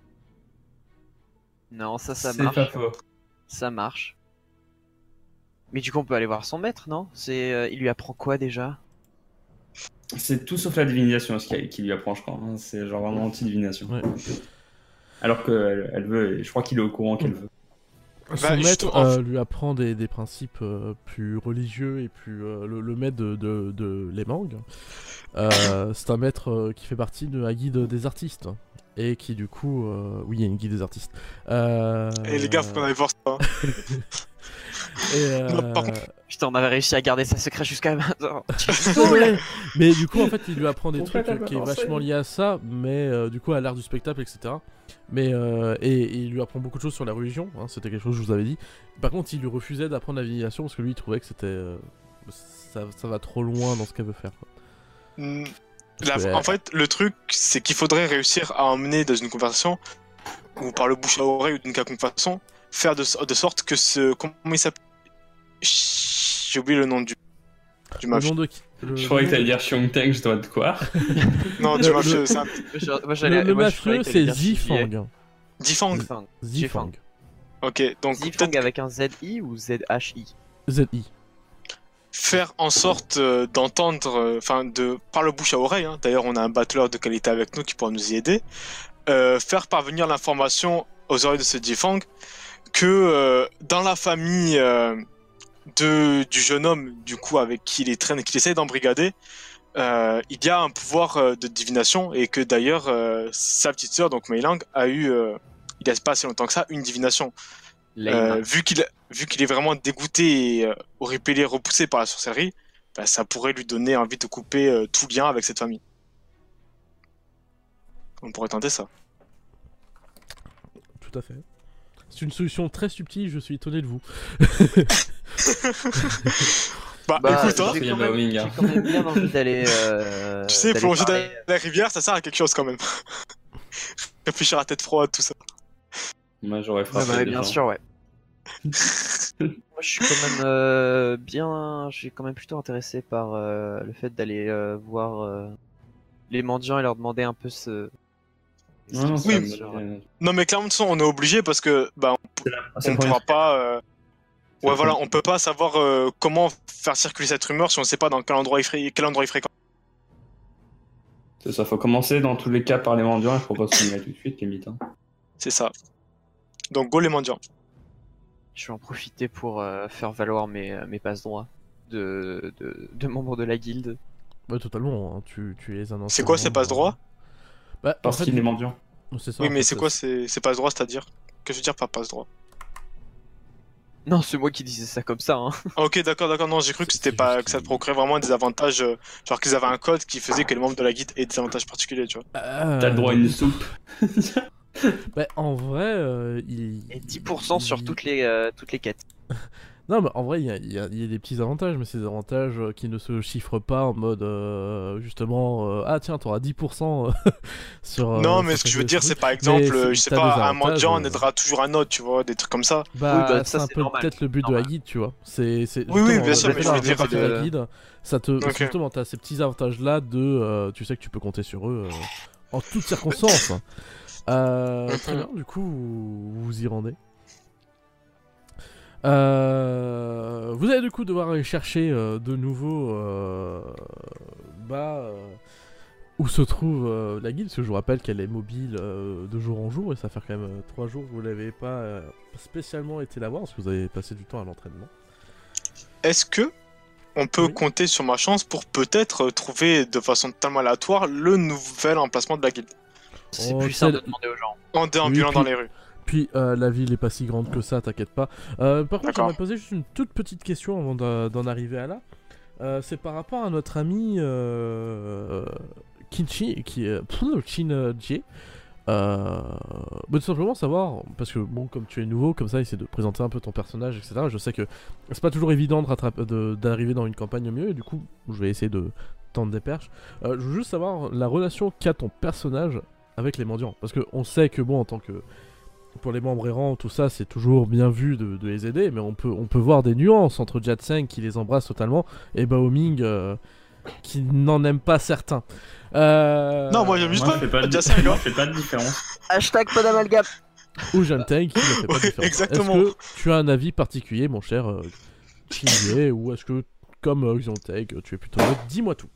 Non, ça, ça C'est marche. pas faux. Ça marche. Mais du coup, on peut aller voir son maître, non? C'est, euh, il lui apprend quoi déjà? C'est tout sauf la divination ce qui, qui lui apprend, je crois. hein. C'est genre vraiment anti-divination. Ouais. Alors qu'elle elle veut, et je crois qu'il est au courant qu'elle veut. Son Bah, maître justement, euh, lui apprend des, des principes euh, plus religieux et plus euh, le, le maître de, de, de Lemang. Euh, c'est un maître euh, qui fait partie de la guilde des artistes et qui du coup, euh, oui, il y a une guilde des artistes. Euh... Et les gars, faut qu'on aille voir ça. Et, euh, Non, par contre- Putain, on avait réussi à garder ça secret jusqu'à maintenant. ouais, mais du coup, en fait, il lui apprend des Pourquoi trucs t'as euh, pas qui est pensé vachement lié à ça, mais euh, du coup à l'art du spectacle, et cetera. Mais euh, et, et il lui apprend beaucoup de choses sur la religion. Hein, c'était quelque chose que je vous avais dit. Par contre, il lui refusait d'apprendre la divination parce que lui, il trouvait que c'était euh, ça, ça va trop loin dans ce qu'elle veut faire. Quoi. Hmm, Parce la- que, En fait, le truc, c'est qu'il faudrait réussir à emmener dans une conversation, ou par le bouche à oreille ou d'une quelconque façon, faire de, so- de sorte que ce. Comment il s'appelle? Chut, j'ai oublié le nom du, du le mafieux. nom de qui le, Je croyais le que t'allais nom dire Xiong Teng, je dois de quoi? Non, Le- du le- mafieux, c'est un. Moi, de- j'allais- le, le moi, je croyais mafieux, que c'est t'allais dire Chivier. Zifang. Difang. Zifang. Zifang. Ok, donc Zifang peut-être avec un Z I ou Z H I? Z I. faire en sorte euh, d'entendre, euh, enfin, de par le bouche à oreille. Hein. D'ailleurs, on a un battleur de qualité avec nous qui pourra nous y aider. Euh, faire parvenir l'information aux oreilles de ce Difang que euh, dans la famille euh, de, du jeune homme, du coup, avec qui il est traîne, qu'il essaie d'embrigader, euh, il y a un pouvoir euh, de divination et que d'ailleurs euh, sa petite sœur, donc Mei Lang, a eu, euh, il y a pas si longtemps que ça, une divination. Leïma. Euh, vu qu'il vu qu'il est vraiment dégoûté et euh, horripilé, repoussé par la sorcellerie, bah, ça pourrait lui donner envie de couper euh, tout lien avec cette famille. On pourrait tenter ça. Tout à fait. C'est une solution très subtile. Je suis étonné de vous. Bah, Bah, écoute, hein, il y j'ai a quand, même- Bowing, hein. j'ai quand même bien envie d'aller. Euh, tu sais, d'aller plonger dans parler- la rivière, ça sert à quelque chose quand même. Réfléchir à tête froide, tout ça. Moi, j'aurais Ouais, frappé bah, des bien gens. sûr, ouais. Moi, je suis quand même euh, bien. Je suis quand même plutôt intéressé par euh, le fait d'aller euh, voir euh, les mendiants et leur demander un peu ce. Non, non, ce c'est qu'ils la savent bonne sur- idée. Non, mais clairement, de toute façon, on est obligé parce que bah, C'est on le ne premier pourra step. pas. euh, C'est Ouais, le voilà, premier on peut pas savoir euh, comment faire circuler cette rumeur si on sait pas dans quel endroit il, fré... quel endroit il fréquente. C'est ça, faut commencer dans tous les cas par les mendiants et je propose qu'on y aille tout de suite, limite. Hein. C'est ça. Donc, go les mendiants. Je vais en profiter pour euh, faire valoir mes, mes passes droits de, de, de membres de la guilde. Ouais, totalement. Hein. Tu, tu es un ancien C'est quoi ces membre, passe droits Bah, en Parce fait, qu'il est mendiant. c'est ça. Oui, en mais fait, c'est quoi ces ces passe droits, c'est-à-dire? Qu'est-ce que je veux dire par passe droit? Non, c'est moi qui disais ça comme ça. Hein. Ah, ok, d'accord, d'accord. Non, j'ai cru que C'est- c'était c'est pas juste que ça te qu'il- procurait vraiment des avantages, euh, genre qu'ils avaient un code qui faisait que les membres de la guilde aient des avantages particuliers, tu vois. Euh, T'as le droit à une soupe. Bah, en vrai, euh, il. Et dix pour cent sur il- toutes les, euh, toutes les quêtes. Non, mais en vrai, il y a, il y a- il y a des petits avantages, mais c'est des avantages euh, qui ne se chiffrent pas en mode euh, justement euh, ah tiens, t'auras dix pour cent euh, sur. euh, non, mais sur ce que je tes veux dire, trucs. c'est par exemple, c'est- euh, je sais t'as des pas, un avantages, mendiant euh. aidera toujours un autre, tu vois, des trucs comme ça. Bah, Oui, bah, c'est ça, un c'est peu normal. peut-être le but de la guide, tu vois. C'est, c'est Oui, oui, justement, bien euh, sûr, le mais fait je veux d'avoir dire, partie de la euh, guide, ça te. Ok. parce que justement, t'as ces petits avantages-là de. euh, tu sais que tu peux compter sur eux euh, en toutes circonstances. Euh, très bien, du coup, vous vous y rendez. Euh, vous allez du coup devoir aller chercher euh, de nouveau euh, bah, euh, où se trouve euh, la guilde, parce que je vous rappelle qu'elle est mobile euh, de jour en jour, et ça fait quand même euh, trois jours que vous n'avez pas euh, spécialement été la voir, parce que vous avez passé du temps à l'entraînement. Est-ce que on peut Oui. compter sur ma chance pour peut-être trouver de façon totalement aléatoire le nouvel emplacement de la guilde C'est Oh, plus c'est simple le- de demander aux gens. en déambulant Oui, dans puis- les rues? Puis euh, la ville est pas si grande que ça, t'inquiète pas. Euh, par contre, D'accord. j'aimerais poser juste une toute petite question avant d'en d'en arriver à là. Euh, c'est par rapport à notre ami euh, Kinchi, qui est Shinji. Euh, bah, tout simplement savoir, parce que bon, comme tu es nouveau, comme ça, essaie de présenter un peu ton personnage, et cetera. Je sais que c'est pas toujours évident de rattraper- de- d'arriver dans une campagne au mieux, et du coup, je vais essayer de tendre des perches. Euh, je veux juste savoir la relation qu'a ton personnage avec les mendiants, parce que on sait que bon, en tant que pour les membres errants, tout ça, c'est toujours bien vu de, de les aider, mais on peut, on peut voir des nuances entre Jatseng qui les embrasse totalement et Baoming euh, qui n'en aime pas certains. Euh... Non, moi, j'aime juste Moi, pas je fais pas de, Jatseng, hein. moi, je fais pas de différence. Hashtag pas d'amalgame. Ou Janteng qui ne fait pas de Ouais, différence. exactement. Est-ce que tu as un avis particulier, mon cher euh, Shinji, ou est-ce que, comme euh, Xanteng, tu es plutôt neutre? Dis-moi tout.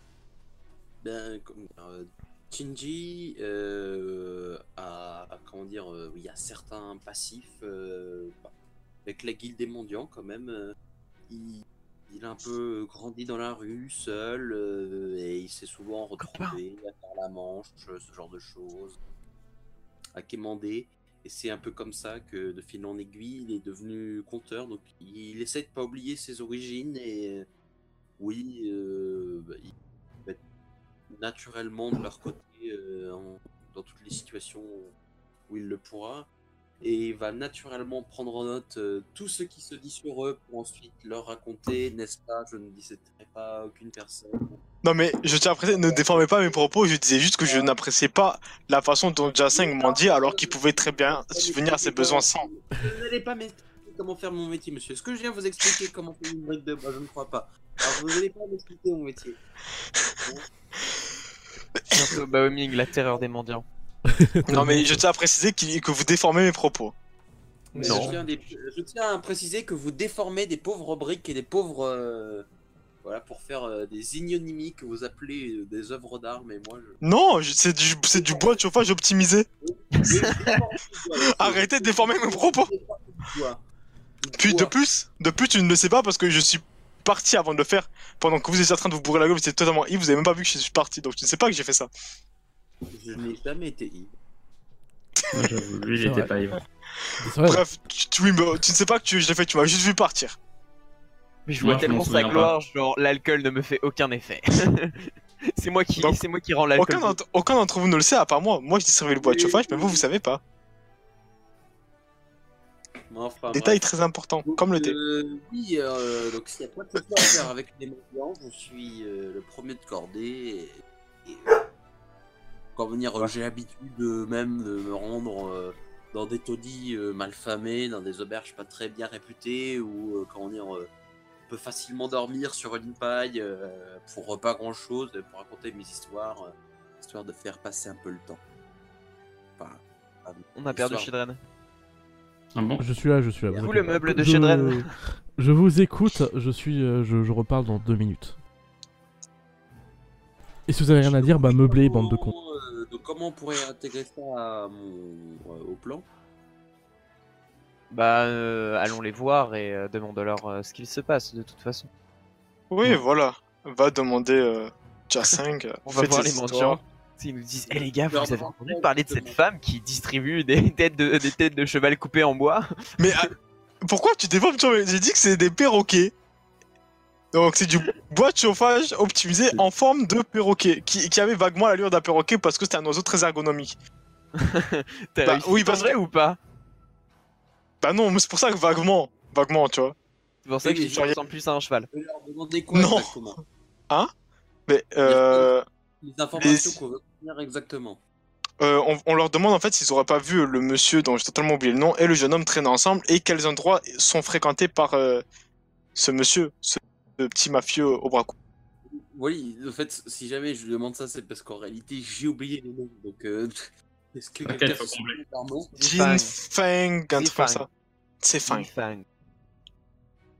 Ben, comme, euh, Shinji euh, a, a- comment dire, euh, il y a certains passifs euh, bah, avec la guilde des mendiants quand même. euh, il, il a un peu grandi dans la rue seul euh, et il s'est souvent retrouvé à faire la manche, ce genre de choses, à quémander. Et c'est un peu comme ça que de fil en aiguille, il est devenu conteur. Donc il essaie de pas oublier ses origines et euh, oui, euh, bah, il va être naturellement de leur côté euh, en- dans toutes les situations où il le pourra. Et il va naturellement prendre en note euh, tout ce qui se dit sur eux pour ensuite leur raconter, n'est-ce pas? Je ne disséterai pas aucune personne. Non, mais je tiens à préciser, ne déformez pas mes propos, je disais juste que je n'appréciais pas la façon dont Jatseng m'en dit alors qu'il pouvait très bien subvenir à ses besoins sans. Vous n'allez pas m'expliquer comment faire mon métier, monsieur. Est-ce que je viens vous expliquer comment faire une brique de bois? Je ne crois pas. Alors vous n'allez pas m'expliquer mon métier. Bientôt Baoming, la terreur des mendiants. Non, mais je tiens à préciser qu'il- que vous déformez mes propos. Mais Non. Je, tiens des- je tiens à préciser que vous déformez des pauvres briques et des pauvres. euh, Voilà, pour faire euh, des ignonymies que vous appelez euh, des œuvres d'art, mais moi je. Non, je- c'est du, c'est du bois de chauffage optimisé. Arrêtez de déformer mes propos. Puis de plus, de plus, tu ne le sais pas parce que je suis parti avant de le faire. Pendant que vous étiez en train de vous bourrer la gueule, vous étiez totalement ivre, vous avez même pas vu que je suis parti, donc tu ne sais pas que j'ai fait ça. Je n'ai jamais été ivre. Moi, j'avoue, lui, il C'est était vrai. pas ivre. C'est vrai. Bref, tu, tu- oui, mais tu ne sais pas que tu, je l'ai fait, tu m'as juste vu partir. Mais je Moi, vois je m'en tellement sa souviens gloire, genre l'alcool ne me fait aucun effet. c'est moi qui, Donc, c'est moi qui rends l'alcool. Aucun d'entre aucun d'entre vous ne le sait à part moi. Moi, je distribué le bois de chauffage, mais vous, vous savez pas. Enfin, Détail bref. très important, Donc, comme le thé. euh, oui, euh, donc s'il y a quoi que ce soit à faire avec les mendiants, je suis euh, le premier de cordée. Et, et, quand venir, euh, j'ai l'habitude euh, même de me rendre euh, dans des taudis euh, malfamés, dans des auberges pas très bien réputées, où euh, comment dire, euh, on peut facilement dormir sur une paille euh, pour pas grand chose, pour raconter mes histoires, euh, histoire de faire passer un peu le temps. Enfin, euh, On a perdu histoire- Shedren. Ah bon? Je suis là, je suis là. vous Vous, inquiétez le pas. meuble de Je- Shedren. Je vous écoute, je suis, euh, je, je reparle dans deux minutes. Et si vous avez rien à dire, bah meublé, bande de cons. Euh, donc comment on pourrait intégrer ça à mon, euh, au plan? Bah, euh, allons les voir et euh, demandons-leur euh, ce qu'il se passe de toute façon. Oui, Ouais. voilà. Va demander euh, Jatseng. euh, On va fais voir tes les histoires. mendiants. S'ils nous disent, hé les gars, vous Leur avez demande entendu pas parler de cette exactement. femme qui distribue des têtes de, des têtes de cheval coupées en bois? Mais ah, pourquoi tu déformes tu vois, j'ai dit que c'est des perroquets. Donc c'est du bois de chauffage optimisé en forme de perroquet, qui, qui avait vaguement l'allure d'un perroquet parce que c'était un oiseau très ergonomique. T'as Bah, réussi oui, ton parce vrai que- ou pas? Bah non, mais c'est pour ça que vaguement, vaguement, tu vois. C'est pour ça Oui, que je mais dis que je genre, ressemble plus à un cheval. Je vais leur demander quoi Non. exactement? Mais euh, Les informations Les- qu'on veut obtenir exactement. euh, on, on leur demande en fait s'ils auraient pas vu le monsieur dont j'ai totalement oublié le nom et le jeune homme traîner ensemble et quels endroits sont fréquentés par euh, ce monsieur, ce, ce petit mafieux au bras court. Oui, en fait, si jamais je lui demande ça, c'est parce qu'en réalité, j'ai oublié les noms. Donc, euh, est-ce que T'inquiète, quelqu'un faut se combler. souvient de leur nom? Jin Feng, un truc comme Zifang. ça. C'est fin. Fang.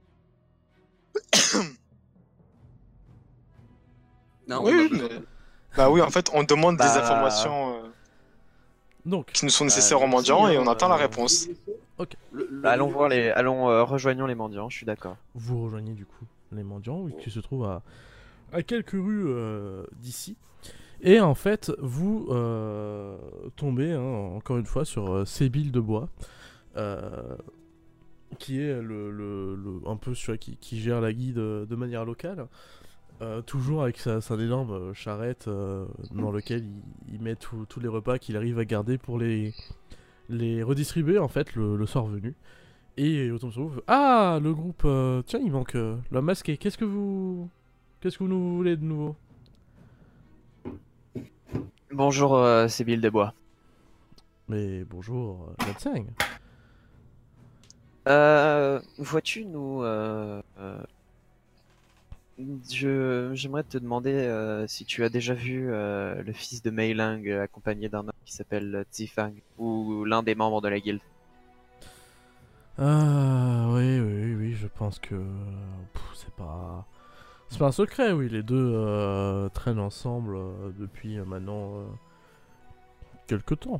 Non, Oui, on a mais- besoin de- Bah oui, en fait, on demande des Bah, informations euh, Donc, qui nous sont Bah, nécessaires aux merci, mendiants et hein, on attend la euh, réponse. Le- le- Bah, allons voir les, allons euh, rejoignons les mendiants. Je suis d'accord. vous rejoignez du coup les mendiants qui se trouvent à, à quelques rues euh, d'ici. Et en fait, vous euh, tombez, hein, encore une fois, sur euh, Sébille de Bois, euh, qui est le, le- le- un peu celui qui, qui gère la guide de, de manière locale, euh, toujours avec sa, sa énorme charrette euh, dans laquelle il, il met tout- tous les repas qu'il arrive à garder pour les, les redistribuer en fait le, le soir venu. Et autant se trouve, ah, le groupe, euh, tiens, il manque euh, l'homme masqué. Qu'est-ce que vous, qu'est-ce que vous nous voulez de nouveau? Bonjour, euh, c'est Bill Desbois. Mais bonjour, euh, Latsang. Euh, vois-tu, nous, euh, euh, je, j'aimerais te demander euh, si tu as déjà vu euh, le fils de Mei Ling euh, accompagné d'un homme qui s'appelle Zifang, ou l'un des membres de la guilde. Ah, oui, oui, oui, je pense que pff, c'est pas, c'est pas un secret, oui. Les deux euh, traînent ensemble euh, depuis euh, maintenant euh, quelque temps.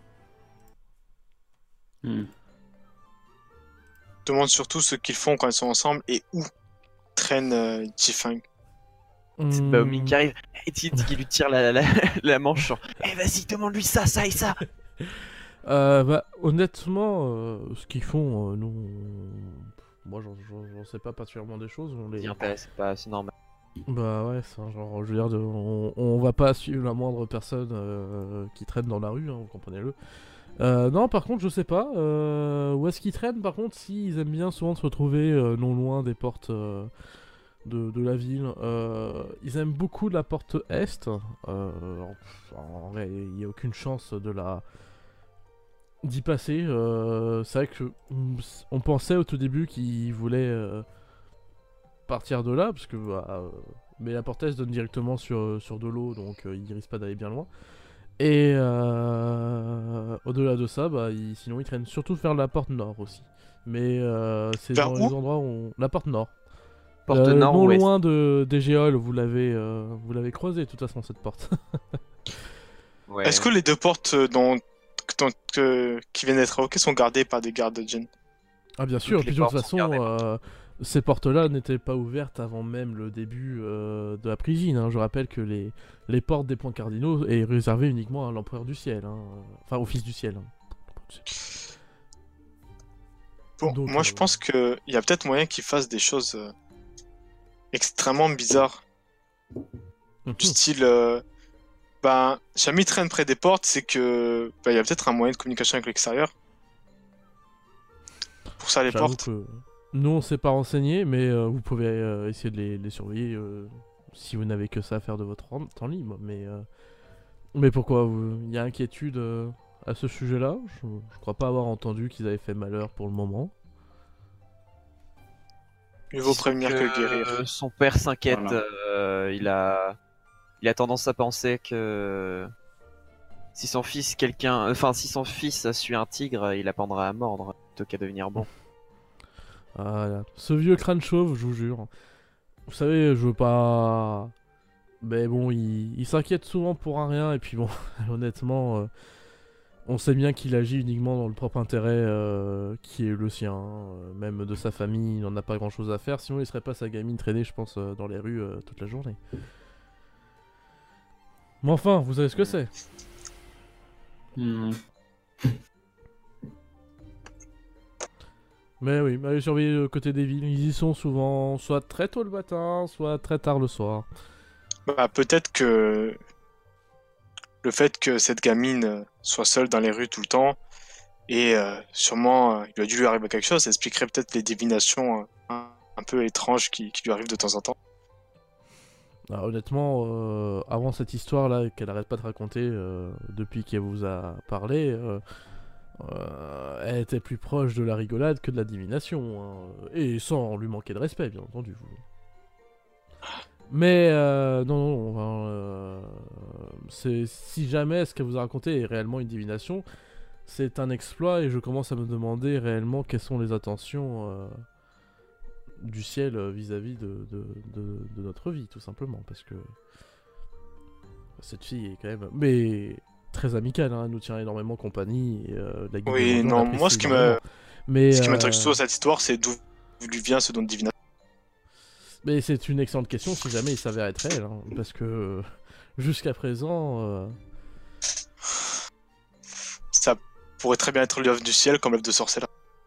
Hmm. Demande surtout ce qu'ils font quand ils sont ensemble et où traîne euh, Jifang. C'est Hmm, Baoming qui arrive et qui, qui lui tire la, la, la manche sur Eh vas-y, demande-lui ça, ça et ça. euh, bah, honnêtement, euh, ce qu'ils font, euh, nous, on- moi, j'en- j'en j'en sais pas particulièrement des choses. On les, Tiens, c'est pas, c'est normal. Bah ouais, c'est un genre, je veux dire, de- on, on va pas suivre la moindre personne euh, qui traîne dans la rue, hein, vous comprenez-le. Euh, non, par contre, je sais pas, euh, où est-ce qu'ils traînent, par contre, si ils aiment bien souvent se retrouver euh, non loin des portes euh, de, de la ville. Euh, ils aiment beaucoup la porte Est, euh, en, en vrai, il n'y a aucune chance de la d'y passer. Euh, c'est vrai que mm, on pensait au tout début qu'ils voulaient euh, partir de là, parce que bah, euh, mais la porte Est donne directement sur, sur de l'eau, donc euh, ils risquent pas d'aller bien loin. Et euh, au-delà de ça, bah, ils- sinon ils traînent surtout vers la porte Nord aussi. Mais euh, c'est Vers dans où les endroits où on... La porte Nord. Porte Euh, nord non ou ouest. loin de, des géoles, vous l'avez euh, vous l'avez croisé de toute façon cette porte. Ouais. Est-ce que les deux portes euh, dont, dont- que- qui viennent d'être évoquées sont gardées par des gardes de Jin? Ah bien sûr, Toutes les puis de toute portes sont façon, gardées. euh, ces portes-là n'étaient pas ouvertes avant même le début euh, de la prison, hein. Je rappelle que les, les portes des points cardinaux est réservées uniquement à l'empereur du ciel, hein. Enfin au fils du ciel, hein. Bon, Donc, moi euh, je pense qu'il y a peut-être moyen qu'ils fassent des choses euh, extrêmement bizarres. Mhm. Du style, euh, ben, jamais ils traînent près des portes, c'est que ben, il y a peut-être un moyen de communication avec l'extérieur. Pour ça, les J'avoue portes. que nous on s'est pas renseigné, mais euh, vous pouvez euh, essayer de les, les surveiller euh, si vous n'avez que ça à faire de votre temps temps libre. Mais, euh, mais pourquoi vous- il y a inquiétude euh, à ce sujet-là? je, je crois pas avoir entendu qu'ils avaient fait malheur pour le moment. Mieux vaut prévenir que guérir. Euh, son père s'inquiète. Voilà. euh, il a, il a tendance à penser que si son fils, quelqu'un, enfin si son fils suit un tigre, il apprendra à mordre plutôt qu'à devenir bon. Voilà. Ce vieux crâne chauve, je vous jure. Vous savez, je veux pas. Mais bon, il, il s'inquiète souvent pour un rien, et puis bon, honnêtement, euh, on sait bien qu'il agit uniquement dans le propre intérêt euh, qui est le sien. euh, même de sa famille, il n'en a pas grand chose à faire, sinon il serait pas sa gamine traînée, je pense, euh, dans les rues euh, toute la journée. Mais enfin, vous savez ce que c'est. Hmm. Mais oui, allez surveiller le côté des villes, ils y sont souvent, soit très tôt le matin, soit très tard le soir. Bah, peut-être que le fait que cette gamine euh, soit seule dans les rues tout le temps, et euh, sûrement euh, il a dû lui arriver quelque chose, ça expliquerait peut-être les divinations euh, un, un peu étranges qui, qui lui arrivent de temps en temps. Ah, honnêtement, euh, avant cette histoire-là qu'elle arrête pas de raconter euh, depuis qu'elle vous a parlé, euh, euh, elle était plus proche de la rigolade que de la divination, hein, et sans lui manquer de respect, bien entendu. Mais euh, non, non, enfin, euh, c'est si jamais ce qu'elle vous a raconté est réellement une divination, c'est un exploit et je commence à me demander réellement quelles sont les intentions euh, du ciel euh, vis-à-vis de, de, de- de notre vie, tout simplement, parce que cette fille est quand même... Mais très amicale, hein, elle nous tient énormément compagnie. Et, euh, la guide Oui, des mendiants non, l'apprécie moi ce qui me, énormément. Mais, ce qui euh, m'intéresse surtout dans cette histoire, c'est d'où lui vient ce don de divination. mais c'est une excellente question si jamais il s'avère être réel. Hein, parce que euh, jusqu'à présent... euh, Ça pourrait très bien être l'œuvre du ciel comme l'œuvre de sorcellerie.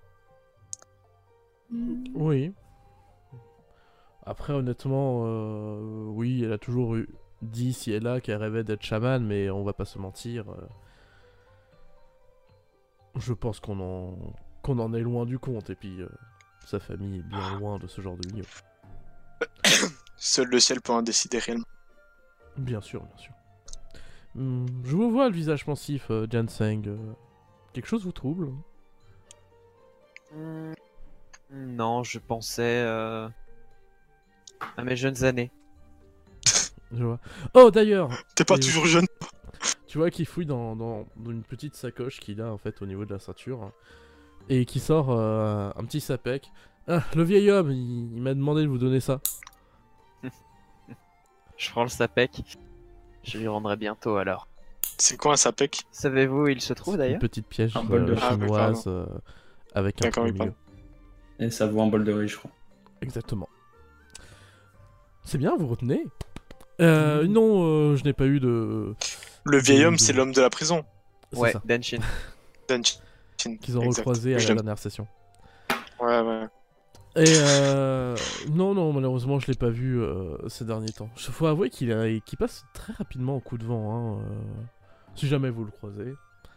Oui. Après, honnêtement, euh, oui, elle a toujours eu dit si elle a qu'elle rêvait d'être chamane, mais on va pas se mentir. euh, Je pense qu'on en qu'on en est loin du compte, et puis euh, sa famille est bien loin de ce genre de milieu. Seul le ciel peut en décider réellement. Bien sûr, bien sûr. Hmm, je vous vois le visage pensif, euh, Janseng. euh, Quelque chose vous trouble? Hmm, Non, je pensais euh, à mes jeunes années. Je vois. Oh, d'ailleurs, T'es pas Et- toujours jeune. tu vois qu'il fouille dans, dans- dans une petite sacoche qu'il a en fait au niveau de la ceinture, hein, et qui sort euh, un petit sapec. Ah, le vieil homme, il, il m'a demandé de vous donner ça. Je prends le sapec. Je lui rendrai bientôt alors. C'est quoi un sapec? Savez-vous où il se trouve Une d'ailleurs? petite pièce Un bol de- euh, Ah, oui, chinoise euh, avec un D'accord, trou au oui, milieu. Et ça vaut un bol de riz, je crois. Exactement. C'est bien, vous retenez. Euh, non, euh, je n'ai pas eu de... Le vieil de- homme, de- c'est l'homme de la prison. C'est Ouais, ça, Danshin. Danchin. qu'ils ont Exact. recroisé à Je la l'aime. dernière session. Ouais, ouais. Et euh... non, non, malheureusement, je l'ai pas vu euh, ces derniers temps. Il faut avouer qu'il a... qu'il passe très rapidement au coup de vent, hein, euh, si jamais vous le croisez.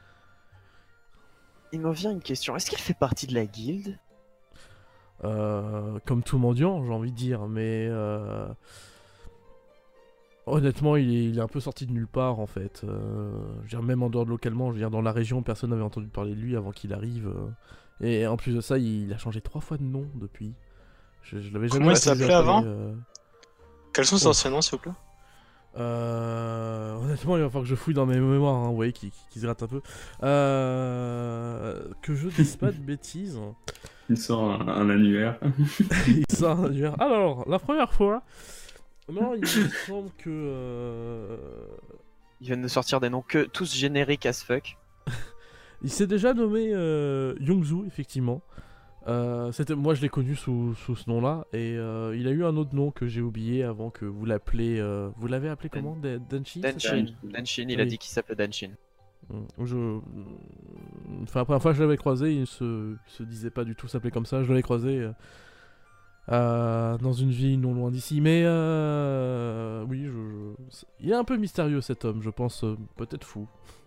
Il m'en vient une question. Est-ce qu'il fait partie de la guilde? Euh, comme tout mendiant, j'ai envie de dire, mais euh, honnêtement, il est, il est un peu sorti de nulle part en fait. Euh, je veux dire, même en dehors de localement, je veux dire, dans la région, personne n'avait entendu parler de lui avant qu'il arrive. euh. Et en plus de ça, il a changé trois fois de nom depuis. Je, je l'avais jamais Comment il entendu s'appelait appeler, avant euh, Quels sont ses Oh. anciens noms, s'il vous plaît? Euh, honnêtement, il va falloir que je fouille dans mes mémoires, hein, vous voyez, qui, qui, qui se gratte un peu. Euh, que je dise pas de bêtises. Il sort un, un annuaire. Il sort un annuaire. Alors, la première fois, non, il me semble que... euh, Il vient de sortir des noms que tous génériques as fuck. il s'est déjà nommé euh, Yongzu, effectivement. Euh, c'était, moi, je l'ai connu sous, sous ce nom-là, et euh, il a eu un autre nom que j'ai oublié avant que vous l'appelez... euh, Vous l'avez appelé comment? Da- Danchi c'est ça Danshin. Danshin, il a Oui. dit qu'il s'appelait Danshin. Mm, Je... Enfin, la première fois que je l'avais croisé, il se... il se disait pas du tout s'appeler comme ça. Je l'avais croisé euh, euh, dans une ville non loin d'ici. Mais euh... oui, je... je- il est un peu mystérieux cet homme, je pense, euh, peut-être fou.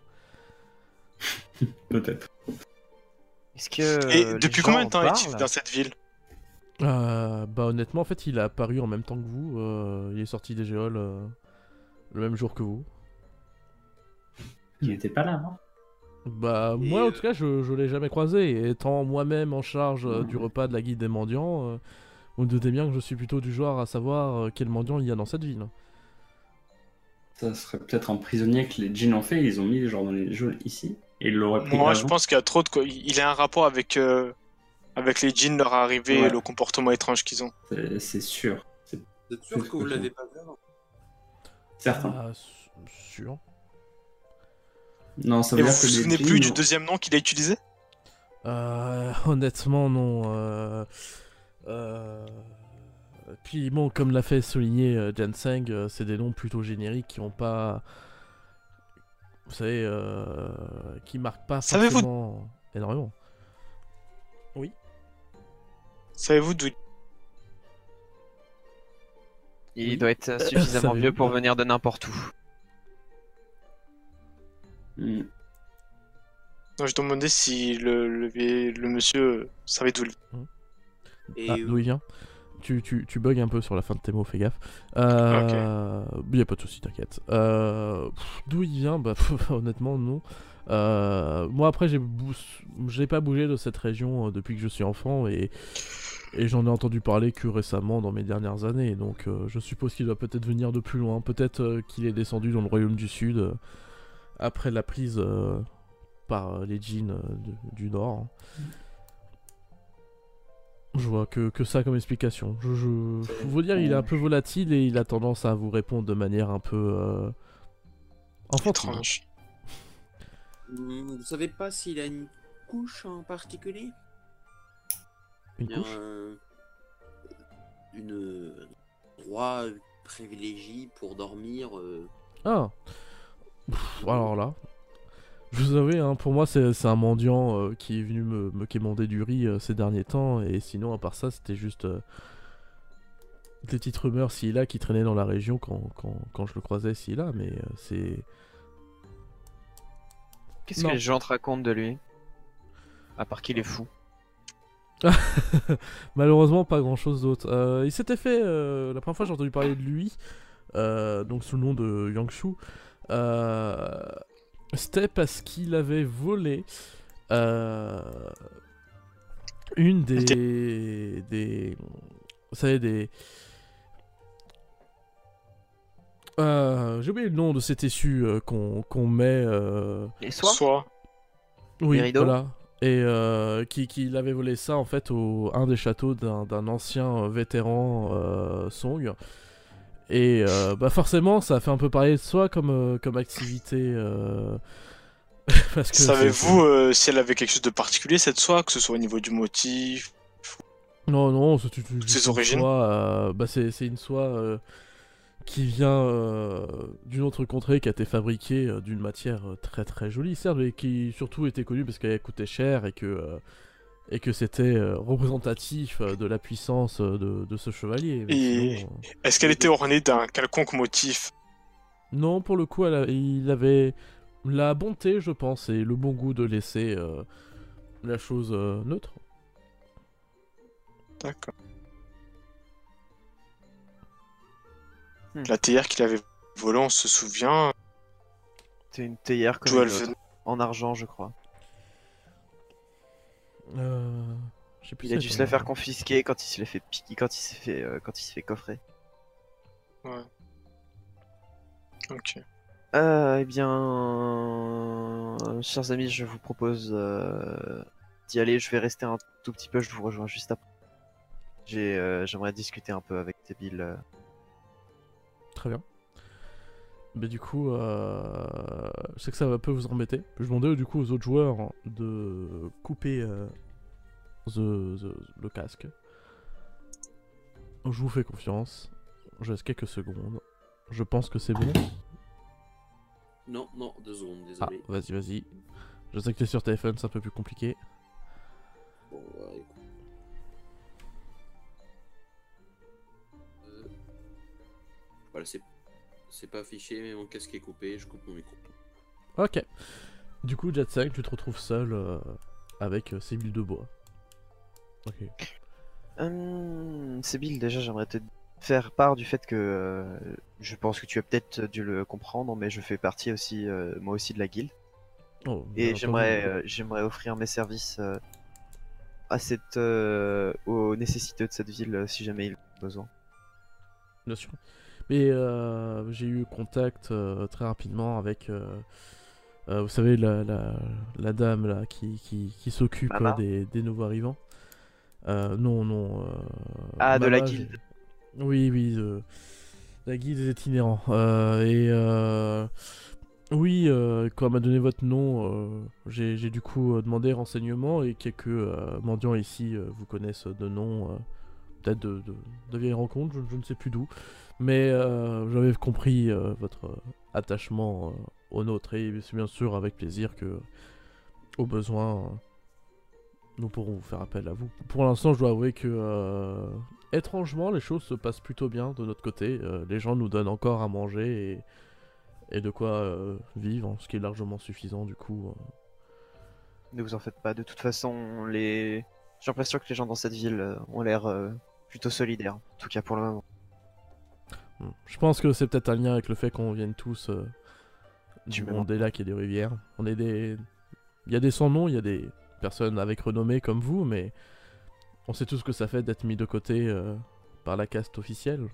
Peut-être. Est-ce que. Et euh, les depuis gens combien de en temps est-il parlent dans cette ville? Euh, bah honnêtement, en fait, il a apparu en même temps que vous. euh, Il est sorti des géoles euh, le même jour que vous. Il était pas là, non? Bah Et, moi, en euh, tout cas, je, je l'ai jamais croisé. Et étant moi-même en charge euh, du repas de la guilde des mendiants, euh, vous vous doutez bien que je suis plutôt du genre à savoir euh, quel mendiant il y a dans cette ville. Ça serait peut-être un prisonnier que les djinns ont fait, ils ont mis genre dans les geôles ici, et ils l'auraient pris Moi, je avant. pense qu'il y a trop de. co- Il a un rapport avec, euh, avec les djinns, leur arrivée Ouais. et le comportement étrange qu'ils ont. C'est- C'est sûr. C'est Vous êtes sûr que vous l'avez pas vu avant? certain. Ah, s- sûr. Non, ça Et veut vous dire vous que les souvenez djinns plus du ont- deuxième nom qu'il a utilisé? Euh, honnêtement, non. Euh, euh, Puis bon, comme l'a fait souligner euh, Janseng, euh, c'est des noms plutôt génériques qui ont pas... Vous savez, euh, qui marquent pas Savez-vous- forcément énormément. Savez-vous d'où Il Oui. doit être suffisamment Savez-vous vieux pour pas. venir de n'importe où. Hmm. Non, je demandais si le, le, vie- le monsieur savait d'où il. Et Ah, d'où il vient tu, tu, tu bugs un peu sur la fin de tes mots, fais gaffe. Euh, y a pas de soucis, t'inquiète. Euh, pff, d'où il vient Bah, pff, honnêtement, non. Euh, moi, après, j'ai bou- j'ai pas bougé de cette région euh, depuis que je suis enfant et, et j'en ai entendu parler que récemment dans mes dernières années. Donc, euh, je suppose qu'il doit peut-être venir de plus loin. Peut-être euh, qu'il est descendu dans le royaume du Sud euh, après la prise euh, par euh, les djinns euh, du, du Nord. hein. Je vois que, que ça comme explication. Je, je... Faut vous dire, il est un peu volatile et il a tendance à vous répondre de manière un peu... euh, Enfantine. Étrange. Hmm, Vous savez pas s'il a une couche en particulier? Une Bien, couche. euh, Une euh, droit privilégié pour dormir. euh, Ah. Pff, alors là. Je vous avoue, hein, pour moi, c'est c'est un mendiant euh, qui est venu me, me quémander du riz euh, ces derniers temps. Et sinon, à part ça, c'était juste euh, des petites rumeurs ci et là qui traînaient dans la région quand, quand, quand je le croisais ci et là. Mais euh, c'est. Qu'est-ce Non. que les gens te racontent de lui? À part qu'il est fou. Malheureusement, pas grand chose d'autre. Euh, il s'était fait. euh, la première fois que j'ai entendu parler de lui, euh, donc sous le nom de Yangshu, euh, c'était parce qu'il avait volé euh, une des. des. Vous savez, des. Euh, j'ai oublié le nom de cet essu euh, qu'on qu'on met. euh, Et soit Soit. Oui, Les rideaux voilà. Et euh, qui, qui avait volé ça en fait au un des châteaux d'un d'un ancien euh, vétéran euh, Song. Et euh, bah forcément, ça a fait un peu parler de soi comme, euh, comme activité. euh, Parce que c'est- Savez-vous euh, si elle avait quelque chose de particulier cette soie, que ce soit au niveau du motif? Non, non, c'est une, juste Ses une origines soie. euh, Bah c'est c'est une soie euh, qui vient euh, d'une autre contrée qui a été fabriquée euh, d'une matière euh, très très jolie, certes, mais qui surtout était connue parce qu'elle coûtait cher et que euh, et que c'était euh, représentatif euh, de la puissance euh, de, de ce chevalier. Mais Et- sinon, euh, Est-ce qu'elle était ornée d'un quelconque motif? non, pour le coup, elle a- il avait la bonté, je pense, et le bon goût de laisser euh, la chose euh, neutre. D'accord. Hmm. La théière qu'il avait volée, on se souvient C'est une théière comme d'où elle une autre. venait. En argent, je crois. Euh, je sais plus Il a si dû elle se la était faire en- confisquer quand il se l'est fait piquer, quand il s'est fait, euh, quand il s'est fait coffrer. Ouais. Ok. Euh, eh bien, euh, chers amis, je vous propose euh, d'y aller. Je vais rester un tout petit peu. Je vous rejoins juste après. J'ai, euh, j'aimerais discuter un peu avec Tébil. euh. Très bien. Mais du coup, euh, je sais que ça va un peu vous embêter. Je demandais du coup aux autres joueurs de couper euh, the- the- le casque. Je vous fais confiance. Je laisse quelques secondes. Je pense que c'est bon. Non, non, deux secondes, Ah, désolé. vas-y, vas-y. Je sais que t'es sur téléphone, c'est un peu plus compliqué. Bon, ouais, écoute. Euh, Voilà, c'est c'est pas affiché, mais mon casque est coupé, je coupe mon micro. Ok. Du coup, Jet cinq, tu te retrouves seul euh, avec euh, ces billes de bois. Ok. Hum, Sébil, déjà, j'aimerais te faire part du fait que euh, je pense que tu as peut-être dû le comprendre, mais je fais partie aussi, euh, moi aussi, de la guilde. Oh, bien Et entendu. j'aimerais, euh, j'aimerais offrir mes services euh, à cette, euh, aux nécessiteux de cette ville euh, si jamais ils ont besoin. Bien sûr. Mais euh, j'ai eu contact euh, très rapidement avec, euh, euh, vous savez, la, la, la dame là qui, qui, qui s'occupe Mama euh, des, des nouveaux arrivants. Euh, non, non. euh, Ah, de la Mama, guilde. j'ai- Oui, oui, de la guilde des itinérants. Euh, et euh, oui, euh, quand elle m'a donné votre nom, euh, j'ai j'ai du coup euh, demandé renseignements et quelques euh, mendiants ici euh, vous connaissent de nom. euh, Peut-être de, de, de vieilles rencontres, je, je ne sais plus d'où. Mais euh, j'avais compris euh, votre euh, attachement euh, au nôtre. Et c'est bien sûr avec plaisir que, au besoin, euh, nous pourrons vous faire appel à vous. Pour l'instant, je dois avouer que, euh, étrangement, les choses se passent plutôt bien de notre côté. Euh, les gens nous donnent encore à manger et, et de quoi euh, vivre, ce qui est largement suffisant du coup. euh. Ne vous en faites pas. De toute façon, les... j'ai l'impression que les gens dans cette ville euh, ont l'air euh, plutôt solidaires. En tout cas pour le moment. Hmm. Je pense que c'est peut-être un lien avec le fait qu'on vienne tous euh, du Tu me monde des lacs et des rivières. On est des... Il y a des sans-noms, il y a des personnes avec renommée comme vous, mais on sait tous ce que ça fait d'être mis de côté euh, par la caste officielle.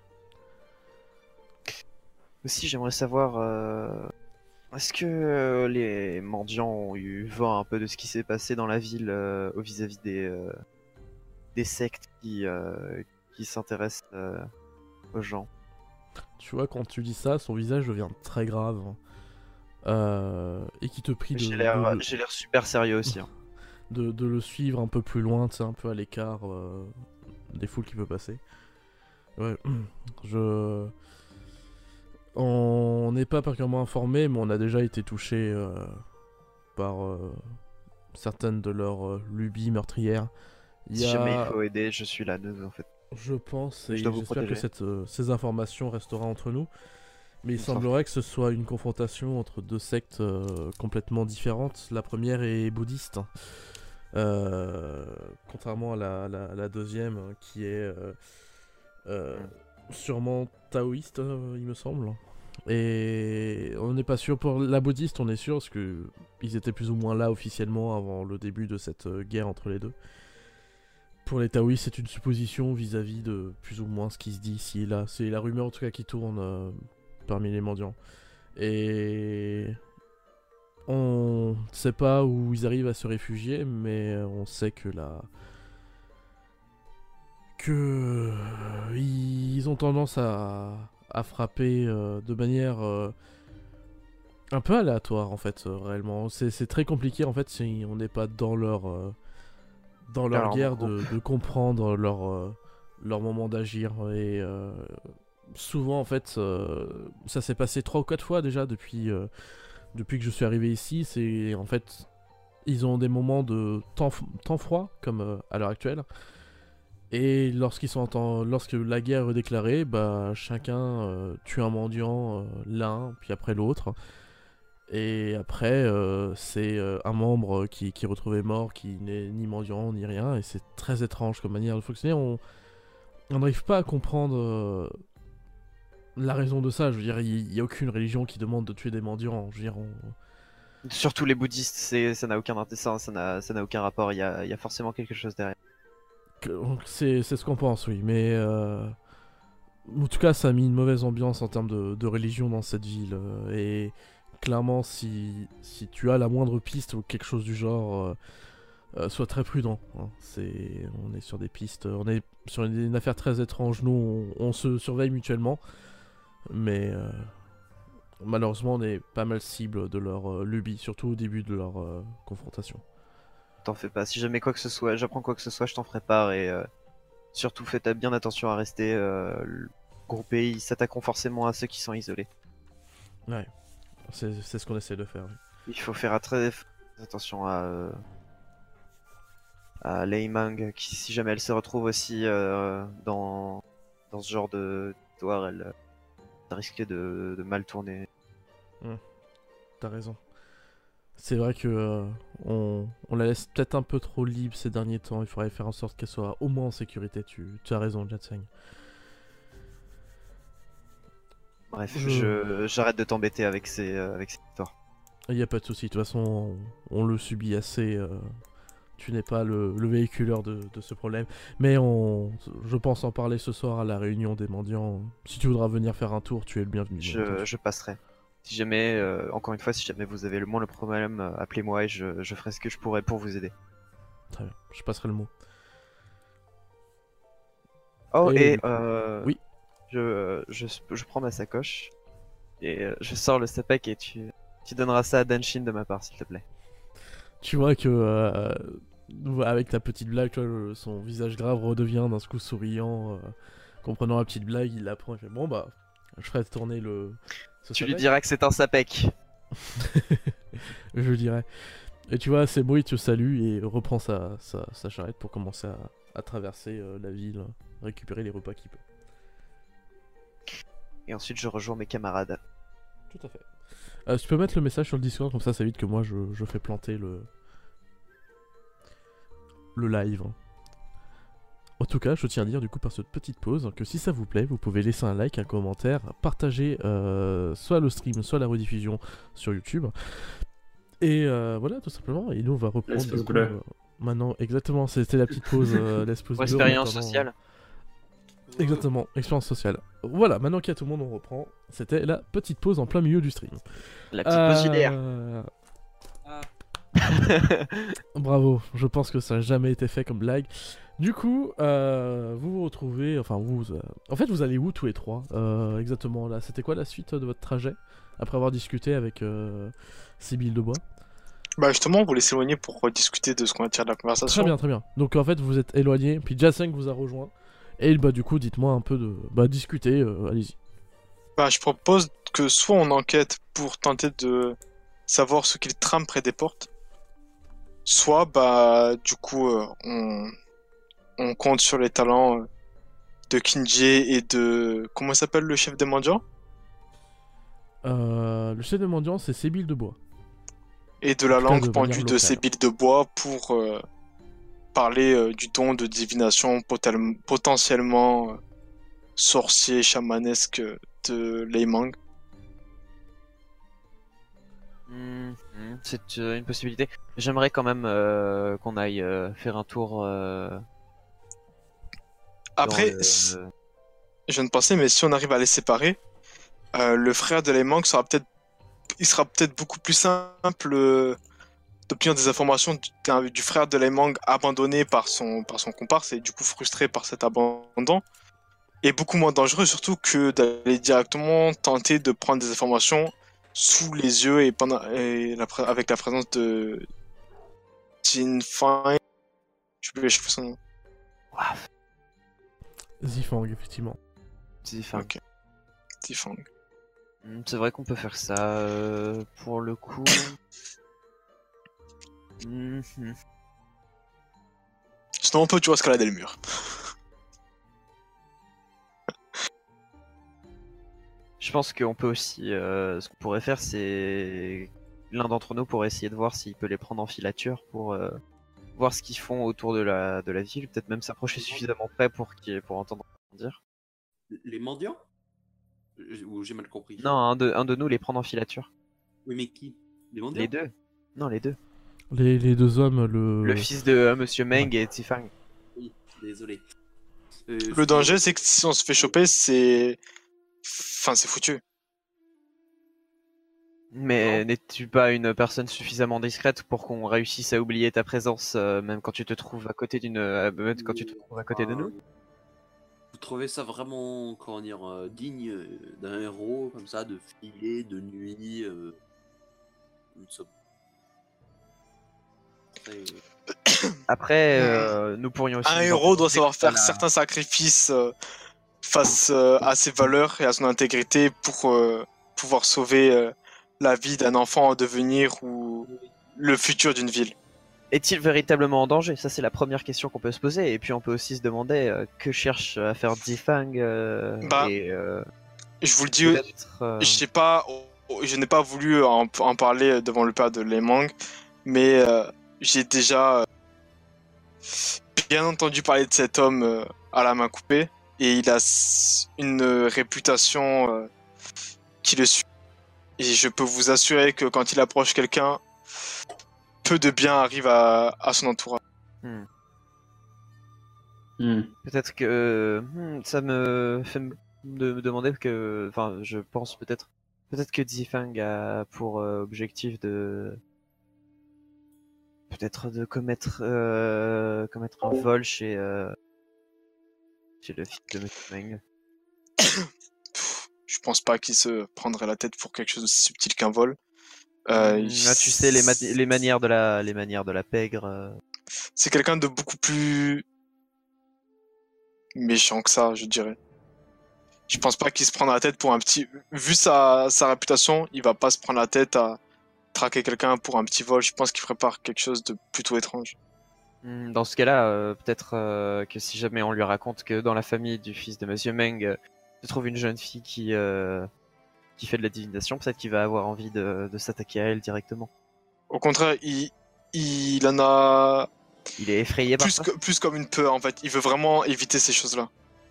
Aussi, j'aimerais savoir, euh, est-ce que euh, les mendiants ont eu vent un peu de ce qui s'est passé dans la ville euh, au vis-à-vis des, euh, des sectes qui, euh, qui s'intéressent euh, aux gens? Tu vois, quand tu dis ça, son visage devient très grave. euh, et qui te prie de, J'ai de, l'air le- j'ai l'air super sérieux aussi. hein. de- de le suivre un peu plus loin, tu sais, un peu à l'écart euh, des foules qui peut passer. Ouais, je... On n'est pas particulièrement informé, mais on a déjà été touché euh, par euh, certaines de leurs euh, lubies meurtrières. Il Si y jamais il a, faut aider, je suis là, nous, en fait. je pense, et Je dois vous j'espère que protéger. cette, euh, ces informations restera entre nous, mais il On s'en semblerait que ce soit une confrontation entre deux sectes euh, complètement différentes. La première est bouddhiste, euh, contrairement à la, la- la deuxième, euh, qui est euh, euh, sûrement taoïste, euh, il me semble. Et on n'est pas sûr pour la bouddhiste, on est sûr parce que ils étaient plus ou moins là officiellement avant le début de cette euh, guerre entre les deux. Pour les taoïstes, c'est une supposition vis-à-vis de plus ou moins ce qui se dit ici et là. C'est la rumeur en tout cas qui tourne euh, parmi les mendiants. Et on ne sait pas où ils arrivent à se réfugier, mais on sait que la que euh, ils ont tendance à, à frapper euh, de manière euh, un peu aléatoire en fait euh, réellement. C'est c'est très compliqué en fait si on n'est pas dans leur euh, dans leur Alors, guerre mon de, de comprendre leur euh, leur moment d'agir et euh, souvent en fait euh, ça s'est passé trois ou quatre fois déjà depuis euh, depuis que je suis arrivé ici. C'est en fait ils ont des moments de temps, f- temps froid comme euh, à l'heure actuelle. Et lorsqu'ils sont en temps- lorsque la guerre est déclarée, bah chacun euh, tue un mendiant, euh, l'un, puis après l'autre. Et après, euh, c'est euh, un membre qui, qui est retrouvé mort, qui n'est ni mendiant ni rien. Et c'est très étrange comme manière de fonctionner. On on n'arrive pas à comprendre euh, la raison de ça. Je veux dire, il n'y a aucune religion qui demande de tuer des mendiants. Je veux dire, on- Surtout les bouddhistes, c'est ça n'a aucun int- ça ça n'a ça n'a aucun rapport. Il y a, il y a forcément quelque chose derrière. que- c'est c'est ce qu'on pense, oui. Mais euh, en tout cas, ça a mis une mauvaise ambiance en termes de, de religion dans cette ville. euh, et clairement, si, si tu as la moindre piste ou quelque chose du genre, euh, euh, sois très prudent. hein. C'est, on est sur des pistes, on est sur une, une affaire très étrange. Nous, on, on se surveille mutuellement, mais euh, malheureusement, on est pas mal cible de leur euh, lubie, surtout au début de leur euh, confrontation. T'en fais pas. Si jamais quoi que ce soit, j'apprends quoi que ce soit, je t'en ferai part et euh, surtout faites bien attention à rester euh, groupés. Ils s'attaqueront forcément à ceux qui sont isolés. Ouais, c'est c'est ce qu'on essaie de faire. oui. Il faut faire très attention à euh, à Lei Mang, qui si jamais elle se retrouve aussi euh, dans dans ce genre de histoire, elle euh, ça risque de, de mal tourner. T'as raison. C'est vrai que euh, on, on la laisse peut-être un peu trop libre ces derniers temps. Il faudrait faire en sorte qu'elle soit au moins en sécurité. Tu, tu as raison, Jatseng. Bref, Je- je j'arrête de t'embêter avec ces euh, avec ces histoires. Il n'y a pas de souci. De toute façon, on, on le subit assez. euh, tu n'es pas le, le véhiculeur de, de ce problème. Mais on, je pense en parler ce soir à la réunion des mendiants. Si tu voudras venir faire un tour, tu es le bienvenu. bien Je, entendu. je passerai. Si jamais, euh, encore une fois, si jamais vous avez le moins le problème, euh, appelez-moi et je, je ferai ce que je pourrai pour vous aider. Très bien. Je passerai le mot. Oh, Et- et, euh, oui. je, je, je prends ma sacoche et euh, je sors le sapec et tu, tu donneras ça à Danshin de ma part, s'il te plaît. Tu vois que euh, avec ta petite blague, tu vois, le- son visage grave redevient d'un coup souriant, euh, comprenant la petite blague, il la prend et fait bon bah, je ferai tourner le. ce Tu lui sapec. diras que c'est un sapec. Je dirais. Et tu vois, ces mots, il te salue et reprend sa, sa, sa charrette pour commencer à, à traverser euh, la ville, récupérer les repas qu'il peut. Et ensuite, je rejoins mes camarades. Tout à fait. Euh, tu peux mettre le message sur le Discord, comme ça, ça évite que moi je, je fais planter le. le live. En tout cas, je tiens à dire du coup par cette petite pause que si ça vous plaît, vous pouvez laisser un like, un commentaire, partager euh, soit le stream, soit la rediffusion sur YouTube. Et euh, voilà, tout simplement. Et nous, on va reprendre L'espace du coup, bleu. euh, maintenant. Exactement, c'était la petite pause, euh, l'espace Pour bleu, expérience maintenant. sociale. Exactement, expérience sociale. Voilà, maintenant qu'il y a tout le monde, on reprend. C'était la petite pause en plein milieu du stream. La petite pause gilaire. Euh, Ah, Bravo, je pense que ça n'a jamais été fait comme blague. Du coup, euh, vous vous retrouvez, enfin vous, euh, en fait vous allez où tous les trois euh, exactement là? C'était quoi la suite de votre trajet après avoir discuté avec euh, Sibylle de Bois. Bah justement, vous laissez éloigner pour discuter de ce qu'on va tirer de la conversation. Très bien, très bien. Donc en fait, vous êtes éloigné, puis Jaceng vous a rejoint. Et bah du coup, dites-moi un peu de... Bah discuter, euh, allez-y. Bah je propose que soit on enquête pour tenter de savoir ce qu'il trame près des portes, soit bah du coup euh, on... on compte sur les talents euh, de Kinji et de... Comment il s'appelle le chef des mendiants? Euh, le chef de mendiant, c'est Sibylle de Bois. Et de la En tout cas, langue de pendue manière de locale. ces billes de bois pour euh, parler euh, du don de divination potel- potentiellement euh, sorcier chamanesque de Leimang. Hmm, hmm, c'est euh, une possibilité. J'aimerais quand même euh, qu'on aille euh, faire un tour. euh, Après, dans le- si- je viens de penser, mais si on arrive à les séparer, euh, le frère de Leimang sera peut-être, il sera peut-être beaucoup plus simple euh, d'obtenir des informations du, d'un- du frère de Leimang abandonné par son, par son comparse et du coup frustré par cet abandon. Et beaucoup moins dangereux surtout que d'aller directement tenter de prendre des informations sous les yeux et, pendant, et la pré- avec la présence de Jin Fang. Je sais plus son nom. Ouah, Zifang, effectivement. c'est- enfin, Ok. Jin Fang. hmm, c'est vrai qu'on peut faire ça euh, pour le coup. Hmm, hmm. Sinon on peut toujours escalader le mur. Je pense qu'on peut aussi. euh, ce qu'on pourrait faire, c'est l'un d'entre nous pourrait essayer de voir s'il peut les prendre en filature pour euh, voir ce qu'ils font autour de la de la ville. Peut-être même s'approcher suffisamment près pour qu'il pour entendre dire. Les mendiants? Je- Ou j'ai mal compris? Non, un de un de nous les prendre en filature. Oui, mais qui? Les mendiants? Les deux. Non, les deux. Les, les deux hommes, le... Le fils de euh, Monsieur Meng et Tifang. Oui, désolé. Euh, Le danger c'est que si on se fait choper c'est... Enfin c'est foutu. Mais n'es-tu pas une personne suffisamment discrète pour qu'on réussisse à oublier ta présence, euh, même quand tu te trouves à côté d'une, euh, même quand tu te trouves à côté de nous? Vous trouvez ça vraiment, comment dire, euh, digne euh, d'un héros, comme ça, de filer de nuit euh... nous sommes très- Après, euh, nous pourrions aussi. Un nous héros doit implémenter savoir à faire la- certains sacrifices euh, face euh, à ses valeurs et à son intégrité pour euh, pouvoir sauver euh, la vie d'un enfant en devenir ou le futur d'une ville. Est-il véritablement en danger? Ça, c'est la première question qu'on peut se poser. Et puis, on peut aussi se demander euh, que cherche à faire Zifang euh, Bah, et euh, Je vous le dis, peut-être. euh, je sais pas, je n'ai pas voulu en, en parler devant le père de Lemang, mais euh, j'ai déjà euh, bien entendu parler de cet homme euh, à la main coupée et il a s- une euh, réputation euh, qui le suit. Et je peux vous assurer que quand il approche quelqu'un, peu de bien arrive à, à son entourage. hmm. Hmm. Peut-être que hmm, ça me fait me de- me demander que, enfin, je pense peut-être, peut-être que Zifang a pour euh, objectif de, peut-être de commettre, euh, commettre un vol chez, euh, chez le fils de Monsieur Meng. Je pense pas qu'il se prendrait la tête pour quelque chose aussi subtil qu'un vol. Euh, Hmm, il- ah, tu sais les, ma- les manières de la, les manières de la pègre. euh. C'est quelqu'un de beaucoup plus méchant que ça, je dirais. Je pense pas qu'il se prendra la tête pour un petit. Vu sa, sa réputation, il va pas se prendre la tête à traquer quelqu'un pour un petit vol. Je pense qu'il prépare quelque chose de plutôt étrange. Hmm, Dans ce cas-là, euh, peut-être euh, que si jamais on lui raconte que dans la famille du fils de Monsieur Meng euh, se trouve une jeune fille qui, euh, qui fait de la divination, peut-être qu'il va avoir envie de, de s'attaquer à elle directement. Au contraire, il, il en a Il est effrayé par plus, ça. que- plus comme une peur en fait. Il veut vraiment éviter ces choses-là.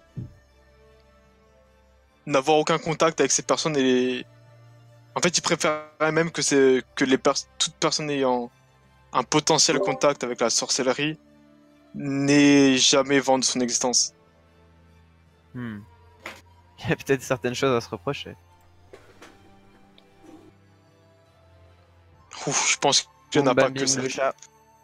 N'avoir aucun contact avec ces personnes et en fait, il préférerait même que c'est que les pers toute personne ayant un potentiel contact avec la sorcellerie n'ait jamais vent de son existence. Hmm. Il y a peut-être certaines choses à se reprocher. Ouf, je pense qu'il n'y en a Boum, pas bam, que bing, ça. le chat.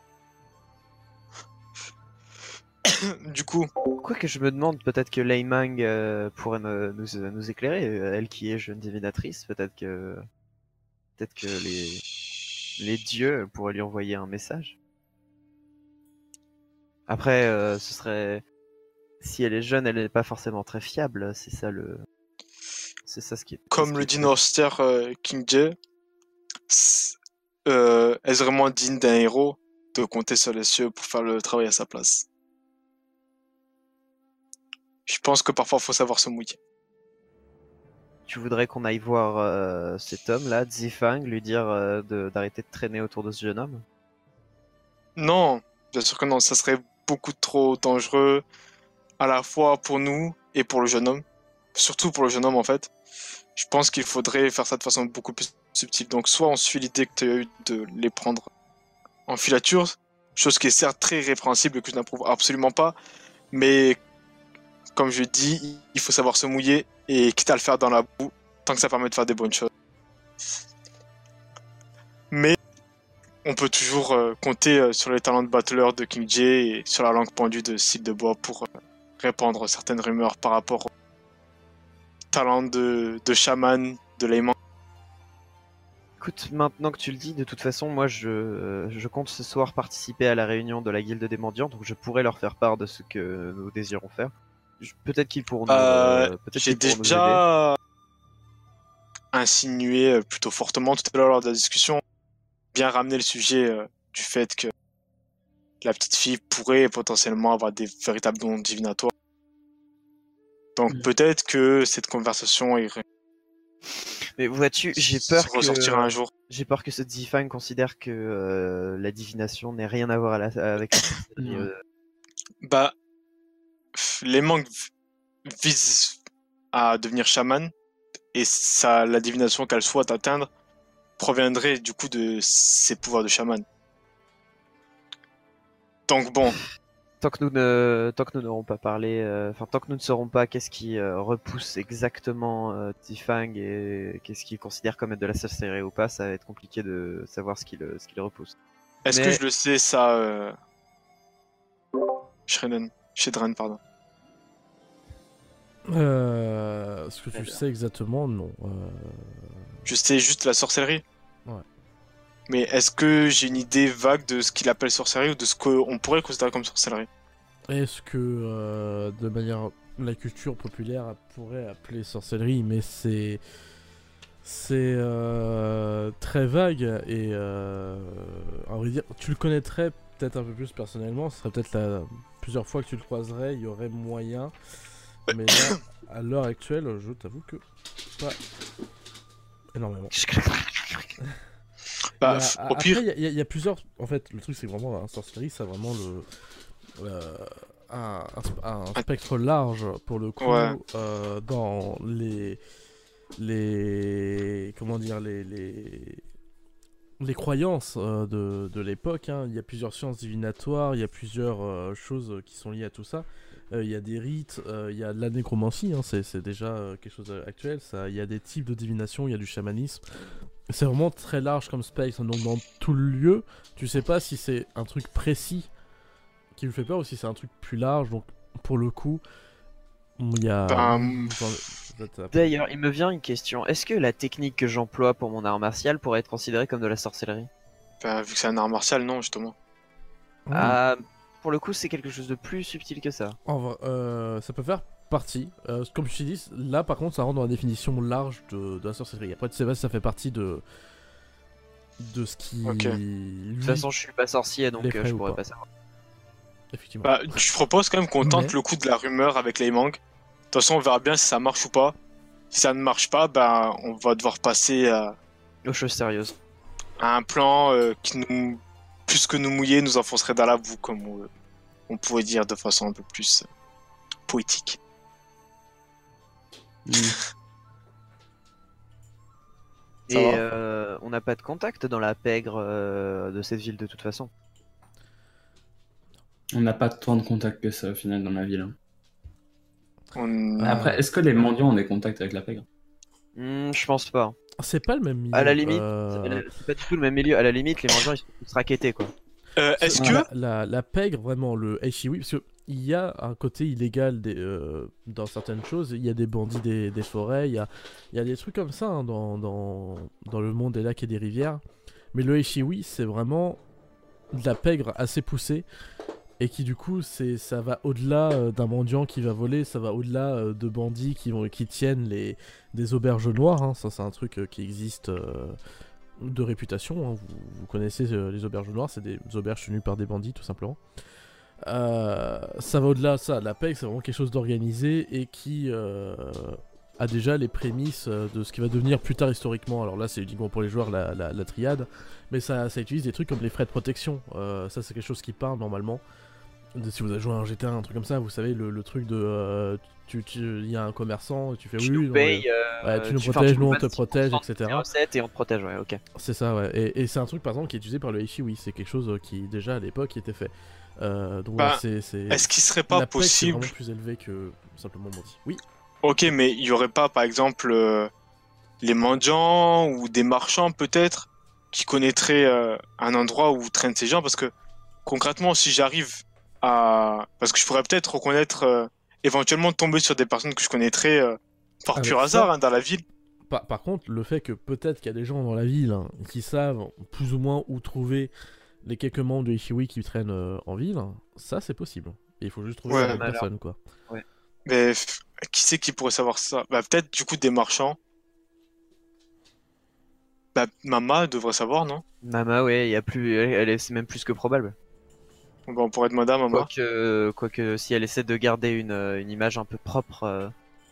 Du coup, Quoique je me demande, peut-être que Lei Mang euh, pourrait me- nous, nous éclairer, euh, elle qui est jeune divinatrice, peut-être que Peut-être que les les dieux pourraient lui envoyer un message. Après, euh, ce serait si elle est jeune, elle n'est pas forcément très fiable. C'est ça le, c'est ça ce qui est. Comme ce le qui est- dit Norster euh, King Jay, c'est- euh, est-ce vraiment digne d'un héros de compter sur les cieux pour faire le travail à sa place? Je pense que parfois, faut savoir se mouiller. Tu voudrais qu'on aille voir euh, cet homme-là, Zifang, lui dire euh, de- d'arrêter de traîner autour de ce jeune homme? Non, bien sûr que non, ça serait beaucoup trop dangereux, à la fois pour nous et pour le jeune homme. Surtout pour le jeune homme, en fait. Je pense qu'il faudrait faire ça de façon beaucoup plus subtile. Donc, soit on suit l'idée que tu as eu de les prendre en filature, chose qui est certes très répréhensible et que je n'approuve absolument pas, mais comme je dis, il faut savoir se mouiller et quitte à le faire dans la boue, tant que ça permet de faire des bonnes choses. Mais on peut toujours euh, compter euh, sur les talents de battleur de King Jay et sur la langue pendue de Style de Bois pour euh, répandre certaines rumeurs par rapport au talent de, de chaman de Layman. Écoute, maintenant que tu le dis, de toute façon, moi je, euh, je compte ce soir participer à la réunion de la guilde des mendiants, donc je pourrais leur faire part de ce que nous désirons faire. Je- Peut-être qu'ils pourront, nous, Euh, euh, peut-être J'ai qu'ils pourront nous aider. déjà insinué euh, plutôt fortement tout à l'heure lors de la discussion, bien ramener le sujet euh, du fait que la petite fille pourrait potentiellement avoir des véritables dons divinatoires. Donc Mm. peut-être que cette conversation irait Mais vois-tu, j'ai peur se que ressortira un jour. j'ai peur que ce Zifang considère que euh, la divination n'ait rien à voir à la- avec la sorcellerie. Non. euh. Bah, pff, les manques v- visent à devenir chaman et ça, la divination qu'elle souhaite atteindre proviendrait du coup de ses pouvoirs de chaman. Donc bon, Tant que nous ne, tant que nous n'aurons pas parlé, euh, enfin tant que nous ne saurons pas qu'est-ce qui euh, repousse exactement euh, Zifang et qu'est-ce qu'il considère comme être de la sorcellerie ou pas, ça va être compliqué de savoir ce qui le, ce qui le repousse. est-ce Mais- que je le sais ça, euh... Shrenen, Shedren, pardon. Euh, ce que tu Très bien. sais exactement, non. Euh, Je sais juste la sorcellerie. Ouais. Mais est-ce que j'ai une idée vague de ce qu'il appelle sorcellerie ou de ce qu'on pourrait considérer comme sorcellerie? Est-ce que, euh, de manière, la culture populaire pourrait appeler sorcellerie, mais c'est c'est euh, très vague et euh, à vrai dire, tu le connaîtrais peut-être un peu plus personnellement. Ce serait peut-être la plusieurs fois que tu le croiserais, il y aurait moyen. Mais là, à l'heure actuelle, je t'avoue que pas énormément. Bah, Il y a- f- a- au pire, Après, il y, a- il y a plusieurs. En fait, le truc, c'est vraiment un sorcellerie, c'est vraiment le. euh, un, un sp- un spectre large pour le coup Ouais. euh, dans les. Les. Comment dire, les. les... les croyances euh, de, de l'époque, hein. Il y a plusieurs sciences divinatoires, il y a plusieurs euh, choses qui sont liées à tout ça. Euh, il y a des rites, euh, il y a de la nécromancie, hein, c'est, c'est déjà euh, quelque chose d'actuel. Ça, il y a des types de divination, il y a du chamanisme. C'est vraiment très large comme spectre, donc dans tout le lieu, tu sais pas si c'est un truc précis qui lui fait peur ou si c'est un truc plus large. Donc pour le coup, il y a. Ben, Enfin, je vais te- D'ailleurs, il me vient une question. Est-ce que la technique que j'emploie pour mon art martial pourrait être considérée comme de la sorcellerie? bah, vu que c'est un art martial, non, justement. Ah, pour le coup, c'est quelque chose de plus subtil que ça. En vrai, euh, ça peut faire partie. Euh, comme je t'ai dit, là par contre, ça rentre dans la définition large de, de la sorcellerie. Après, tu sais pas si ça fait partie de de ce qui. Ok. lui- De toute façon, je suis pas sorcier, donc l'effraie euh, je ou pourrais pas. pas savoir. Effectivement. Bah, je propose quand même qu'on tente Mais- le coup de la rumeur avec les mangues. De toute façon, on verra bien si ça marche ou pas. Si ça ne marche pas, bah, on va devoir passer à, Aux choses sérieuses. à un plan euh, qui nous, plus que nous mouiller, nous enfoncerait dans la boue, comme on, on pourrait dire de façon un peu plus euh, poétique. Ça Et va euh, on n'a pas de contact dans la pègre euh, de cette ville de toute façon. On n'a pas tant de contacts que ça au final dans la ville. hein. On- Ah. Après, est-ce que les mendiants ont des contacts avec la pègre? Hmm, je pense pas. C'est pas le même milieu. À la limite, euh, c'est pas du tout le même milieu. À la limite, les mendiants ils sont tous raquettés quoi. Euh, Est-ce la, que la, la, la pègre, vraiment, le Eishiwi, parce que il y a un côté illégal des, euh, dans certaines choses. Il y a des bandits des, des forêts, il y a, il y a des trucs comme ça hein, dans, dans, dans le monde des lacs et des rivières. Mais le Echiwi, c'est vraiment de la pègre assez poussée. Et qui du coup, c'est, ça va au-delà euh, d'un mendiant qui va voler, ça va au-delà euh, de bandits qui, vont, qui tiennent les, des auberges noires. Hein. Ça, c'est un truc euh, qui existe euh, de réputation. Hein. Vous, vous connaissez euh, les auberges noires, c'est des auberges tenues par des bandits tout simplement. Euh, ça va au-delà de ça. La pègre, c'est vraiment quelque chose d'organisé et qui euh, a déjà les prémices euh, de ce qui va devenir plus tard historiquement. Alors là, c'est uniquement pour les joueurs la, la, la triade, mais ça, ça utilise des trucs comme les frais de protection. Euh, ça, c'est quelque chose qui parle normalement. De, si vous avez joué à un G T A, un truc comme ça, vous savez, le, le truc de. Euh, tu, tu, il y a un commerçant, et tu fais Tu oui, nous non, payes, ouais, euh, ouais, tu nous tu- enfin, protèges, tu nous on nous te donnes protège, six pour cent et cetera. des recettes et on te protège, ouais, ok. C'est ça, ouais. Et, et c'est un truc, par exemple, qui est utilisé par le Echiwi. C'est quelque chose qui, déjà, à l'époque, était fait. Euh, donc Bah, voilà, c'est. c'est- Est-ce qu'il serait pas la pègre, c'est possible... vraiment plus élevé que simplement bandit. Oui. Ok, mais il y aurait pas, par exemple, euh, les mendiants ou des marchands, peut-être, qui connaîtraient euh, un endroit où traînent ces gens, parce que, concrètement, si j'arrive à... Parce que je pourrais peut-être reconnaître, euh, éventuellement tomber sur des personnes que je connaîtrais euh, par Avec pur ça- hasard hein, dans la ville. Par, par contre, le fait que peut-être qu'il y a des gens dans la ville hein, qui savent plus ou moins où trouver les quelques membres de Ishiwi qui traînent euh, en ville, ça c'est possible. Et il faut juste trouver Ouais. la bonne Alors. personne, quoi. Mais f- qui c'est qui pourrait savoir ça? Bah, peut-être, du coup, des marchands. Bah, Mama devrait savoir, non? Mama, ouais, il y a plus, elle, elle est- c'est même plus que probable. Bon, bah, on pourrait demander à Mama. Quoique, quoique, si elle essaie de garder une, euh, une image un peu propre, euh,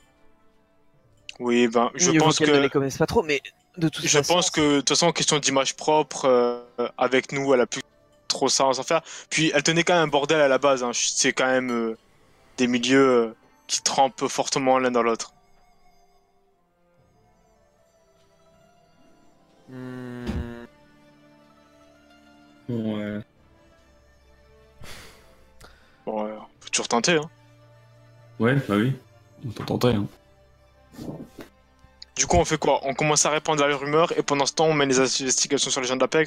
Oui, ben, je mieux vaut pense qu'elle que... ne les connaisse pas trop, mais de toute Je façon, pense que, de toute façon, question d'image propre, euh, avec nous, elle a plus trop ça à s'en faire. Puis, elle tenait quand même un bordel à la base. Hein. C'est quand même euh, des milieux euh, qui trempent fortement l'un dans l'autre. Hmm, Bon, euh, Bon, euh, on peut toujours tenter. Hein. ouais, bah oui. On peut tenter, hein. Du coup, on fait quoi? On commence à répandre la rumeur et pendant ce temps, on mène les investigations sur les gens de la pègre.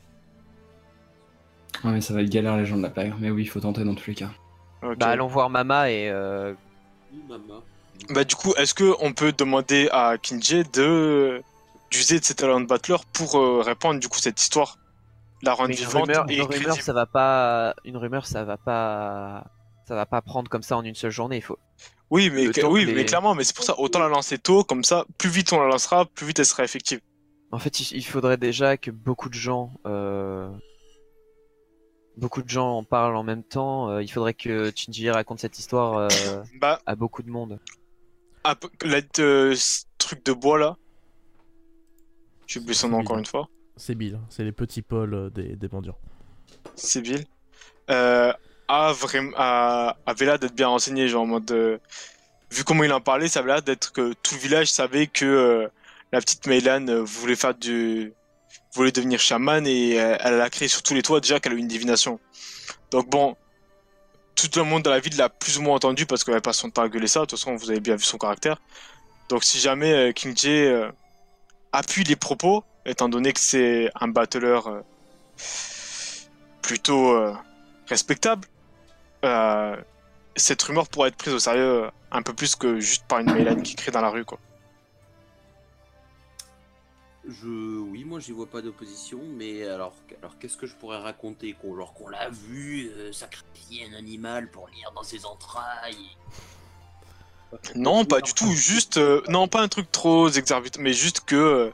Ouais, mais ça va être galère, les gens de la pègre. Mais oui, il faut tenter dans tous les cas. Ok. Bah, allons voir Mama et euh, Oui, maman. Bah, du coup, est-ce que on peut demander à Kinji de d'user de ses talents de battleur pour euh, répandre du coup cette histoire, la rendre mais une vivante rumeur, et une rumeur, crédible? ça va pas, une rumeur, ça va pas, ça va pas prendre comme ça en une seule journée. Il faut. Oui, mais, Le que- temps oui, que les- mais clairement, mais c'est pour ça, autant la lancer tôt, comme ça, plus vite on la lancera, plus vite elle sera effective. En fait, il il faudrait déjà que beaucoup de gens, euh, beaucoup de gens en parlent en même temps. Euh, il faudrait que Shinji raconte cette histoire euh, Bah, à beaucoup de monde. ah, p- la- euh, ce truc de bois là, j'ai oublié son nom C'est encore Bill. une fois, C'est Bill, c'est les petits pôles euh, des, des mendiants. Sibyl, euh, a vraiment, a- avait l'air d'être bien renseigné, genre en mode, euh, vu comment il en parlait, ça avait l'air d'être que tout le village savait que euh, la petite Meilan euh, voulait faire du, voulait devenir chamane et euh, elle a créé sur tous les toits déjà qu'elle a eu une divination. Donc bon, tout le monde dans la ville l'a plus ou moins entendu parce qu'elle avait pas son temps à gueuler ça. De toute façon, vous avez bien vu son caractère. Donc si jamais euh, King Jae euh, appuie les propos, étant donné que c'est un battleur euh, plutôt euh, respectable, euh, cette rumeur pourrait être prise au sérieux euh, un peu plus que juste par une Mélanie qui crie dans la rue, quoi. Je, oui, moi j'y vois pas d'opposition, mais alors, alors qu'est-ce que je pourrais raconter qu'on, genre qu'on l'a vu euh, sacrifier un animal pour lire dans ses entrailles. Non, pas du tout. Juste, euh, non, pas un truc trop exorbitant, mais juste que euh,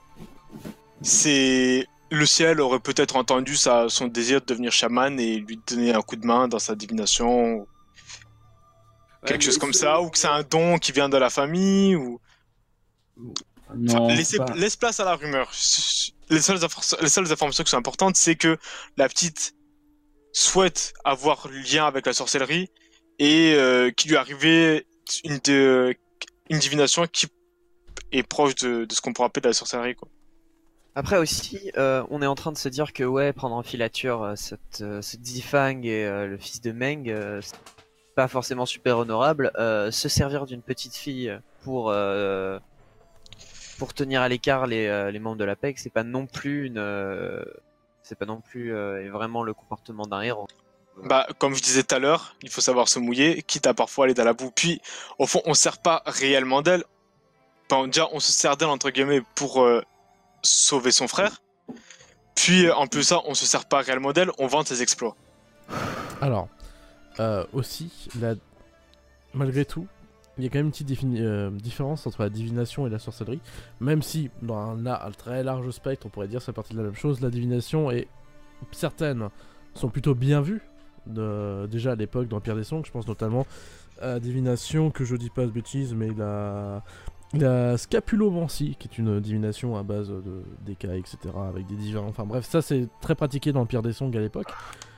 c'est le ciel aurait peut-être entendu sa, son désir de devenir chaman et lui donner un coup de main dans sa divination, ou quelque Ouais, chose mais comme ce- ça, ou que c'est un don qui vient de la famille, ou Non, Enfin, laissez- pas- laisse place à la rumeur. Les seules, infor- les seules informations qui sont importantes, c'est que la petite souhaite avoir lien avec la sorcellerie et euh, qu'il lui arrivait une, de- une divination qui est proche de, de ce qu'on pourrait appeler de la sorcellerie, quoi. Après aussi, euh, on est en train de se dire que ouais, prendre en filature euh, cette, euh, ce Zifang et euh, le fils de Meng, euh, c'est pas forcément super honorable. Euh, se servir d'une petite fille pour euh, pour tenir à l'écart les, euh, les membres de la P E C, c'est pas non plus une, euh, c'est pas non plus euh, vraiment le comportement d'un héros. Bah, comme je disais tout à l'heure, il faut savoir se mouiller, quitte à parfois aller dans la boue. Puis, au fond, on ne sert pas réellement d'elle. Enfin, déjà, on se sert d'elle, entre guillemets, pour euh, sauver son frère. Puis, en plus de ça, on se sert pas réellement d'elle, on vend ses exploits. Alors, euh, aussi, la... malgré tout, il y a quand même une petite défini- euh, différence entre la divination et la sorcellerie. Même si, dans un, un très large spectre, on pourrait dire que c'est partie de la même chose, la divination et certaines sont plutôt bien vues. De... Déjà à l'époque, dans l'Empire des Song, je pense notamment à la divination, que je dis pas de bêtises, mais la... La scapulomancie, qui est une divination à base de d'écailles, et cetera, avec des divins. Enfin bref, ça c'est très pratiqué dans l'Empire des Song à l'époque.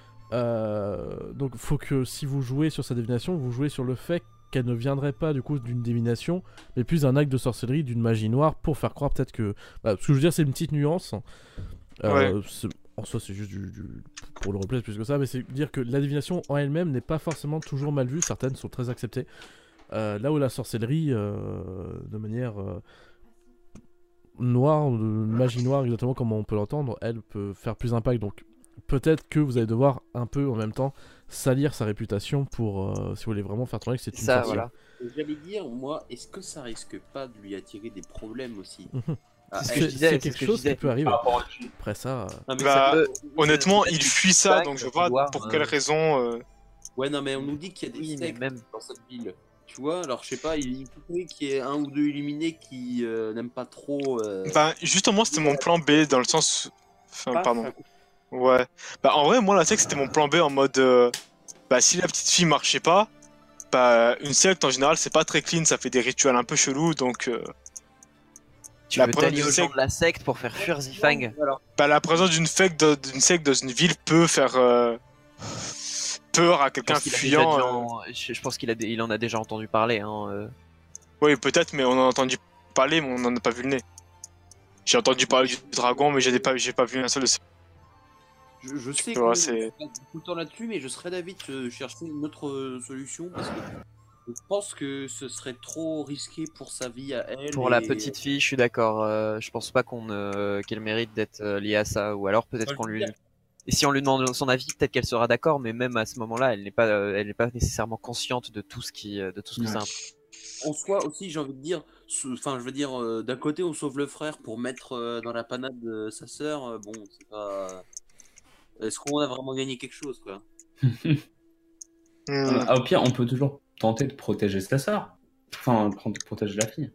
Euh, donc faut que si vous jouez sur sa divination, vous jouez sur le fait qu'elle ne viendrait pas du coup d'une divination, mais plus d'un acte de sorcellerie, d'une magie noire, pour faire croire peut-être que... Bah, ce que je veux dire, c'est une petite nuance. Euh, Ouais. c'est- En soi, c'est juste du, du- pour le replay, plus que ça, mais c'est dire que la divination en elle-même n'est pas forcément toujours mal vue, certaines sont très acceptées. Euh, là où la sorcellerie, euh, de manière euh, noire, de magie noire, exactement comme on peut l'entendre, elle peut faire plus d'impact. Donc peut-être que vous allez devoir un peu en même temps salir sa réputation pour, euh, si vous voulez vraiment faire tourner que c'est une Ça, sorcière. voilà. J'allais dire, moi, est-ce que ça risque pas de lui attirer des problèmes aussi Mhm. Ah, C'est ce elle- que je C'est disais, c'est c'est quelque ce que je chose qui disais. peut arriver. Par rapport à lui. Après ça, euh, Non, mais Bah, ça peut- Honnêtement, peut-être il du fuit ça, feedback, donc je euh, vois vouloir, pour euh, quelle raison. euh, Ouais, non, mais on nous dit qu'il y a des Oui, mais sectes même. dans cette ville. Tu vois, alors je sais pas, il faudrait qu'il y ait un ou deux illuminés qui euh, n'aiment pas trop. euh, Bah, justement, c'était mon plan B, dans le sens. Enfin, paf, pardon. un coup. Ouais. Bah, en vrai, moi, la secte, c'était mon plan B en mode. euh, Bah, si la petite fille marchait pas, bah, une secte, en général, c'est pas très clean, ça fait des rituels un peu chelous, donc. euh, Tu La veux première t'allier du aux gens secte. de la secte pour faire fuir Zifang. Voilà. Bah, la présence d'une secte, dans- d'une secte dans une ville peut faire. euh, peur à Je quelqu'un pense qu'il a déjà fuyant. dû euh, en- je je pense qu'il a dé- il en a déjà entendu parler. Hein. euh. Oui, peut-être, mais on en a entendu parler, mais on n'en a pas vu le nez. J'ai entendu parler du dragon, mais j'ai pas, j'ai pas vu un seul de ces. Je, je sais Tu vois, qu'on c'est- passe beaucoup de temps là-dessus, mais je serais d'avis de chercher une autre euh, solution parce que je pense que ce serait trop risqué pour sa vie à elle. Pour et- la petite fille, je suis d'accord. euh, je pense pas qu'on euh, qu'elle mérite d'être euh, liée à ça. Ou alors peut-être Ouais, qu'on je veux lui. dire. Et si on lui demande son avis, peut-être qu'elle sera d'accord. Mais même à ce moment-là, elle n'est pas, euh, elle n'est pas nécessairement consciente de tout ce qui, euh, de tout ce que Ouais. ça implique. En soi aussi, j'ai envie de dire, ce- enfin, je veux dire, euh, d'un côté, on sauve le frère pour mettre euh, dans la panade de sa sœur. euh, bon, c'est pas. Est-ce qu'on a vraiment gagné quelque chose, quoi? Hmm. Ah, au pire, on peut toujours tenter de protéger sa sœur. Enfin, pro- protéger la fille.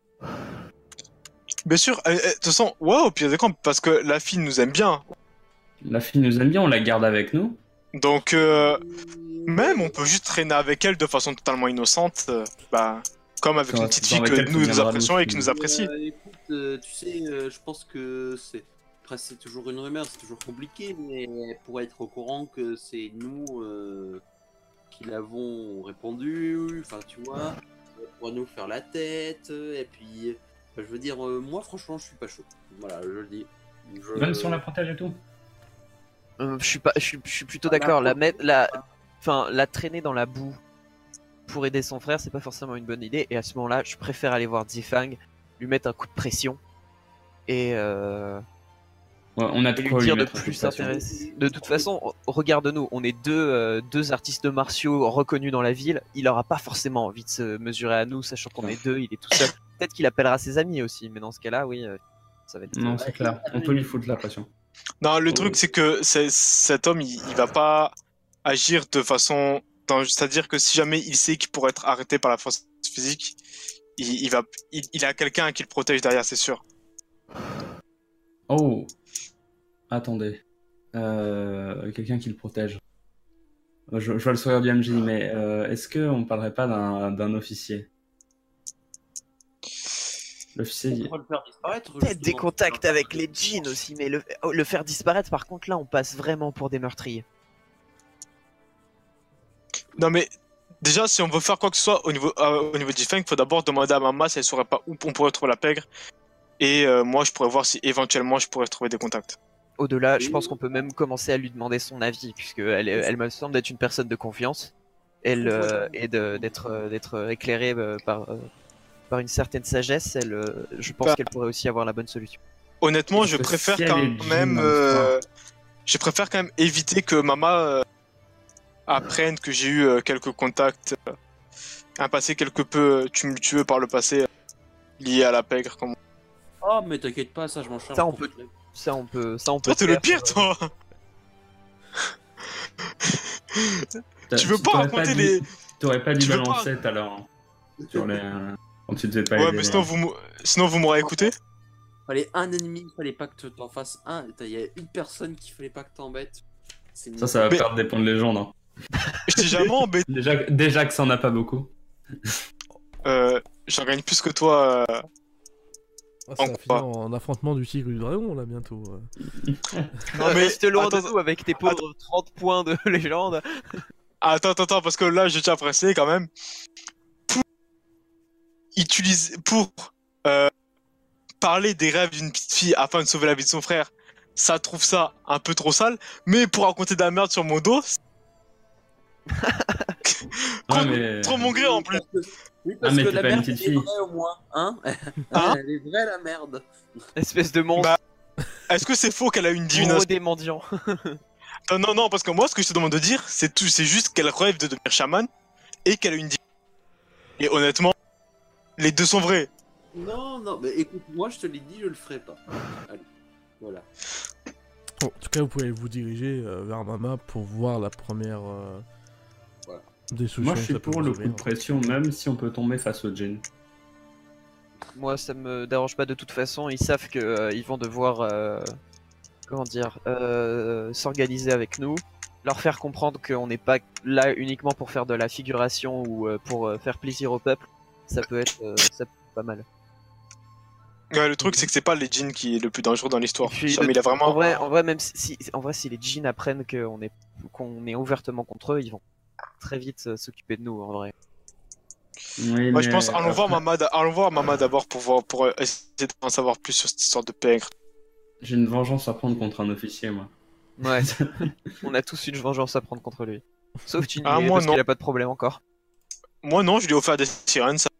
Bien sûr, euh, euh, de toute façon, ouais, au pire des cas, parce que la fille nous aime bien. La fille nous aime bien, on la garde avec nous. Donc, euh, même, on peut juste traîner avec elle de façon totalement innocente. euh, bah, comme avec Ça va, une petite c'est fille avec que elle qu'on nous, nous viendra apprécions nous et qui nous suivre. apprécie. Euh, écoute, euh, tu sais, euh, je pense que c'est. Après, c'est toujours une rumeur, c'est toujours compliqué, mais pour être au courant que c'est nous euh, qui l'avons répondu, enfin, tu vois, pour nous faire la tête, et puis, euh, je veux dire, euh, moi, franchement, je suis pas chaud. Voilà, je le dis. Je- Même si on la protège et tout. Euh, je suis pas, je suis, je suis plutôt Ah, d'accord. La d'accord. mettre, la, enfin, la traîner dans la boue pour aider son frère, c'est pas forcément une bonne idée. Et à ce moment-là, je préfère aller voir Zifang, lui mettre un coup de pression et, euh, Ouais, on a et de lui quoi lui dire de mettre un coup plus pression. s'intéresser. De toute façon, regarde-nous, on est deux, euh, deux artistes martiaux reconnus dans la ville. Il aura pas forcément envie de se mesurer à nous, sachant qu'on est deux. Il est tout seul. Peut-être qu'il appellera ses amis aussi, mais dans ce cas-là, oui, euh, ça va être. Non, c'est clair. On peut lui foutre la pression. Non, le Oh. truc, c'est que c'est- cet homme, il, il va pas agir de façon. dans- C'est-à-dire que si jamais il sait qu'il pourrait être arrêté par la force physique, il, il va, il, il a quelqu'un qui le protège derrière, c'est sûr. Oh. Attendez. Euh, quelqu'un qui le protège. Je, je vois le sourire du M J, mais euh, est-ce qu'on parlerait pas d'un d'un officier? L'officier, On il- pourrait le faire disparaître. Peut-être des justement. contacts avec les djinns aussi, mais le, oh, le faire disparaître, par contre, là, on passe vraiment pour des meurtriers. Non, mais déjà, si on veut faire quoi que ce soit au niveau, euh, au niveau du Feng, il faut d'abord demander à Mama si elle saurait pas où on pourrait trouver la pègre. Et euh, moi, je pourrais voir si éventuellement je pourrais trouver des contacts. Au-delà, je pense qu'on peut même commencer à lui demander son avis, puisque elle, est- elle me semble être une personne de confiance, elle euh, et de- d'être euh, d'être éclairée euh, par euh, par une certaine sagesse. Elle, euh, je pense Bah. qu'elle pourrait aussi avoir la bonne solution. Honnêtement, Parce je que préfère si elle quand est jeune même, dans euh, l'histoire. je préfère quand même éviter que Mama euh, apprennent que j'ai eu euh, quelques contacts, euh, un passé quelque peu tumultueux par le passé, euh, lié à la pègre. Comme... Oh, mais t'inquiète pas, ça je m'en charge. Ça, on pour peut- toi. Ça, on peut. Ça, on peut Toi, t'es le faire, pire, euh, toi. T'as- Tu veux pas t'aurais raconter dû- les- T'aurais pas dû Tu veux pas- balancer tout à l'heure. hein, Sur les. euh, Quand tu devais pas Ouais, aider, mais sinon hein. vous, m'au- sinon vous m'aurez écouté. Fallait un ennemi, fallait pas que t'en fasses un. Il y a une personne qu'il fallait pas que t'embêtes. C'est Ça, ça va Mais- perdre des points de légende. hein. Je t'ai jamais embêté. Déjà, déjà que ça en a pas beaucoup. Euh, J'en gagne plus que toi. euh. Ah, ça En va quoi finir en affrontement du tigre et du dragon là bientôt. euh. Non, mais Reste loin de attends, nous avec tes pauvres trente points de légende. Attends, attends, attends, parce que là, je tiens à préciser quand même. Pour utiliser, pour euh, parler des rêves d'une petite fille afin de sauver la vie de son frère, ça trouve ça un peu trop sale. Mais pour raconter de la merde sur mon dos, Ouais, Contre- mais. trop mon gré en plus. Oui, parce Ah, mais que t'es la pas une merde, petite elle est fille. vraie au moins, hein. Hein Elle est vraie la merde. Espèce de monstre. Bah, Est-ce que c'est faux qu'elle a une Gros divination? des mendiants. Non, non, non, parce que moi, ce que je te demande de dire, c'est tout, c'est juste qu'elle rêve de devenir chaman et qu'elle a une divination. Et honnêtement, les deux sont vrais. Non, non, mais écoute, moi je te l'ai dit, je le ferai pas. Allez, voilà. Bon, en tout cas, vous pouvez vous diriger euh, vers ma map pour voir la première euh, Voilà. des solutions. Moi, je que suis ça peut pour vous le coup ouvrir. de pression, même si on peut tomber face au djinn. Moi, ça me dérange pas de toute façon. Ils savent que euh, ils vont devoir, euh, comment dire, euh, s'organiser avec nous, leur faire comprendre qu'on n'est pas là uniquement pour faire de la figuration ou euh, pour euh, faire plaisir au peuple. Ça peut être, euh, ça peut être pas mal. Ouais, le truc, c'est que c'est pas les djinns qui est le plus dangereux dans l'histoire. Et puis, Jamais le- il a vraiment. En vrai, en vrai, même si, si- en vrai, si les djinns apprennent qu'on est, qu'on est ouvertement contre eux, ils vont très vite euh, s'occuper de nous. En vrai. Oui, Moi, je mais pense, allons après- voir Mama, d- allons voir Mama d'abord pour voir, pour euh, essayer d'en savoir plus sur cette histoire de pègre. J'ai une vengeance à prendre contre un officier, moi. Ouais. On a tous une vengeance à prendre contre lui. Sauf Chingy, Ah, moi, parce non. qu'il a pas de problème encore. Moi, non, je lui ai offert des sirènes, ça,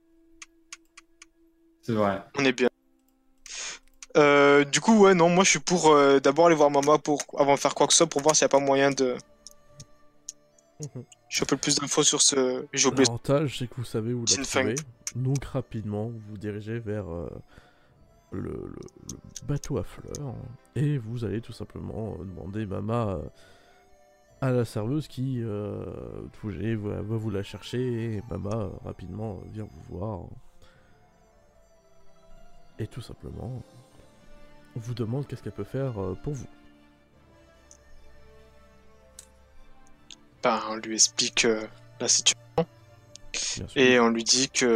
C'est vrai. on est bien. Euh, du coup, ouais, non, moi, je suis pour euh, d'abord aller voir Mama pour, avant de faire quoi que ce soit, pour voir s'il n'y a pas moyen de Mhm. choper le plus d'infos sur ce. J'ai oublié. L'avantage, c'est que vous savez où la Jin trouver. Donc, rapidement, vous vous dirigez vers euh, le, le- le bateau à fleurs. Et vous allez tout simplement euh, demander Mama euh, à la serveuse qui, euh, Tougé, va, va vous la chercher. Et Mama, euh, rapidement, euh, vient vous voir. Et tout simplement, vous demande qu'est-ce qu'elle peut faire euh, pour vous. Ben, on lui explique euh, la situation Bien sûr. et on lui dit que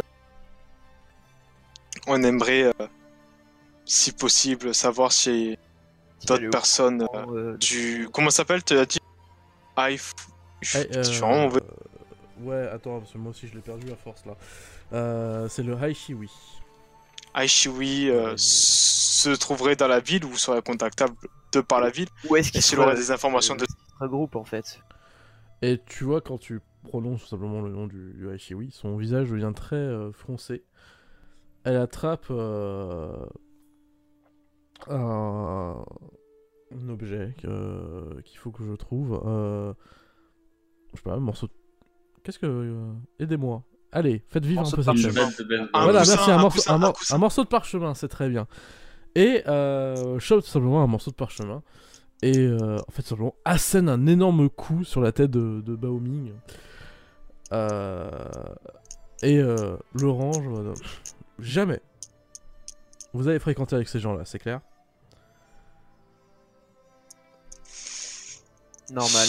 on aimerait, euh, si possible, savoir si d'autres Allez, au personnes euh, courant, euh, du. Comment ça s'appelle? Tu as dit Ah, il faut- Eh, je suis vraiment mauvais. euh, Ouais, attends, parce que moi aussi je l'ai perdu à force là. Euh, c'est le Haishiwi. Aishiwi euh, se trouverait dans la ville ou serait contactable de par la ville Où est-ce et qu'il s'il se aurait des informations de. regroupe en fait? Et tu vois, quand tu prononces tout simplement le nom du, du Haishiwi, son visage devient très euh, foncé. Elle attrape euh, un, un objet que- qu'il faut que je trouve. Euh, je sais pas, un morceau de... Qu'est-ce que... euh, Aidez-moi. Allez, faites vivre Morceau un peu de cette parchemin. scène. De baseball. Un Voilà, coussin, merci, un, un morceau, coussin, un, mor- un coussin. un morceau de parchemin, c'est très bien. Et euh, chope tout simplement un morceau de parchemin. Et euh, en fait, simplement, assène un énorme coup sur la tête de, de Bao Ming. Euh, et euh, le range. euh, jamais. Vous avez fréquenté avec ces gens-là, c'est clair? Normal.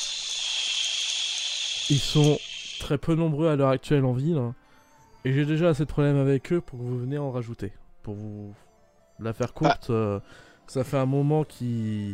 Ils sont très peu nombreux à l'heure actuelle en ville. hein, Et j'ai déjà assez de problèmes avec eux pour que vous venez en rajouter. Pour vous la faire courte, euh, ça fait un moment qu'ils...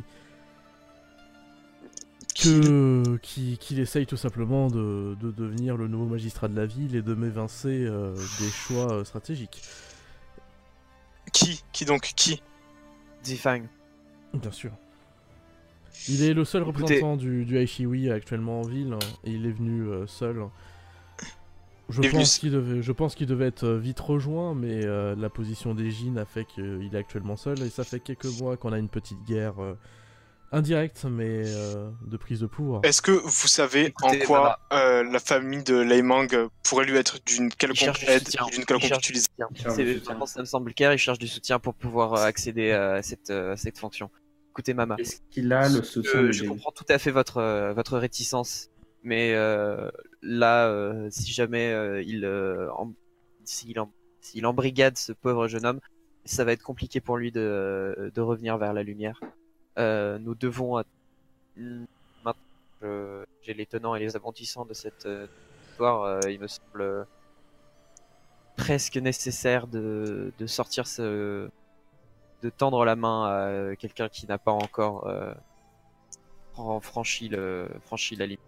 que qui- qu'il essaye tout simplement de, de devenir le nouveau magistrat de la ville et de m'évincer euh, des choix euh, stratégiques. Qui Qui donc Qui Zifang. Bien sûr. Il est le seul Écoutez- représentant du, du Aishiwi actuellement en ville, hein, et il est venu euh, seul. Je Il est venu pense s- qu'il devait, je pense qu'il devait être euh, vite rejoint, mais euh, la position des Jin a fait qu'il est actuellement seul, et ça fait quelques mois qu'on a une petite guerre euh, Indirect, mais euh, de prise de pouvoir. Est-ce que vous savez Écoutez, en quoi euh, la famille de Laimang pourrait lui être d'une Il quelconque cherche du aide, soutien. d'une Il quelconque cherche du utilisation? soutien. Il cherche C'est- du soutien. vraiment, ça me semble clair, il cherche du soutien pour pouvoir euh, accéder à cette, euh, à cette fonction. Écoutez, Mama, Est-ce qu'il a le soutien euh, de je Jay? comprends tout à fait votre, euh, votre réticence, mais euh, là, euh, si jamais euh, il, euh, en- s'il, en- s'il embrigade ce pauvre jeune homme, ça va être compliqué pour lui de, de revenir vers la lumière. Euh, nous devons, euh, maintenant que j'ai les tenants et les aboutissants de cette euh, histoire, euh, il me semble euh, presque nécessaire de, de sortir ce, de tendre la main à quelqu'un qui n'a pas encore euh, fran- franchi le, franchi la limite.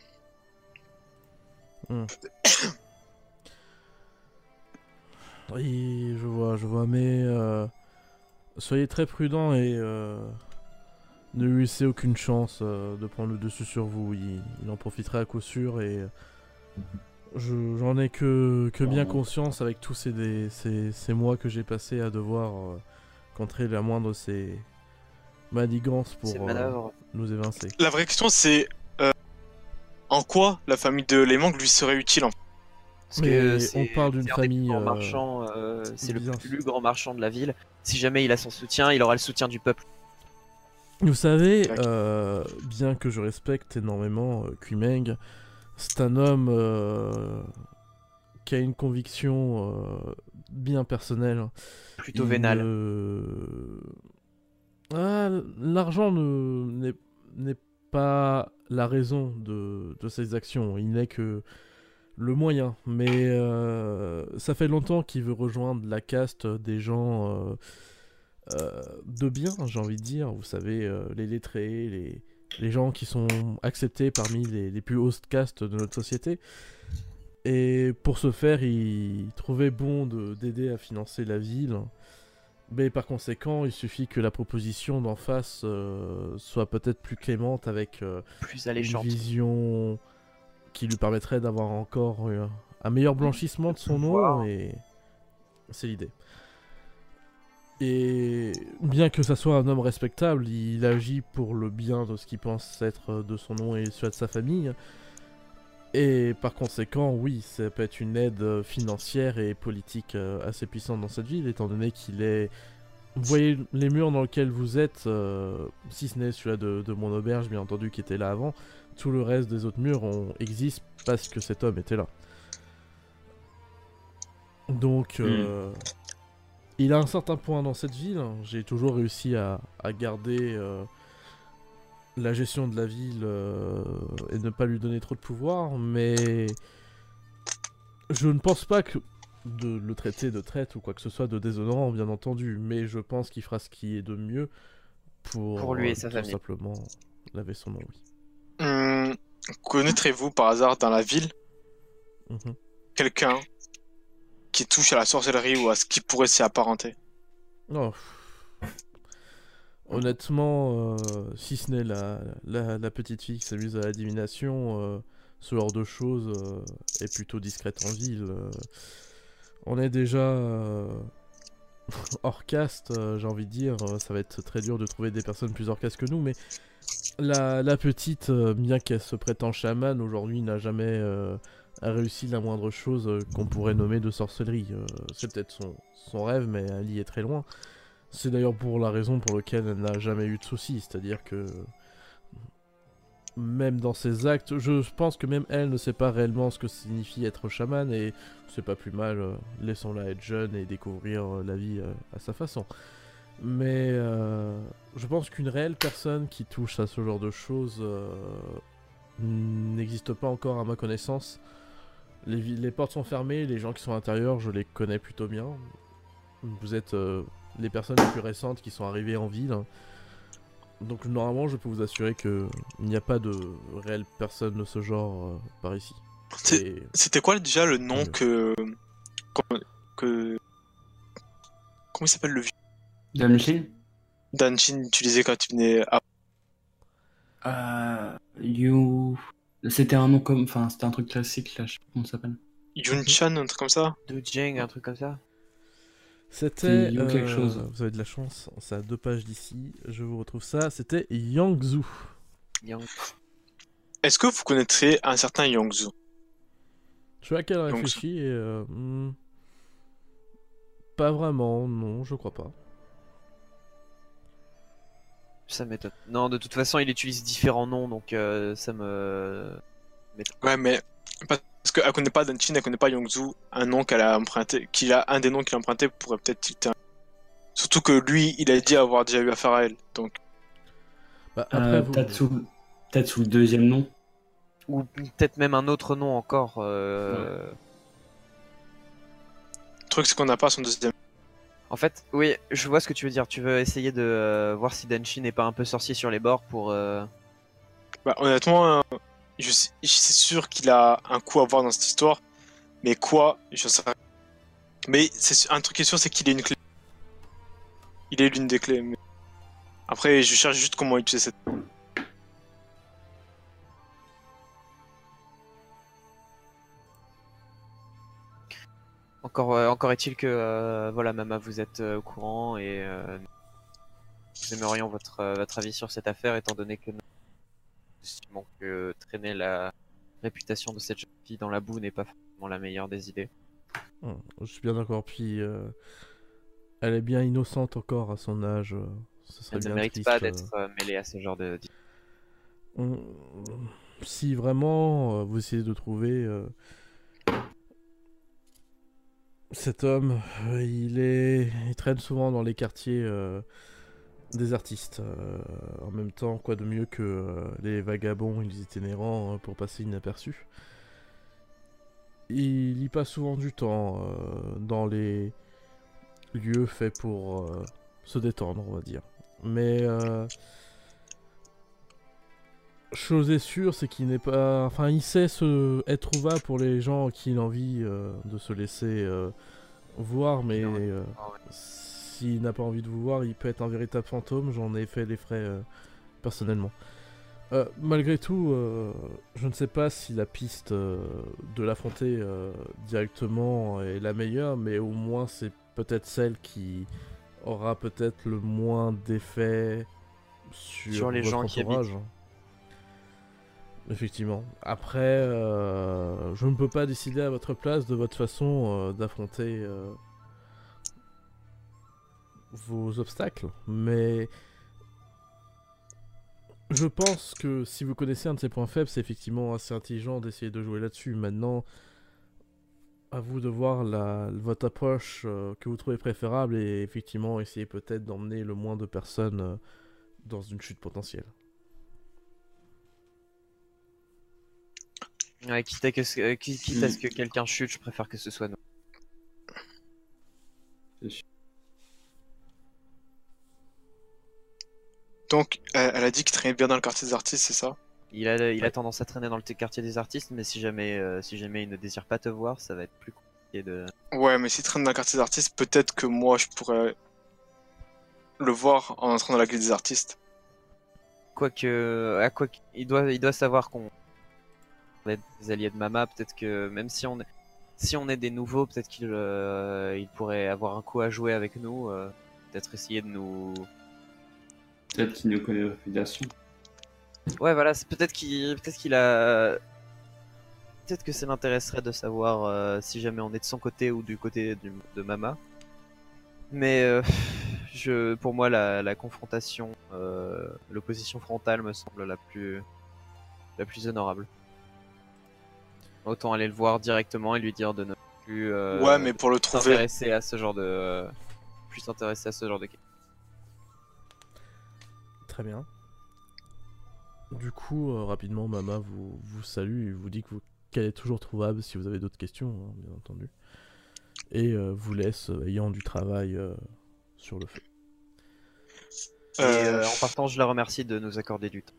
Oui, je vois, je vois, mais euh, soyez très prudent et euh, ne lui laissez aucune chance euh, de prendre le dessus sur vous. Il, il en profitera à coup sûr et je- j'en ai que, que bien conscience avec tous ces, des- ces, ces mois que j'ai passés à devoir euh, contrer la moindre de ces manigances pour Ces euh, manœuvres. nous évincer. La vraie question, c'est euh, en quoi la famille de Laimang lui serait utile en fait? Parce Mais que on c'est parle d'une c'est un des famille, plus grands euh, marchands, euh, c'est le bien. plus grand marchand de la ville. Si jamais il a son soutien, il aura le soutien du peuple. Vous savez, Tac. euh, bien que je respecte énormément euh, Kumeng, c'est un homme euh, qui a une conviction euh, bien personnelle. Plutôt Il vénal. ne- Ah, l'argent ne- n'est n'est pas la raison de, de ses actions, il n'est que le moyen. Mais euh, ça fait longtemps qu'il veut rejoindre la caste des gens euh, euh, de bien, j'ai envie de dire. Vous savez, euh, les lettrés, les, les gens qui sont acceptés parmi les, les plus hautes castes de notre société. Et pour ce faire, il trouvait bon de- d'aider à financer la ville. Mais par conséquent, il suffit que la proposition d'en face euh, soit peut-être plus clémente avec euh, Plus une alléchante. vision qui lui permettrait d'avoir encore euh, un meilleur blanchissement de son nom, Pouvoir. et c'est l'idée. Et bien que ça soit un homme respectable, il agit pour le bien de ce qu'il pense être de son nom et celui de sa famille. Et par conséquent, oui, ça peut être une aide financière et politique euh, assez puissante dans cette ville, étant donné qu'il est... Vous voyez les murs dans lesquels vous êtes, euh, si ce n'est celui-là de, de mon auberge, bien entendu, qui était là avant, tout le reste des autres murs ont, existent parce que cet homme était là. Donc, euh, il a un certain point dans cette ville. J'ai toujours réussi à, à garder euh, la gestion de la ville euh, et ne pas lui donner trop de pouvoir, mais je ne pense pas que de le traiter de traite ou quoi que ce soit de déshonorant, bien entendu, mais je pense qu'il fera ce qui est de mieux pour, Pour lui et euh, sa tout famille. simplement laver son nom, oui. Hum, connaîtrez-vous par hasard dans la ville Mhm. quelqu'un qui touche à la sorcellerie ou à ce qui pourrait s'y apparenter? Oh. Honnêtement, euh, si ce n'est la, la, la petite fille qui s'amuse à la divination, euh, ce genre de choses euh, est plutôt discrète en ville. euh. On est déjà euh, hors caste, euh, j'ai envie de dire. euh, Ça va être très dur de trouver des personnes plus hors caste que nous, mais la, la petite, euh, bien qu'elle se prétend chamane, aujourd'hui n'a jamais euh, réussi la moindre chose euh, qu'on pourrait nommer de sorcellerie. Euh, c'est peut-être son, son rêve, mais elle y est très loin. C'est d'ailleurs pour la raison pour laquelle elle n'a jamais eu de soucis, c'est-à-dire que même dans ses actes, je pense que même elle ne sait pas réellement ce que signifie être chaman, et c'est pas plus mal, euh, laissons-la être jeune et découvrir euh, la vie euh, à sa façon. Mais euh, je pense qu'une réelle personne qui touche à ce genre de choses euh, n'existe pas encore à ma connaissance. Les, vi- les portes sont fermées, les gens qui sont à l'intérieur, je les connais plutôt bien. Vous êtes euh, les personnes les plus récentes qui sont arrivées en ville. Donc normalement, je peux vous assurer que il n'y a pas de réelle personne de ce genre euh, par ici. C'est- Et C'était quoi déjà le nom Ouais. que... que... que- Comment il s'appelle le vieux Damshin? Danshin utilisait quand il venait à... Euh, you... C'était un nom comme... Enfin, c'était un truc classique, là, je sais pas comment ça s'appelle. Yunchan, un truc comme ça? Dujeng, un truc comme ça. C'était. Yu quelque chose. Vous avez de la chance, c'est à deux pages d'ici. Je vous retrouve ça. C'était Yangzhou. Yang. Est-ce que vous connaîtrez un certain Yangzhou? Je suis à quel Donc, réfléchit et. euh, hmm, Pas vraiment, non, je crois pas. Ça m'étonne. Non, de toute façon, il utilise différents noms, donc euh, ça me. Ouais, mais parce qu'elle connaît pas Danchin, elle connaît pas Yangzhou, un nom qu'elle a emprunté, qu'il a un des noms qu'il a emprunté pourrait peut-être tilter. Surtout que lui, il a dit avoir déjà eu affaire à elle, donc. Bah, après, Euh, vous. Peut-être sous... peut sous le deuxième nom. Ou peut-être même un autre nom encore. Euh... Le truc, c'est qu'on n'a pas son deuxième. En fait, oui, je vois ce que tu veux dire. Tu veux essayer de euh, voir si Danchin n'est pas un peu sorcier sur les bords pour. Euh... Bah, honnêtement, euh, je sais, je suis sûr qu'il a un coup à voir dans cette histoire, mais quoi, je sais pas. Mais c'est un truc qui est sûr, c'est qu'il est une clé. Il est l'une des clés. Mais... Après, je cherche juste comment utiliser cette. Encore, euh, encore est-il que euh, voilà, Mama, vous êtes euh, au courant et euh, nous aimerions votre, euh, votre avis sur cette affaire, étant donné que nous estimons que traîner la réputation de cette jeune fille dans la boue n'est pas forcément la meilleure des idées. Hmm, je suis bien d'accord. Puis, euh, elle est bien innocente encore à son âge. euh, Ce serait Elle ne bien mérite triste, pas euh. d'être euh, mêlée à ce genre de. Hmm, Si vraiment euh, vous essayez de trouver euh, cet homme, euh, il est, il traîne souvent dans les quartiers euh, des artistes. euh, en même temps, quoi de mieux que euh, les vagabonds et les itinérants euh, pour passer inaperçus. Il y passe souvent du temps euh, dans les lieux faits pour euh, se détendre, on va dire. Mais euh, chose est sûre, c'est qu'il n'est pas. Enfin, il sait se... être trouvable pour les gens qui ont envie euh, de se laisser euh, voir, mais Non, ouais. euh, Ah ouais. s'il n'a pas envie de vous voir, il peut être un véritable fantôme. J'en ai fait les frais euh, personnellement. Euh, malgré tout, euh, je ne sais pas si la piste euh, de l'affronter euh, directement est la meilleure, mais au moins c'est peut-être celle qui aura peut-être le moins d'effet sur, Sur les votre gens qui entourage. Effectivement. Après, euh, je ne peux pas décider à votre place de votre façon euh, d'affronter euh, vos obstacles, mais je pense que si vous connaissez un de ses points faibles, c'est effectivement assez intelligent d'essayer de jouer là-dessus. Maintenant, à vous de voir la, votre approche euh, que vous trouvez préférable et effectivement essayer peut-être d'emmener le moins de personnes euh, dans une chute potentielle. Ouais, quitte à, que, ce- euh, qui- quitte à ce que quelqu'un chute, je préfère que ce soit nous. Donc, elle, elle a dit qu'il traînait bien dans le quartier des artistes, c'est ça? Il a, il Ouais. a tendance à traîner dans le t- quartier des artistes, mais si jamais, euh, si jamais il ne désire pas te voir, ça va être plus compliqué de. Ouais, mais s'il traîne dans le quartier des artistes, peut-être que moi, je pourrais le voir en entrant dans la guilde des artistes. Quoique, à quoi qu'- il doit, il doit savoir qu'on est des alliés de Mama. Peut-être que même si on est, si on est des nouveaux, peut-être qu'il, euh, il pourrait avoir un coup à jouer avec nous. euh, peut-être essayer de nous. Peut-être qu'il nous connaît la réputation. Ouais, voilà, c'est peut-être qu'il, peut-être qu'il a. Peut-être que ça l'intéresserait de savoir euh, si jamais on est de son côté ou du côté du- de Mama. Mais euh, je, pour moi, la, la confrontation, euh, l'opposition frontale me semble la plus, la plus honorable. Autant aller le voir directement et lui dire de ne plus euh, Ouais, mais pour le trouver. s'intéresser à ce genre de, euh, plus s'intéresser à ce genre de questions. Très bien. Du coup, euh, rapidement, Mama vous, vous salue et vous dit que vous, qu'elle est toujours trouvable si vous avez d'autres questions, hein, bien entendu. Et euh, vous laisse euh, ayant du travail euh, sur le feu. Et Euh, euh, en partant, je la remercie de nous accorder du temps.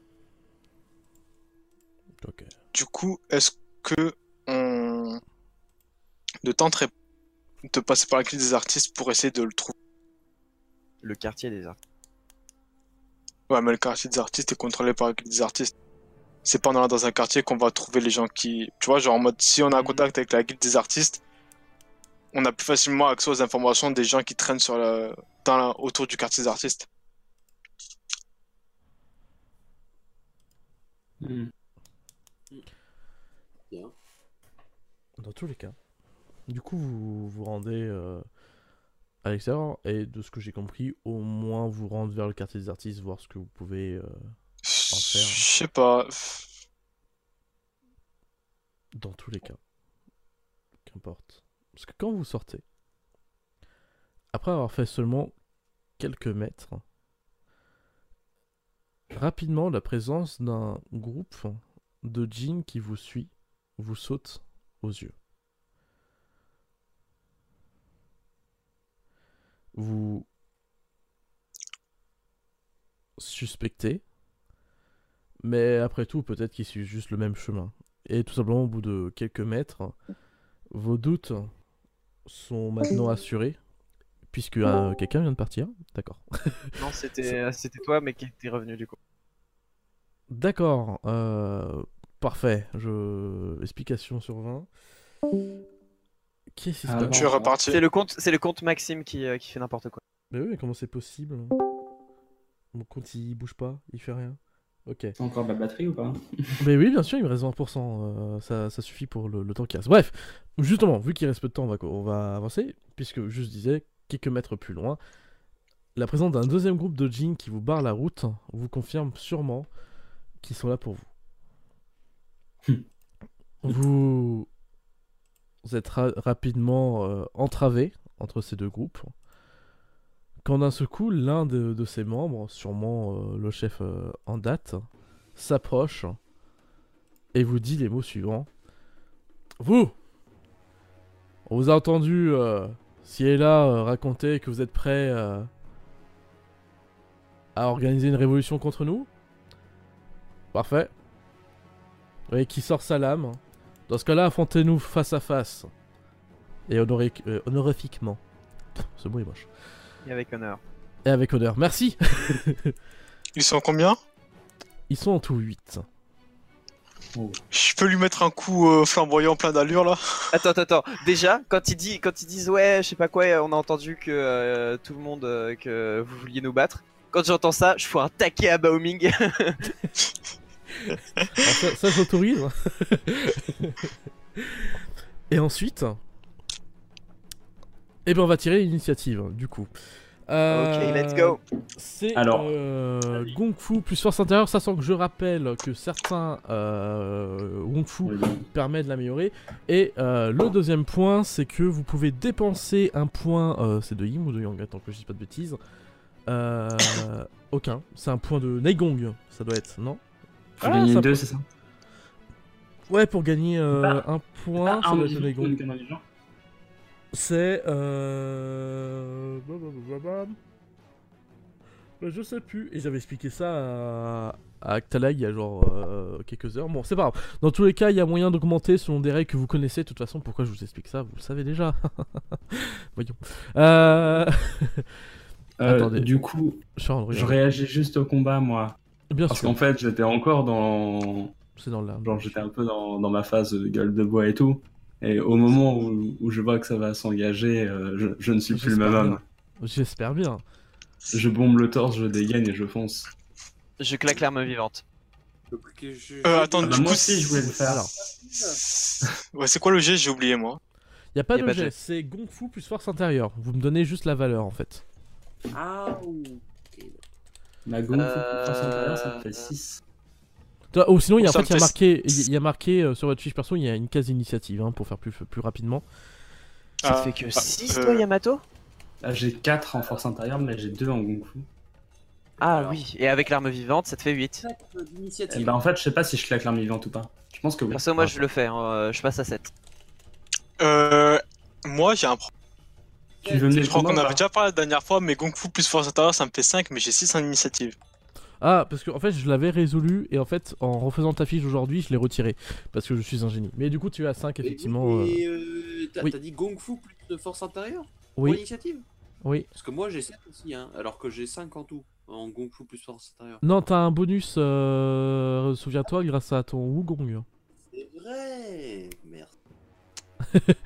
Ok. Du coup, est-ce que on ne tenterait de passer par la guilde des artistes pour essayer de le trouver? Le quartier des arts. Ouais, mais le quartier des artistes est contrôlé par la guilde des artistes. C'est pas en allant dans un quartier qu'on va trouver les gens qui... Tu vois, genre en mode, si on a un Mhm. contact avec la guilde des artistes, on a plus facilement accès aux informations des gens qui traînent sur la... dans la... autour du quartier des artistes. Hmm. Bien. Dans tous les cas. Du coup, vous vous rendez euh, à l'extérieur et de ce que j'ai compris, au moins vous rendre vers le quartier des artistes, voir ce que vous pouvez euh, Je en faire. sais pas. Dans tous les cas. Qu'importe. Parce que quand vous sortez, après avoir fait seulement quelques mètres, rapidement la présence d'un groupe de djinns qui vous suit vous saute aux yeux. Vous suspectez, mais après tout, peut-être qu'ils suivent juste le même chemin. Et tout simplement, au bout de quelques mètres, vos doutes sont maintenant assurés, puisque euh, quelqu'un vient de partir. D'accord. Non, c'était c'était toi, mais qui était revenu du coup. D'accord. Euh, parfait. Je... Explication sur vingt. Qu'est-ce qui se Ah, passe bon. Je suis reparti. C'est le compte, c'est le compte Maxime qui, euh, qui fait n'importe quoi. Mais oui, mais comment c'est possible? Mon compte il bouge pas, il fait rien. Ok. C'est encore de la batterie ou pas? Mais oui, bien sûr, il me reste vingt pour cent. Euh, ça, ça suffit pour le, le temps qui reste. Bref, justement, vu qu'il reste peu de temps, on va, on va avancer. Puisque je disais, quelques mètres plus loin, la présence d'un deuxième groupe de djinns qui vous barre la route vous confirme sûrement qu'ils sont là pour vous. vous... vous êtes ra rapidement euh, entravé entre ces deux groupes. Quand d'un seul coup, l'un de, de ses membres, sûrement euh, le chef euh, en date, s'approche et vous dit les mots suivants. Vous, on vous a entendu, euh, si et là, euh, raconter que vous êtes prêts euh, à organiser une révolution contre nous. Parfait. Oui, qui sort sa lame. Dans ce cas-là, affrontez-nous face à face. Et honorique, euh, honorifiquement. Pff, ce mot est moche. Et avec honneur. Et avec honneur. Merci. Ils sont combien? Ils sont en tout huit. Je peux lui mettre un coup euh, flamboyant plein d'allure là? Attends, attends, attends. Déjà, quand ils disent, quand ils disent ouais, je sais pas quoi, on a entendu que euh, tout le monde, euh, que vous vouliez nous battre. Quand j'entends ça, je fous un taquet à Baoming. Alors ça, ça j'autorise. Et ensuite, eh ben on va tirer l'initiative du coup. Euh, Ok, let's go. C'est Alors. euh, Gong Fu plus force intérieure, sachant que je rappelle que certains euh, Gong Fu permettent de l'améliorer. Et euh, le deuxième point, c'est que vous pouvez dépenser un point. Euh, c'est de Yin ou de Yang, attends que je dise pas de bêtises. Euh, aucun. C'est un point de Neigong, ça doit être, non? Faut Ah, gagner ça deux, peut- c'est ça? Ouais, pour gagner euh, Bah, un point, ça un doit être vivant, Neigong. une canne vivant. C'est euh... blablabla. Bah, je sais plus. Et j'avais expliqué ça à, à Actalag il y a genre euh, quelques heures. Bon, c'est pas grave. Dans tous les cas, il y a moyen d'augmenter selon des règles que vous connaissez. De toute façon, pourquoi je vous explique ça? Vous le savez déjà. Voyons. Euh... Euh, Attendez. du coup, Je suis en train de je regarder. réagis juste au combat, moi. Bien Parce sûr, qu'en fait, j'étais encore dans. c'est dans l'âme. Genre, j'étais un peu dans, dans ma phase de gueule de bois et tout. Et au moment où, où je vois que ça va s'engager, euh, je, je ne suis plus le même J'espère homme. bien. J'espère bien. Je bombe le torse, je dégaine et je fonce. Je claque l'arme vivante. Donc, que je... Euh, attends, Ah bah, du moi coup, aussi, je voulais le faire. Alors, Ouais, c'est quoi le jet? J'ai oublié moi. il y a pas Y a de pas de jet. jet. C'est Gong Fu plus force intérieure. Vous me donnez juste la valeur en fait. Ah, ok. Ma gonfle Euh, force intérieure, ça me fait six. Toi- Ou sinon, il y a, en Ça fait, me il y a fait- marqué, il y a marqué euh, sur votre fiche perso, il y a une case initiative hein, pour faire plus, plus rapidement. Ça te Ah, fait que ah, six euh, toi, Yamato? Là, j'ai quatre en force intérieure, mais j'ai deux en gonfle. Ah Alors, oui, et avec l'arme vivante, ça te fait huit. quatre Et d'initiative. bah, en fait, je sais pas si je claque l'arme vivante ou pas. Je pense que oui. Perso, moi Ah. je le fais, hein, euh, je passe à sept. Euh, moi j'ai un problème. Tu veux mener Je le crois combat qu'on ou avait pas? déjà parlé la dernière fois, mais Gong Fu plus force intérieure ça me fait cinq, mais j'ai six en initiative. Ah, parce que en fait, je l'avais résolu et en fait, en refaisant ta fiche aujourd'hui, je l'ai retiré parce que je suis un génie. Mais du coup, tu es à cinq effectivement. Et euh, euh, t'as oui. t'as dit Gong Fu plus de force intérieure pour Oui, l'initiative? oui. Parce que moi j'ai sept aussi, hein, alors que j'ai cinq en tout. En Gong Fu plus force intérieure. Non, t'as un bonus, euh, souviens-toi, grâce à ton Wugong. C'est vrai. Merde.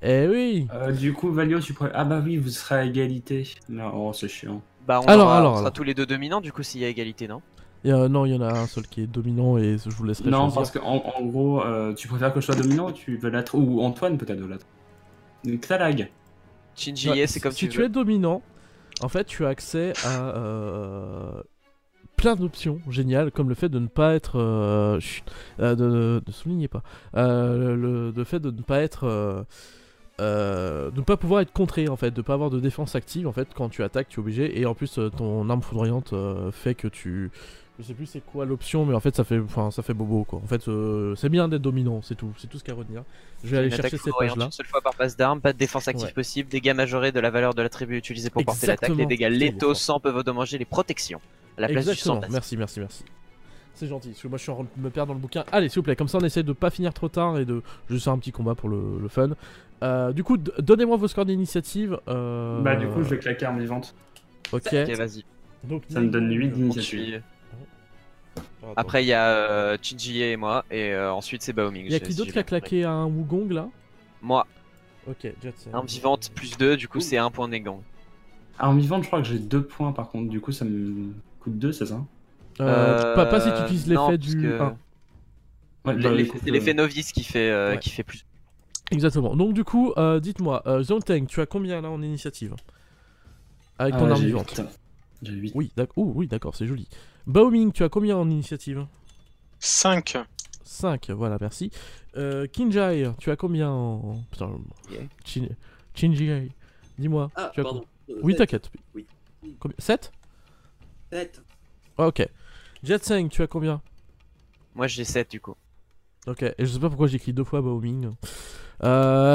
Eh oui. Euh, du coup, Valio, tu pourrais. Ah bah oui, vous serez à égalité. Non, oh, c'est chiant. Bah, on, Alors, aura- alors, on sera alors. tous les deux dominants, du coup, s'il y a égalité, non? Il y a- non, il y en a un seul qui est dominant et je vous laisserai Non, choisir. parce que en, en gros, euh, tu préfères que je sois dominant ou tu veux l'être. Ou Antoine peut-être veut l'être. Xalag. Shinji, Ouais, c'est comme si tu tu veux. es dominant, en fait, tu as accès à euh, plein d'options géniales, comme le fait de ne pas être, euh, chut, euh, de, ne soulignez pas, euh, le, le fait de ne pas être, euh, euh, de ne pas pouvoir être contré en fait, de ne pas avoir de défense active en fait quand tu attaques, tu es obligé, et en plus euh, ton arme foudroyante euh, fait que tu, je sais plus c'est quoi l'option, mais en fait ça fait, enfin ça fait bobo quoi. En fait, euh, c'est bien d'être dominant, c'est tout, c'est tout ce qu'il y a à retenir. Je vais aller Une attaque chercher cette foudroyante page là. une seule fois par passe d'armes, pas de défense active Ouais. possible, dégâts majorés de la valeur de l'attribut utilisé pour porter l'attaque, les Exactement. dégâts Putain, il est létaux fort. sans peuvent endommager les protections. À la place Exactement, du sang. merci, merci, merci. C'est gentil, parce que moi je suis en train de me perdre dans le bouquin. Allez, s'il vous plaît, comme ça on essaie de pas finir trop tard et de juste faire un petit combat pour le, le fun. Euh, du coup, d- donnez-moi vos scores d'initiative. Euh... Bah, du coup, je vais claquer arme vivante. Ok. Ok, vas-y. Donc, Ça me donne huit On d'initiative. suit. Attends. Après, il y a euh, Shinji et moi, et euh, ensuite c'est Baoming. Il y a j'ai- qui si d'autre j'ai qui a bien compris. claqué un Wugong là? Moi, Ok, Jetsen. arme vivante plus deux, du coup c'est un point négang. Arme vivante, je crois que j'ai deux points par contre. Du coup, ça me coûte deux, c'est ça? Euh, pas, pas si tu Euh, utilises non, l'effet parce du que- un. Ouais, L'effet- bah, l'effet- écoute, C'est l'effet euh, novice qui fait, euh, Ouais. qui fait plus. Exactement. Donc, du coup, euh, dites-moi, euh, Zonteng, tu as combien là en initiative? Avec ton euh, arme j'ai vivante. huit. J'ai huit. Oui, d'accord, oh, oui, d'accord, c'est joli. Baoming, tu as combien en initiative? cinq. cinq, voilà, merci. Euh, Kinjai, tu as combien en. Putain, Yeah. Chin... Shinji, dis-moi. Ah, tu as pardon. combien Euh, Oui, sept. t'inquiète. Oui. Combien sept sept. Ok. Jetseng, tu as combien? Moi j'ai sept du coup. Ok, et je sais pas pourquoi j'ai écrit deux fois Baoming. Euh...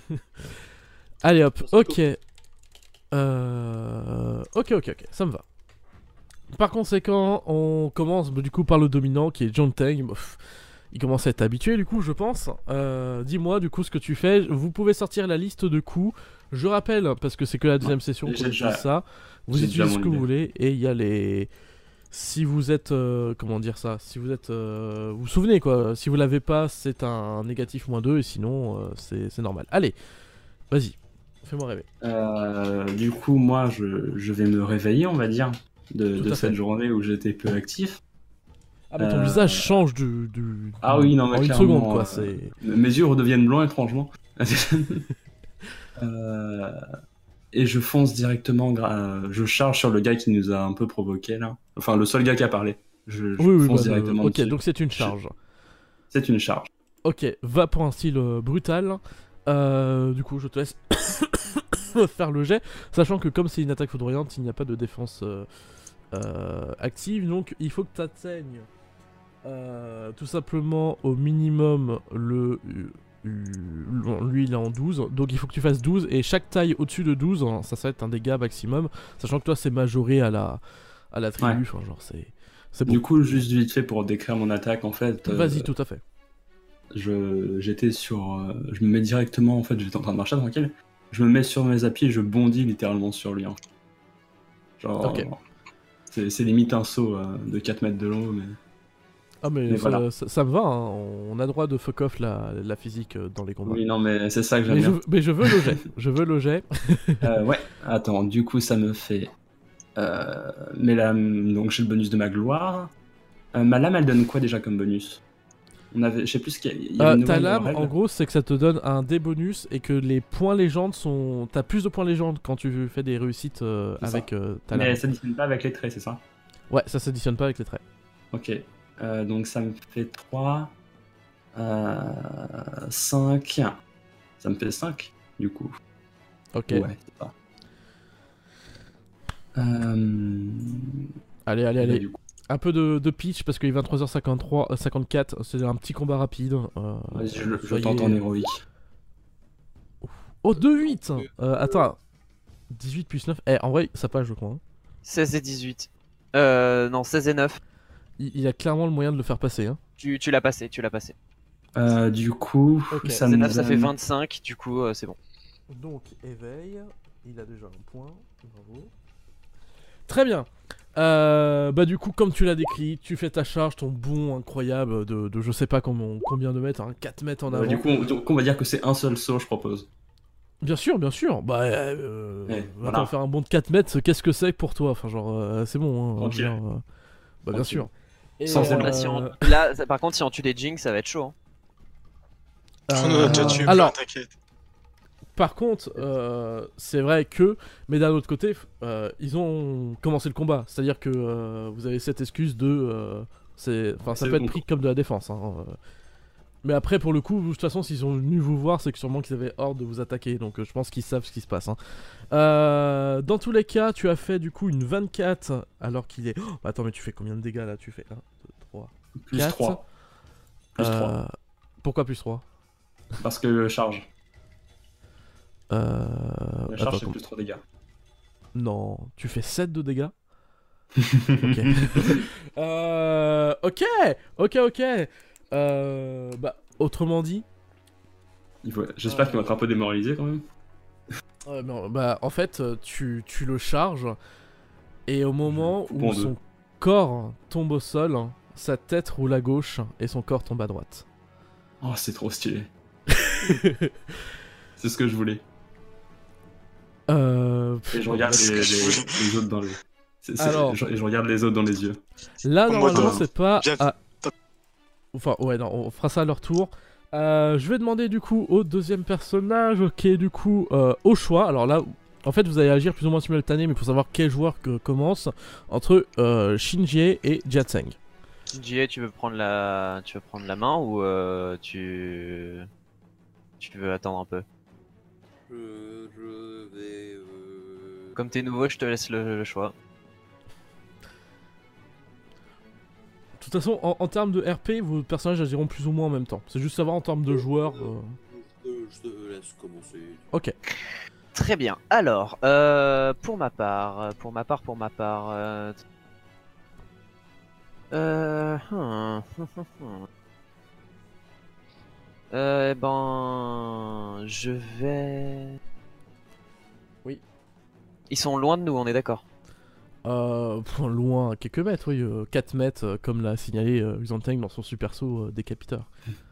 Allez hop, ok. Euh... Ok, ok, ok, ça me va. Par conséquent, on commence bah, du coup par le dominant qui est John Tang. Bah, pff, il commence à être habitué du coup, je pense. Euh, Dis-moi du coup ce que tu fais. Vous pouvez sortir la liste de coups. Je rappelle, parce que c'est que la deuxième Ouais, session j'ai qu'on utilise déjà- ça. Vous j'ai utilisez déjà ce mon que vous idée. voulez et il y a les. Si vous êtes, euh, comment dire ça, si vous êtes, euh, vous vous souvenez quoi, si vous l'avez pas, c'est un négatif moins deux et sinon euh, c'est c'est normal. Allez, vas-y, fais-moi rêver. Euh, du coup, moi, je, je vais me réveiller, on va dire, de, Tout de à cette fait. journée où j'étais peu actif. Ah mais ton Euh, visage change du, du Ah oui, non, mais en une clairement, seconde quoi, euh, c'est. Mes yeux redeviennent blancs étrangement. Euh, et je fonce directement, gra- euh, je charge sur le gars qui nous a un peu provoqué là. Enfin, le seul gars qui a parlé. Je, je Oui oui, fonce bah, directement euh, ok, dessus. donc c'est une charge. C'est une charge. Ok, va pour un style euh, brutal. Euh, du coup, je te laisse faire le jet, sachant que comme c'est une attaque foudroyante, il n'y a pas de défense euh, euh, active, donc il faut que tu atteignes euh, tout simplement au minimum le. euh, lui il est en douze, donc il faut que tu fasses douze, et chaque taille au-dessus de douze, hein, ça, ça va être un dégât maximum, sachant que toi c'est majoré à la, à la tribu, Ouais. enfin genre c'est. C'est bon. Du coup, juste vite fait pour décrire mon attaque, en fait. euh, Vas-y, tout à fait. je j'étais sur euh, je me mets directement, en fait, j'étais en train de marcher tranquille, je me mets sur mes appuis et je bondis littéralement sur lui, hein. Genre Ok. c'est c'est limite un saut euh, de quatre mètres de long, mais Ah mais, Mais ça, voilà. ça- ça me va, hein. On a droit de fuck off la, la physique euh, dans les combats. oui, non, mais c'est ça que j'aime mais, je, bien. mais je veux le jet, je veux le jet. Euh, ouais, attends, du coup ça me fait euh, mes lames, donc j'ai le bonus de ma gloire. Euh, ma lame elle donne quoi déjà comme bonus? On avait, je sais plus ce qu'il y a, il y avait Euh, une ta nouvelle lame, règle. en gros, c'est que ça te donne un dé bonus et que les points légendes sont... T'as plus de points légendes quand tu fais des réussites euh, C'est ça. avec euh, ta lame. Mais ça ne pas avec les traits, c'est ça? Ouais, ça s'additionne pas avec les traits. Ok, Euh, donc ça me fait trois, euh, cinq, ça me fait cinq du coup. Ok. Ouais, c'est ça. Euh... Allez, allez, bah, allez. du coup, Un peu de, de pitch parce qu'il est vingt-trois heures cinquante-trois, euh, cinquante-quatre, c'est un petit combat rapide. Euh, vas-y, je, je soyez- tente en héroïque. Oh, deux huit euh, Attends, dix-huit plus neuf. Eh, en vrai, ça passe, je crois. hein. seize et dix-huit. Euh, non, seize et neuf. Il, il a clairement le moyen de le faire passer. Hein. Tu, tu l'as passé, tu l'as passé. Euh, du coup, Ok. ça seize et me neuf, ça fait donne- vingt-cinq, du coup, euh, c'est bon. Donc, éveil, il a déjà un point, bravo. Très bien. Euh, bah du coup, comme tu l'as décrit, tu fais ta charge, ton bond incroyable de, de je sais pas combien, combien de mètres, hein, quatre mètres en Euh, avant. du coup, on, donc, on va dire que c'est un seul saut, je propose. Bien sûr, bien sûr. Bah, euh, Ouais, attends, voilà. faire un bond de quatre mètres, qu'est-ce que c'est pour toi? Enfin, genre, euh, c'est bon. Hein, Tranquille. je veux dire, euh, Bah, bien Tranquille. sûr. Et, Sans Par contre, euh... là, si on... là, ça- par contre, si on tue des Jinx, ça va être chaud. Hein. On en a déjà euh, tué alors, plein, t'inquiète. par contre, euh, c'est vrai que, mais d'un autre côté, euh, ils ont commencé le combat. C'est-à-dire que euh, vous avez cette excuse de, euh, c'est, enfin, ça C'est peut être bon. pris comme de la défense. Hein, euh. Mais après, pour le coup, de toute façon, s'ils sont venus vous voir, c'est que sûrement qu'ils avaient hors de vous attaquer. Donc, euh, je pense qu'ils savent ce qui se passe. Hein. Euh, dans tous les cas, tu as fait du coup une vingt-quatre, alors qu'il est. Oh, attends, mais tu fais combien de dégâts là? Tu fais un, deux, trois, Plus quatre. trois. Plus trois. Euh, Pourquoi plus trois? Parce que charge. euh... La attends, charge, c'est attends. plus trois dégâts. Non, tu fais sept de dégâts. Ok. euh, ok, ok, ok. Euh, bah, autrement dit, Il faut... J'espère qu'il va être un peu démoralisé quand même. euh, non, bah, en fait, euh, tu, tu le charges et au moment coupe où en deux. son corps tombe au sol, sa tête roule à gauche et son corps tombe à droite. Oh, c'est trop stylé. C'est ce que je voulais. euh, Et je regarde Parce les, que je les- voulais. les autres dans les. c'est- c'est- Alors. Et je, et je regarde les autres dans les yeux. Là, En normalement, mode, euh, c'est pas. bien- à- Enfin, ouais, non, on fera ça à leur tour. Euh, je vais demander du coup au deuxième personnage, qui est du coup euh, au choix. Alors là, en fait, vous allez agir plus ou moins simultané, mais il faut savoir quel joueur que commence entre euh, Shinji et Jiatseng. J A, tu veux prendre la, tu veux prendre la main ou euh, tu, tu veux attendre un peu? Je, je vais. Euh... Comme t'es nouveau, je te laisse le, le choix. De toute façon, en, en termes de R P, vos personnages agiront plus ou moins en même temps. C'est juste savoir en termes de joueurs. euh, Je, te- je te laisse commencer. Ok. Très bien. Alors, euh, pour ma part, pour ma part, pour ma part, euh, euh, hmm, hmm, hmm, hmm. Euh, eh ben, je vais. Oui. Ils sont loin de nous, on est d'accord. Euh, pff, loin, quelques mètres, oui. euh, quatre mètres, euh, comme l'a signalé euh, Xanteng dans son super saut euh, décapiteur.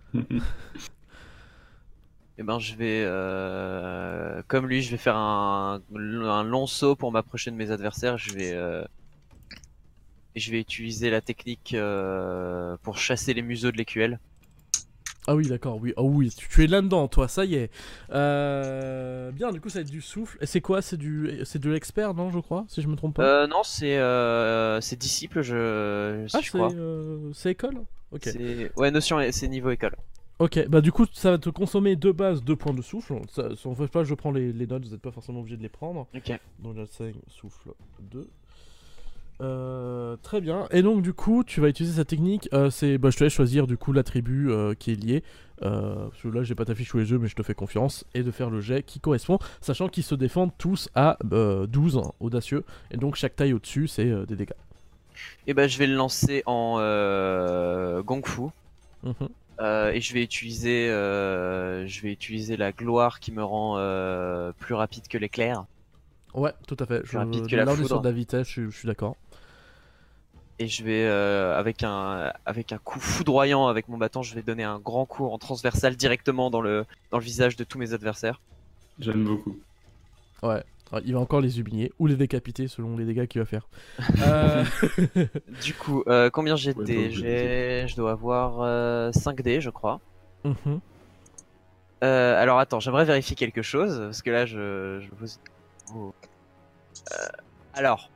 Eh ben, je vais, euh, comme lui, je vais faire un, un long saut pour m'approcher de mes adversaires. Je vais, euh, et je vais utiliser la technique euh, pour chasser les museaux de l'E Q L. Ah oui, d'accord, oui. Oh oui, tu, tu es là-dedans, toi, ça y est. Euh... Bien, du coup, ça va être du souffle. Et c'est quoi? C'est du, c'est de l'expert, non, je crois, si je me trompe pas. Euh, non, c'est, euh, c'est disciple, je, si ah, je c'est, crois. euh, c'est école. Ok. C'est- Ouais, notion, c'est niveau école. Ok, bah du coup, ça va te consommer de base deux points de souffle. Ça, ça en fait pas, je prends les, les notes, vous n'êtes pas forcément obligé de les prendre. Ok. Donc là, c'est souffle deux. Euh, très bien. Et donc du coup, tu vas utiliser sa technique. Euh, c'est, bah, je te laisse choisir du coup l'attribut euh, qui est lié. Euh, parce que là, j'ai pas ta fiche sous les yeux, mais je te fais confiance et de faire le jet qui correspond, sachant qu'ils se défendent tous à euh, douze, hein, audacieux. Et donc chaque taille au-dessus, c'est euh, des dégâts. Et ben, je vais le lancer en euh, Gong Fu. Mhm. Euh, et je vais utiliser, euh, je vais utiliser la gloire qui me rend euh, plus rapide que l'éclair. Ouais, tout à fait. Je, rapide que la là, on est sur foudre. de la vitesse, je, suis- je suis d'accord. Et je vais, euh, avec un, avec un coup foudroyant avec mon bâton, je vais donner un grand coup en transversal directement dans le, dans le visage de tous mes adversaires. J'aime beaucoup. Ouais. Alors, il va encore les humilier ou les décapiter selon les dégâts qu'il va faire. euh... Du coup, euh, combien j'ai de Ouais, dés? pas obligé de J'ai, je dois avoir euh, cinq dés, je crois. mhm. Euh, alors attends, j'aimerais vérifier quelque chose parce que là, je, je vous. Oh. Euh, alors.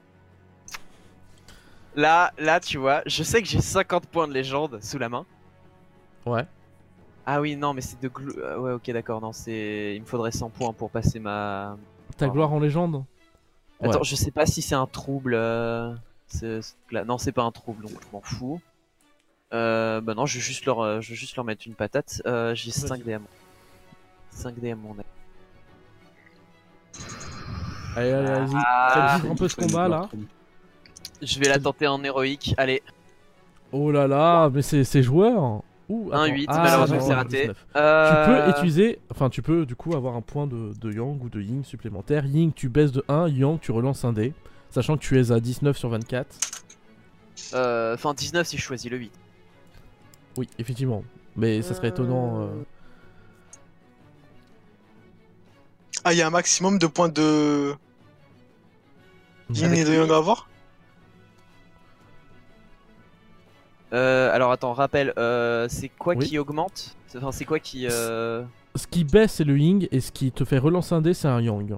Là, là, tu vois, je sais que j'ai cinquante points de légende sous la main. Ouais. Ah oui, non, mais c'est de glou... euh, ouais, ok, d'accord, non, c'est... Il me faudrait cent points pour passer ma... Ta Oh. gloire en légende. Attends, Ouais. je sais pas si c'est un trouble... euh, c'est- c'est- là- Non, c'est pas un trouble, donc je m'en fous. Euh, bah non, je vais juste leur, euh, je vais juste leur mettre une patate. Euh, j'ai Vas-y. cinq D M. cinq D M, mon âme. Allez, allez, allez-y. Ah. Faites vivre un peu ce combat là. Je vais la tenter en héroïque, allez. Oh là là, mais c'est c'est joueur. Ouh, Un attends. huit, Ah, malheureusement non, c'est raté. dix-neuf. Euh... Tu peux utiliser, enfin tu peux du coup avoir un point de, de Yang ou de Ying supplémentaire. Ying tu baisses de un, Yang tu relances un dé. Sachant que tu es à dix-neuf sur vingt-quatre. euh, Enfin, dix-neuf si je choisis le huit. Oui, effectivement. Mais ça serait étonnant. euh. Ah, il y a un maximum de points de yin et de yang à avoir? Euh, alors attends, rappel, euh, c'est quoi Oui. qui augmente? Enfin, c'est quoi qui... Euh... Ce qui baisse, c'est le Ying, et ce qui te fait relancer un dé, c'est un Yang.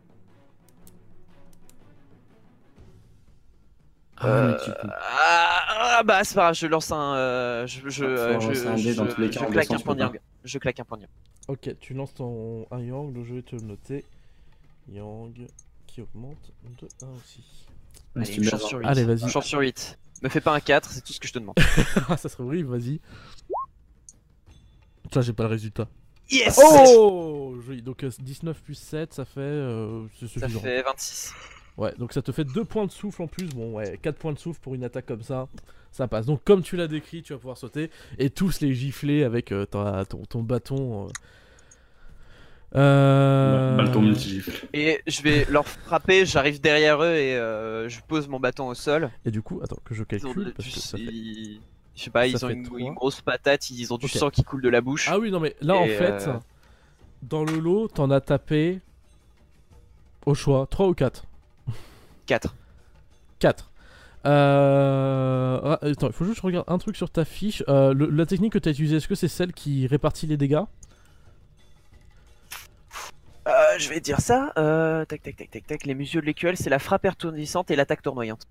Ah, Euh, mais tu peux. Ah, ah, bah c'est pas grave, je lance un... Euh, je, je, Ah, faut euh, je, lancer un dé je, dans tous les cas, je en claque descend, un tu point de peux yang. Je claque un point de yang. Ok, tu lances ton un Yang, donc je vais te le noter. Yang qui augmente de un aussi. Ouais, si Allez, tu une mets chance un- sur huit. Allez, vas-y. Une chance sur huit. Me fais pas un quatre, c'est tout ce que je te demande. Ah, ça serait horrible, vas-y. Tiens, j'ai pas le résultat. Yes. Oh joli. Donc euh, dix-neuf plus sept, ça fait... Euh, c'est Ça suffisant. fait vingt-six. Ouais, donc ça te fait deux points de souffle en plus. Bon, ouais, quatre points de souffle pour une attaque comme ça, ça passe. Donc comme tu l'as décrit, tu vas pouvoir sauter et tous les gifler avec euh, ta- ton, ton bâton. Euh... Euh... Bâton multi-gifle. Et je vais leur frapper, j'arrive derrière eux et euh, je pose mon bâton au sol. Et du coup, attends que je Ils ont, calcule de- parce du- que ça fait... ils- je sais pas, ça ils ont fait une, trois. une grosse patate, ils ont du Ok. sang qui coule de la bouche. Ah oui, non mais là en Et, fait, euh, dans le lot, t'en as tapé au choix trois ou quatre. quatre. quatre. Euh... ah, attends, il faut juste que je regarde un truc sur ta fiche. Euh, le- la technique que tu as utilisée, est-ce que c'est celle qui répartit les dégâts? Euh, je vais dire ça. Euh, tac, tac, tac, tac, tac. Les museux de l'E Q L, c'est la frappe étourdissante et l'attaque tournoyante.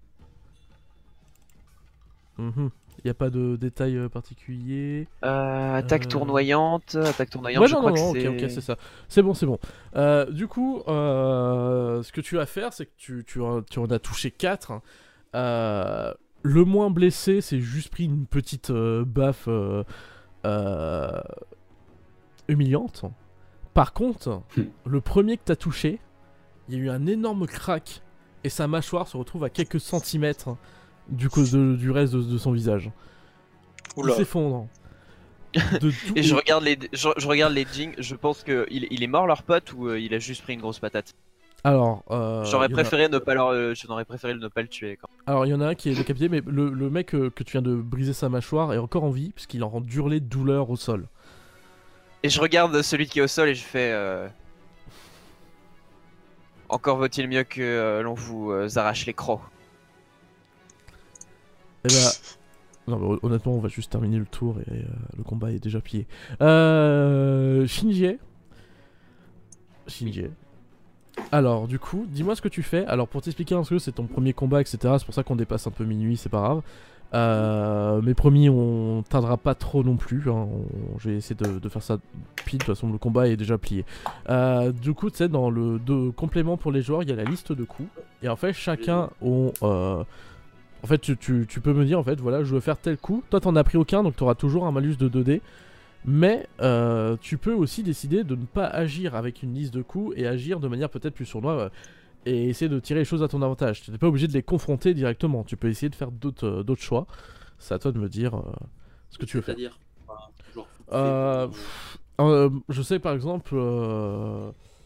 Il n'y a pas de détails euh, particuliers. Euh, attaque Euh. tournoyante, attaque tournoyante, Ouais, je non, crois non, que non, ok, c'est... ok, c'est ça. C'est bon, c'est bon. Euh, du coup, euh, ce que tu vas faire, c'est que tu, tu, en- tu en as touché quatre. Euh, le moins blessé, c'est juste pris une petite euh, baffe euh, euh, humiliante. Par contre, Hmm. le premier que t'as touché, il y a eu un énorme crack et sa mâchoire se retrouve à quelques centimètres du, co- de- du reste de, de son visage. Oula. Il s'effondre. De tout- Et je regarde les, je, je regarde les Jing, je pense que il, il est mort leur pote ou euh, il a juste pris une grosse patate. Alors, euh, J'aurais il y en a- préféré ne pas leur, euh, je n'aurais préféré ne pas le tuer. Quand... Alors il y en a un qui est décapité, mais le, le mec euh, que tu viens de briser sa mâchoire est encore en vie, puisqu'il en rend hurler de douleur au sol. Et je regarde celui qui est au sol et je fais. Euh... Encore vaut-il mieux que euh, l'on vous euh, arrache les crocs. Et bah... Non mais hon- honnêtement on va juste terminer le tour et euh, le combat est déjà plié. Euh... Shinji. Shinji. Alors du coup, dis-moi ce que tu fais. Alors pour t'expliquer un peu, c'est ton premier combat, et cetera. C'est pour ça qu'on dépasse un peu minuit, c'est pas grave. Euh, mais promis, on tardera pas trop non plus. Hein. On- Je vais essayer de, de faire ça pile. De toute façon, le combat est déjà plié. Euh, du coup, tu sais, dans le de complément pour les joueurs, il y a la liste de coups. Et en fait, chacun ont. euh, En fait, tu, tu- tu peux me dire, en fait, voilà, je veux faire tel coup. Toi, t'en as pris aucun, donc t'auras toujours un malus de deux dés. Mais euh, tu peux aussi décider de ne pas agir avec une liste de coups et agir de manière peut-être plus sournoise. euh, Et essayer de tirer les choses à ton avantage. Tu n'es pas obligé de les confronter directement. Tu peux essayer de faire d'autres euh, d'autres choix. C'est à toi de me dire euh, ce que tu veux faire. C'est-à-dire enfin, genre, Euh, fais ton- Euh, je sais par exemple, euh,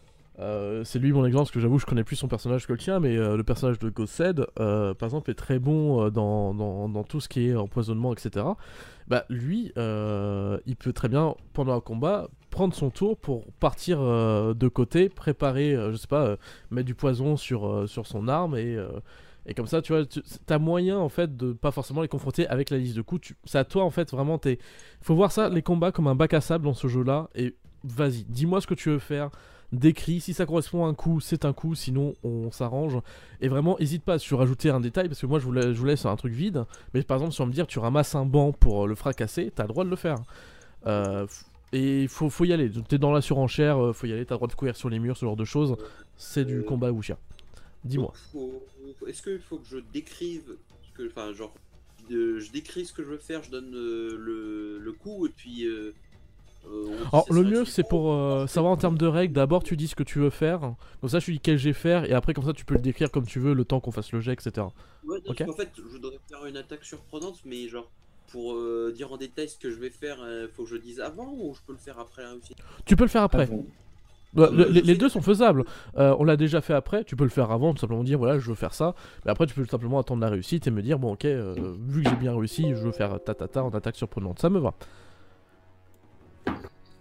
euh, c'est lui mon exemple parce que j'avoue je connais plus son personnage que le tien, mais euh, le personnage de Gossed, euh, par exemple, est très bon euh, dans, dans, dans tout ce qui est empoisonnement, et cetera. Bah lui, euh, il peut très bien pendant un combat prendre son tour pour partir euh, de côté, préparer, euh, je sais pas, euh, mettre du poison sur, euh, sur son arme et euh, et comme ça, tu vois, tu as moyen en fait de pas forcément les confronter avec la liste de coups. Tu... C'est à toi en fait, vraiment. T'es... Faut voir ça, les combats, comme un bac à sable dans ce jeu-là. Et vas-y, dis-moi ce que tu veux faire. Décris. Si ça correspond à un coup, c'est un coup. Sinon, on s'arrange. Et vraiment, hésite pas à surajouter un détail parce que moi, je vous, la... je vous laisse un truc vide. Mais par exemple, si on me dire, tu ramasses un banc pour euh, le fracasser, t'as le droit de le faire. Euh, Et il faut, faut y aller. T'es dans la surenchère, euh, faut y aller. T'as le droit de courir sur les murs, ce genre de choses. C'est du Euh, combat wuxia. Dis-moi. Donc, faut- faut- Est-ce qu'il faut que je décrive, ce que, enfin, genre, euh, je décris ce que je veux faire, je donne euh, le, le coup et puis. Euh, euh, on dit Alors ça le sera mieux suivant. c'est pour euh, savoir en termes de règles, d'abord tu dis ce que tu veux faire, comme ça je te dis quel jet faire, et après comme ça tu peux le décrire comme tu veux le temps qu'on fasse le jet, et cetera. Ouais, non, Ok. parce qu'en fait, je voudrais faire une attaque surprenante, mais genre, pour euh, dire en détail ce que je vais faire, euh, faut que je dise avant ou je peux le faire après la réussite? Tu peux le faire après. Avant. Bah, Euh, le- je les, les sais- deux sont faisables. Euh, on l'a déjà fait après, tu peux le faire avant, tout simplement dire voilà je veux faire ça, mais après tu peux simplement attendre la réussite et me dire bon ok, euh, vu que j'ai bien réussi, je veux faire ta ta ta en attaque surprenante, ça me va.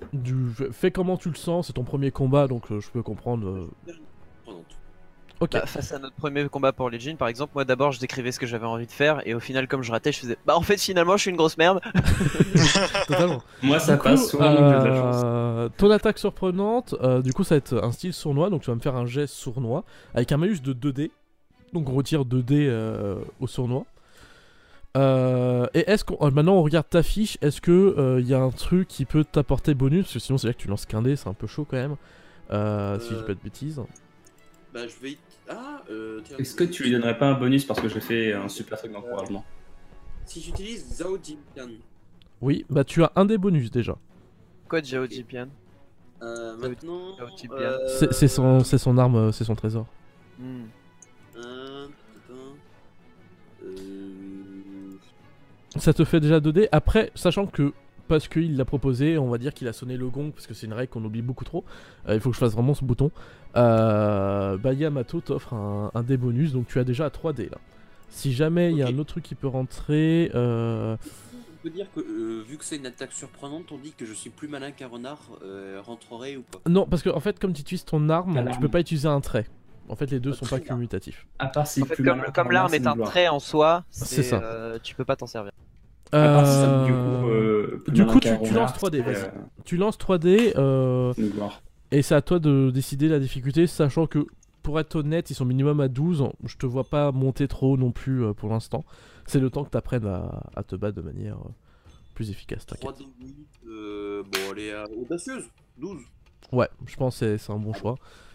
Du... Fais comment tu le sens, c'est ton premier combat, donc euh, je peux comprendre. euh. Surprenante. Ok. Bah, face à notre premier combat pour Legend, par exemple, moi d'abord je décrivais ce que j'avais envie de faire, et au final, comme je ratais, je faisais bah en fait, finalement, je suis une grosse merde. Totalement. Moi, ça Du passe coup, souvent, donc j'ai de la chance. euh, ton attaque surprenante, euh, du coup ça va être un style sournois, donc tu vas me faire un jet sournois avec un malus de deux dés. Donc on retire deux dés euh, au sournois. Euh, et est-ce qu'on euh, maintenant on regarde ta fiche, est-ce que il y a un truc qui peut t'apporter bonus, parce que sinon c'est vrai que tu lances qu'un dé, c'est un peu chaud quand même. Euh, si je dis Euh, pas de bêtises. Bah, je vais. Ah, euh, tiens, Est-ce que tu lui donnerais pas un bonus parce que j'ai fait un super truc d'encouragement? Si j'utilise Zhao Jinpian, Oui, bah tu as un des bonus déjà. Quoi, Jao Jipian euh, maintenant. Zhao Jinpian. euh, C'est c'est son, c'est son arme, euh, c'est son trésor. Hmm. un, putain, euh, Ça te fait déjà deux dés. Après, sachant que parce qu'il l'a proposé, on va dire qu'il a sonné le gong, parce que c'est une règle qu'on oublie beaucoup trop. Euh, il faut que je fasse vraiment ce bouton. Euh, bah Yamato t'offre un, un dé bonus, donc tu as déjà trois dés là. Si jamais il y a Ok. un autre truc qui peut rentrer, euh... On peut dire que euh, vu que c'est une attaque surprenante, on dit que je suis plus malin qu'un renard, euh, rentrerait ou pas? non, parce que en fait, comme tu utilises ton arme, Ah, tu l'arme. peux pas utiliser un trait. En fait, les deux Un sont pas trait, là. commutatifs. À part si En fait, plus comme, malin comme qu'un l'arme renard, est c'est un une gloire. trait en soi, C'est ça. euh, tu peux pas t'en servir. À part si ça, Euh, du coup, euh, plus du malin coup, qu'un tu- tu renard, lances trois dés, c'est, vas-y. euh, Tu lances trois dés, euh... c'est une gloire. et c'est à toi de décider la difficulté, sachant que, pour être honnête, ils sont minimum à douze. Je te vois pas monter trop non plus euh, pour l'instant. C'est le temps que t'apprennes à, à te battre de manière euh, plus efficace, trois t'inquiète. D huit, euh, bon, elle est euh, audacieuse, douze. Ouais, je pense que c'est- c'est un bon choix.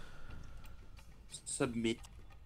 Submit.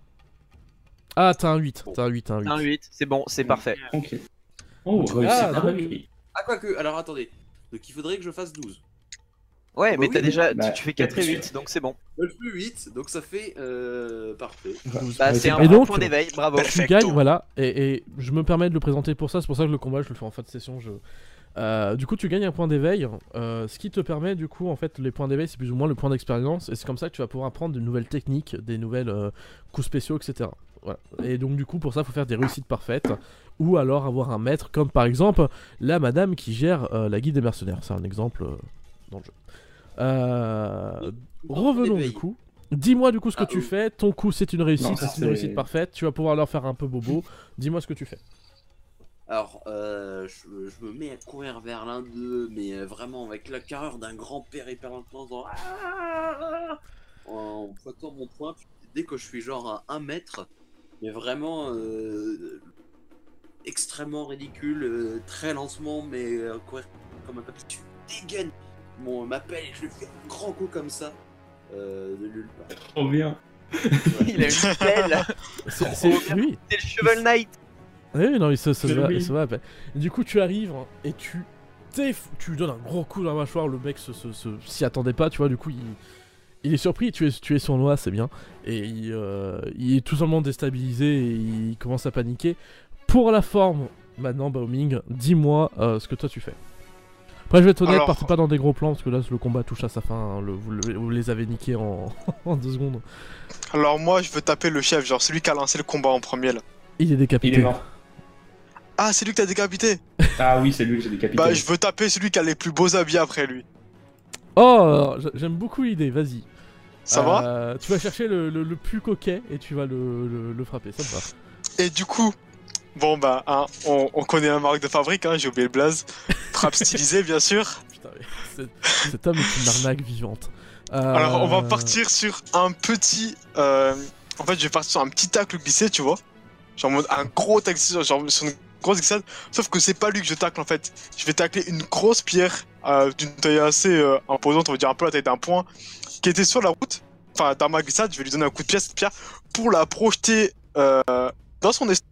Ah, t'as un huit, t'as un huit, un huit. Un huit, c'est bon, c'est parfait. Ok. Oh, Ah, réussi. donc- réussi. Ah, quoique, alors attendez. Donc il faudrait que je fasse douze. Ouais, bah mais oui, t'as déjà, bah, tu fais quatre et bien sûr. huit, donc c'est bon. Moi, je fais huit, donc ça fait. Euh, parfait. Bah, c'est un, Et un donc, point d'éveil, bravo. Tu Perfecto. gagnes, voilà, et, et je me permets de le présenter pour ça, c'est pour ça que le combat, je le fais en fin de session. Je... Euh, du coup, tu gagnes un point d'éveil, euh, ce qui te permet, du coup, en fait, les points d'éveil, c'est plus ou moins le point d'expérience, et c'est comme ça que tu vas pouvoir apprendre de nouvelles techniques, des nouvelles euh, coups spéciaux, et cetera. Voilà. Et donc, du coup, pour ça, il faut faire des réussites parfaites, ou alors avoir un maître, comme par exemple la madame qui gère euh, la guilde des mercenaires. C'est un exemple euh, dans le jeu. Euh, revenons du coup. Dis-moi du coup ce que Ah, tu euh. fais. Ton coup, c'est une réussite, Non, ça, c'est une c'est- réussite parfaite. Tu vas pouvoir leur faire un peu bobo. Dis-moi ce que tu fais. Alors, euh, je, je me mets à courir vers l'un d'eux, mais euh, vraiment avec la carrure d'un grand-père hyper intense, dans... Ah en pointant mon poing, puis dès que je suis genre à un mètre, mais vraiment euh, extrêmement ridicule, euh, très lentement, mais euh, courir comme un papier, tu dégaines mon, ma pelle et je lui fais un grand coup comme ça, euh, de nulle part. Trop bien. Il a une pelle, C'est c'est- oui. c'est le Shovel Knight. Oui, non, il se, se Mais va, oui. il se va à peine. Du coup, tu arrives hein, et tu t'eff- tu lui donnes un gros coup dans la mâchoire. Le mec se, se- se- s'y attendait pas, tu vois. Du coup, il, il est surpris. Tu es, tu es sournois, c'est bien. Et il, euh, il est tout simplement déstabilisé et il commence à paniquer. Pour la forme, maintenant, Baoming, dis-moi euh, ce que toi tu fais. Après, je vais être honnête, Alors- partez pas dans des gros plans parce que là, le combat touche à sa fin. hein, le- vous, le- vous les avez niqués en, en deux secondes. Alors moi, je veux taper le chef, genre celui qui a lancé le combat en premier là. Il est Il décapité. est mort. Ah, c'est lui que t'as décapité. Ah oui, c'est lui que j'ai décapité. Bah, je veux taper celui qui a les plus beaux habits après lui. Oh, j'aime beaucoup l'idée. Vas-y. Ça va Euh, Tu vas chercher le, le- le plus coquet et tu vas le, le- le frapper, ça te va. Et du coup, bon bah, hein, on, on connaît la marque de fabrique, hein, j'ai oublié le blaze. Frappe stylisée, bien sûr. Putain, mais cet, cet homme est une arnaque vivante. Euh, Alors, on va partir sur un petit. euh, En fait, je vais partir sur un petit tacle glissé, tu vois. Genre, en mode un gros tacle, genre sur une grosse glissade. Sauf que c'est pas lui que je tacle en fait. Je vais tacler une grosse pierre euh, d'une taille assez euh, imposante, on va dire un peu la taille d'un point, qui était sur la route. Enfin, dans ma glissade, je vais lui donner un coup de pied à cette pierre pour la projeter euh, dans son estomac.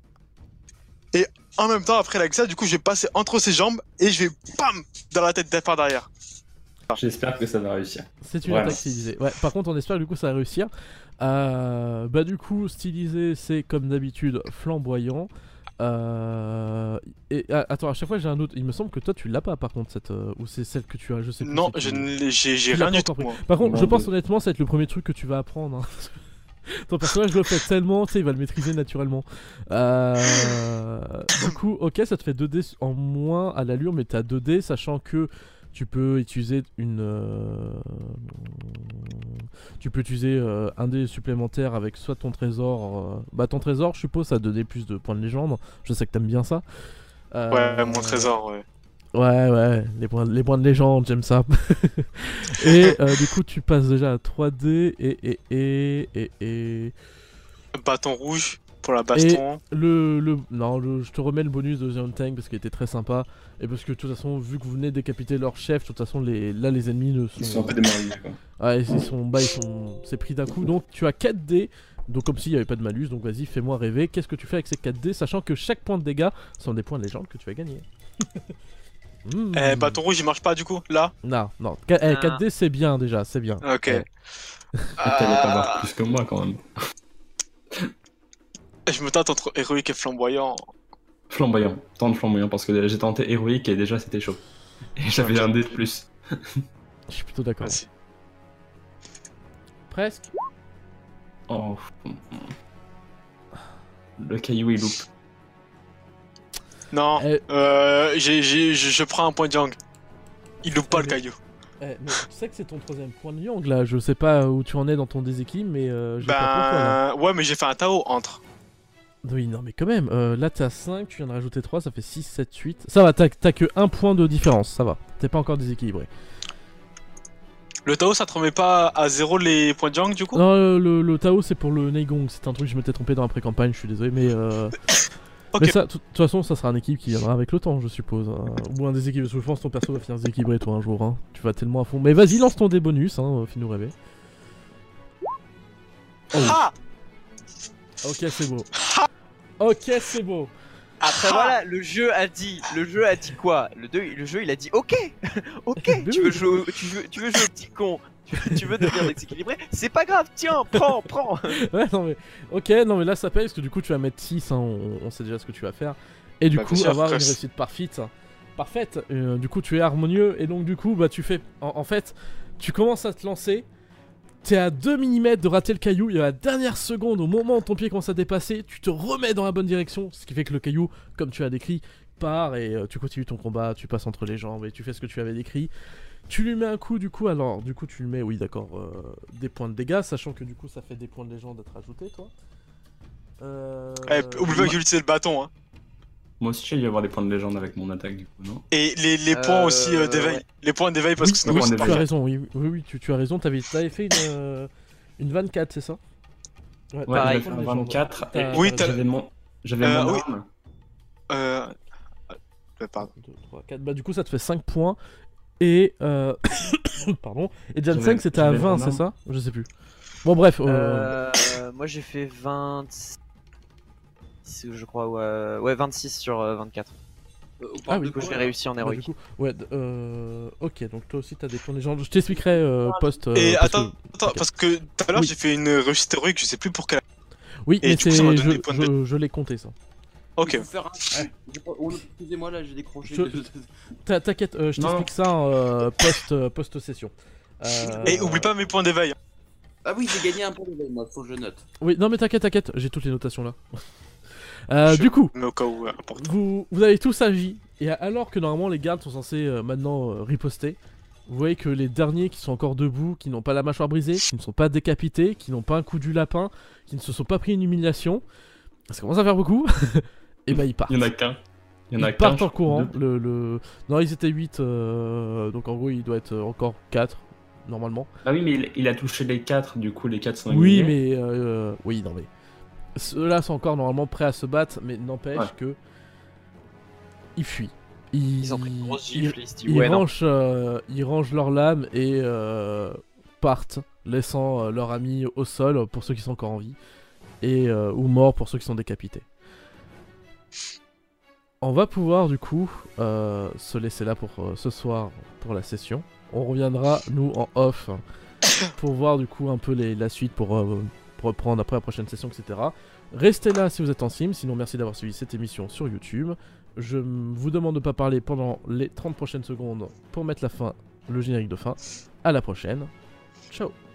Et en même temps, après la glissade, du coup, je vais passer entre ses jambes et je vais bam dans la tête par derrière. J'espère que ça va réussir. C'est une Vraiment. attaque stylisée. Ouais, par contre, on espère que du coup ça va réussir. Euh, bah, du coup, stylisé, c'est comme d'habitude flamboyant. Euh, et ah, attends, à chaque fois j'ai un autre. Il me semble que toi tu l'as pas par contre, cette. euh, ou c'est celle que tu as, je sais plus. Non, si je tu- ne l'ai- j'ai j'ai Tu l'as rien pas du tout. encore Moi. Par contre, Non, je pense mais- honnêtement, ça va être le premier truc que tu vas apprendre. hein. Ton personnage le fait tellement, tu sais, il va le maîtriser naturellement. Euh... du coup, ok, ça te fait deux dés en moins à l'allure, mais t'as deux dés, sachant que tu peux utiliser une... euh, Tu peux utiliser euh, un dé supplémentaire avec soit ton trésor... euh, Bah ton trésor, je suppose, ça a donné plus de points de légende. Je sais que t'aimes bien ça. Euh, Ouais, mon trésor, ouais. Ouais, ouais, les points, les points de légende, j'aime ça. Et euh, du coup, tu passes déjà à trois dés et... et, et, et, et... Bâton rouge pour la baston. Le, le, non, le- je te remets le bonus de Zion Tank parce qu'il était très sympa. Et parce que de toute façon, vu que vous venez de décapiter leur chef, de toute façon, les, là, les ennemis ne sont... Ils sont un peu démoralisés, quoi. Ouais, ils sont... Bah, ils sont... C'est pris d'un coup. Donc, tu as quatre dés. Donc, comme s'il n'y avait pas de malus. Donc, vas-y, fais-moi rêver. Qu'est-ce que tu fais avec ces quatre dés, sachant que chaque point de dégâts sont des points de légende que tu vas gagner. Mmh. Eh, bâton rouge, il marche pas du coup, là? Non, non. Qu- eh, Ah. quatre dés, c'est bien, déjà. C'est bien. Ok. Ouais. T'allais pas avoir Ah, plus que moi, quand même. je me tente entre héroïque et flamboyant. Flamboyant. Tant de flamboyant, parce que j'ai tenté héroïque et déjà c'était chaud. Et j'avais Ok. un dé de plus. Je suis plutôt d'accord. Vas-y. Presque. Oh. Le caillou il loupe. Non, Eh. euh, j'ai, j'ai, je, je prends un point de yang. Il loupe pas Eh, le mais- caillou. Eh, mais tu sais que c'est ton troisième point de Yang là, je sais pas où tu en es dans ton déséquilibre, mais euh, j'ai pas pour toi là. Ben, ouais, mais j'ai fait un Tao entre. Oui, non, mais quand même, euh, là t'es à cinq, tu viens de rajouter trois, ça fait six, sept, huit. Ça va, t'as t'as que un point de différence, ça va. T'es pas encore déséquilibré. Le Tao, ça te remet pas à zéro les points de yang du coup? Non, le, le, le Tao c'est pour le Neigong, c'est un truc, je m'étais trompé dans la pré-campagne, je suis désolé, mais. Euh... Ok. Mais ça, de toute façon, ça sera un équilibre qui viendra avec le temps, je suppose. hein. Ou un déséquilibre, parce que je pense que ton perso va finir déséquilibré toi un jour, hein. Tu vas tellement à fond. Mais vas-y, lance ton dé bonus, hein, fais-nous rêver. Ah! Ok, c'est beau. Ok, c'est beau. Après voilà, le jeu a dit, le jeu a dit quoi? Le, deux, le jeu il a dit ok, ok, Mais tu oui. veux jouer, au- tu veux, tu veux jouer au petit con, tu, tu veux devenir déséquilibré, c'est pas grave, tiens, prends, prends. Ouais, non mais. Ok, non mais là ça paye parce que du coup tu vas mettre six, hein, on, on sait déjà ce que tu vas faire. Et du Bah, coup, bien sûr, avoir une Chris. réussite parfaite. Parfaite. Euh, du coup, tu es harmonieux. Et donc, du coup, bah tu fais. En, en fait, tu commences à te lancer. T'es à deux millimètres de rater le caillou, et à la dernière seconde, au moment où ton pied commence à dépasser, tu te remets dans la bonne direction, ce qui fait que le caillou, comme tu as décrit, part et euh, tu continues ton combat, tu passes entre les jambes et tu fais ce que tu avais décrit. Tu lui mets un coup, du coup, alors, du coup, tu lui mets, oui, d'accord, euh, des points de dégâts, sachant que du coup, ça fait des points de légende à te rajouter, toi. Euh... Eh, oublie pas que j'ai utilisé le bâton, hein. Moi aussi j'ai dû avoir des points de légende avec mon attaque du coup, non? Et les, les points Euh, aussi euh, d'éveil. ouais. Les points d'éveil parce Oui, que sinon, oui, point c'est tu pas d'éveil. as grave. raison, oui, oui, oui, tu, tu as raison, t'avais, t'avais fait une, euh, une vingt-quatre, c'est ça? Ouais, Ouais, Pareil. j'avais fait un vingt-quatre et T'as- Oui, t'as- t'as- j'avais mon, j'avais Euh, mon oui. arme. Euh... euh, Pardon. deux, trois, quatre. Bah, du coup, ça te fait cinq points. Et. Euh... Pardon. Et Jan J'avais- cinq, c'était à j'avais vingt, mon c'est arme. ça? Je sais plus. Bon, bref. Euh... Euh, moi j'ai fait vingt, je crois, ouais, ouais vingt-six sur euh, vingt-quatre. Euh, on Ah parle oui, de Du coup, quoi, j'ai là réussi en bah, du héroïque. coup, ouais, d- euh... ok, donc toi aussi t'as des points de légende. Je t'expliquerai euh, post. euh, Et parce attends, que- attends, ok. parce que tout à l'heure Oui. j'ai fait une réussite héroïque, je sais plus pour quelle. Oui, et mais du coup, ça m'a c'est. donné Je, des points de je, je l'ai compté ça. Ok. Il faut faire un- J'ai pas- oh, excusez-moi, là j'ai décroché. Je- T'as- T'inquiète, euh, je Non. t'explique ça euh, post, euh, post-session. Euh, Et oublie pas mes points d'éveil. Ah oui, j'ai gagné un point d'éveil, moi, faut que je note. Oui, non, mais t'inquiète, t'inquiète, j'ai toutes les notations là. Euh, Je- du coup, Mais au cas où, euh, important. vous, vous avez tous agi, et alors que normalement les gardes sont censés euh, maintenant euh, riposter, vous voyez que les derniers qui sont encore debout, qui n'ont pas la mâchoire brisée, qui ne sont pas décapités, qui n'ont pas un coup du lapin, qui ne se sont pas pris une humiliation, ça commence à faire beaucoup, et bah ils partent. Il y en a qu'un. Il y en a Ils qu'un. partent je en crois, courant. deux. Le, le... Non, ils étaient huit, euh, donc en gros il doit être euh, encore quatre, normalement. Ah oui, mais il, il a touché les quatre, du coup les quatre sont Oui, éliminés. mais euh, oui, non mais ceux-là sont encore normalement prêts à se battre, mais n'empêche Ouais. que ils fuient. Ils, Ils ont pris une grosse ils- gifle, ils se disent ils ouais non. rangent, euh, ils rangent leurs lames et euh, partent, laissant euh, leur ami au sol pour ceux qui sont encore en vie et euh, ou morts pour ceux qui sont décapités. On va pouvoir du coup euh, se laisser là pour euh, ce soir pour la session. On reviendra nous en off pour voir du coup un peu les, la suite pour, euh, pour reprendre après la prochaine session, et cetera. Restez là si vous êtes en sim, sinon merci d'avoir suivi cette émission sur YouTube. Je m- vous demande de ne pas parler pendant les trente prochaines secondes pour mettre la fin, le générique de fin. À la prochaine. Ciao.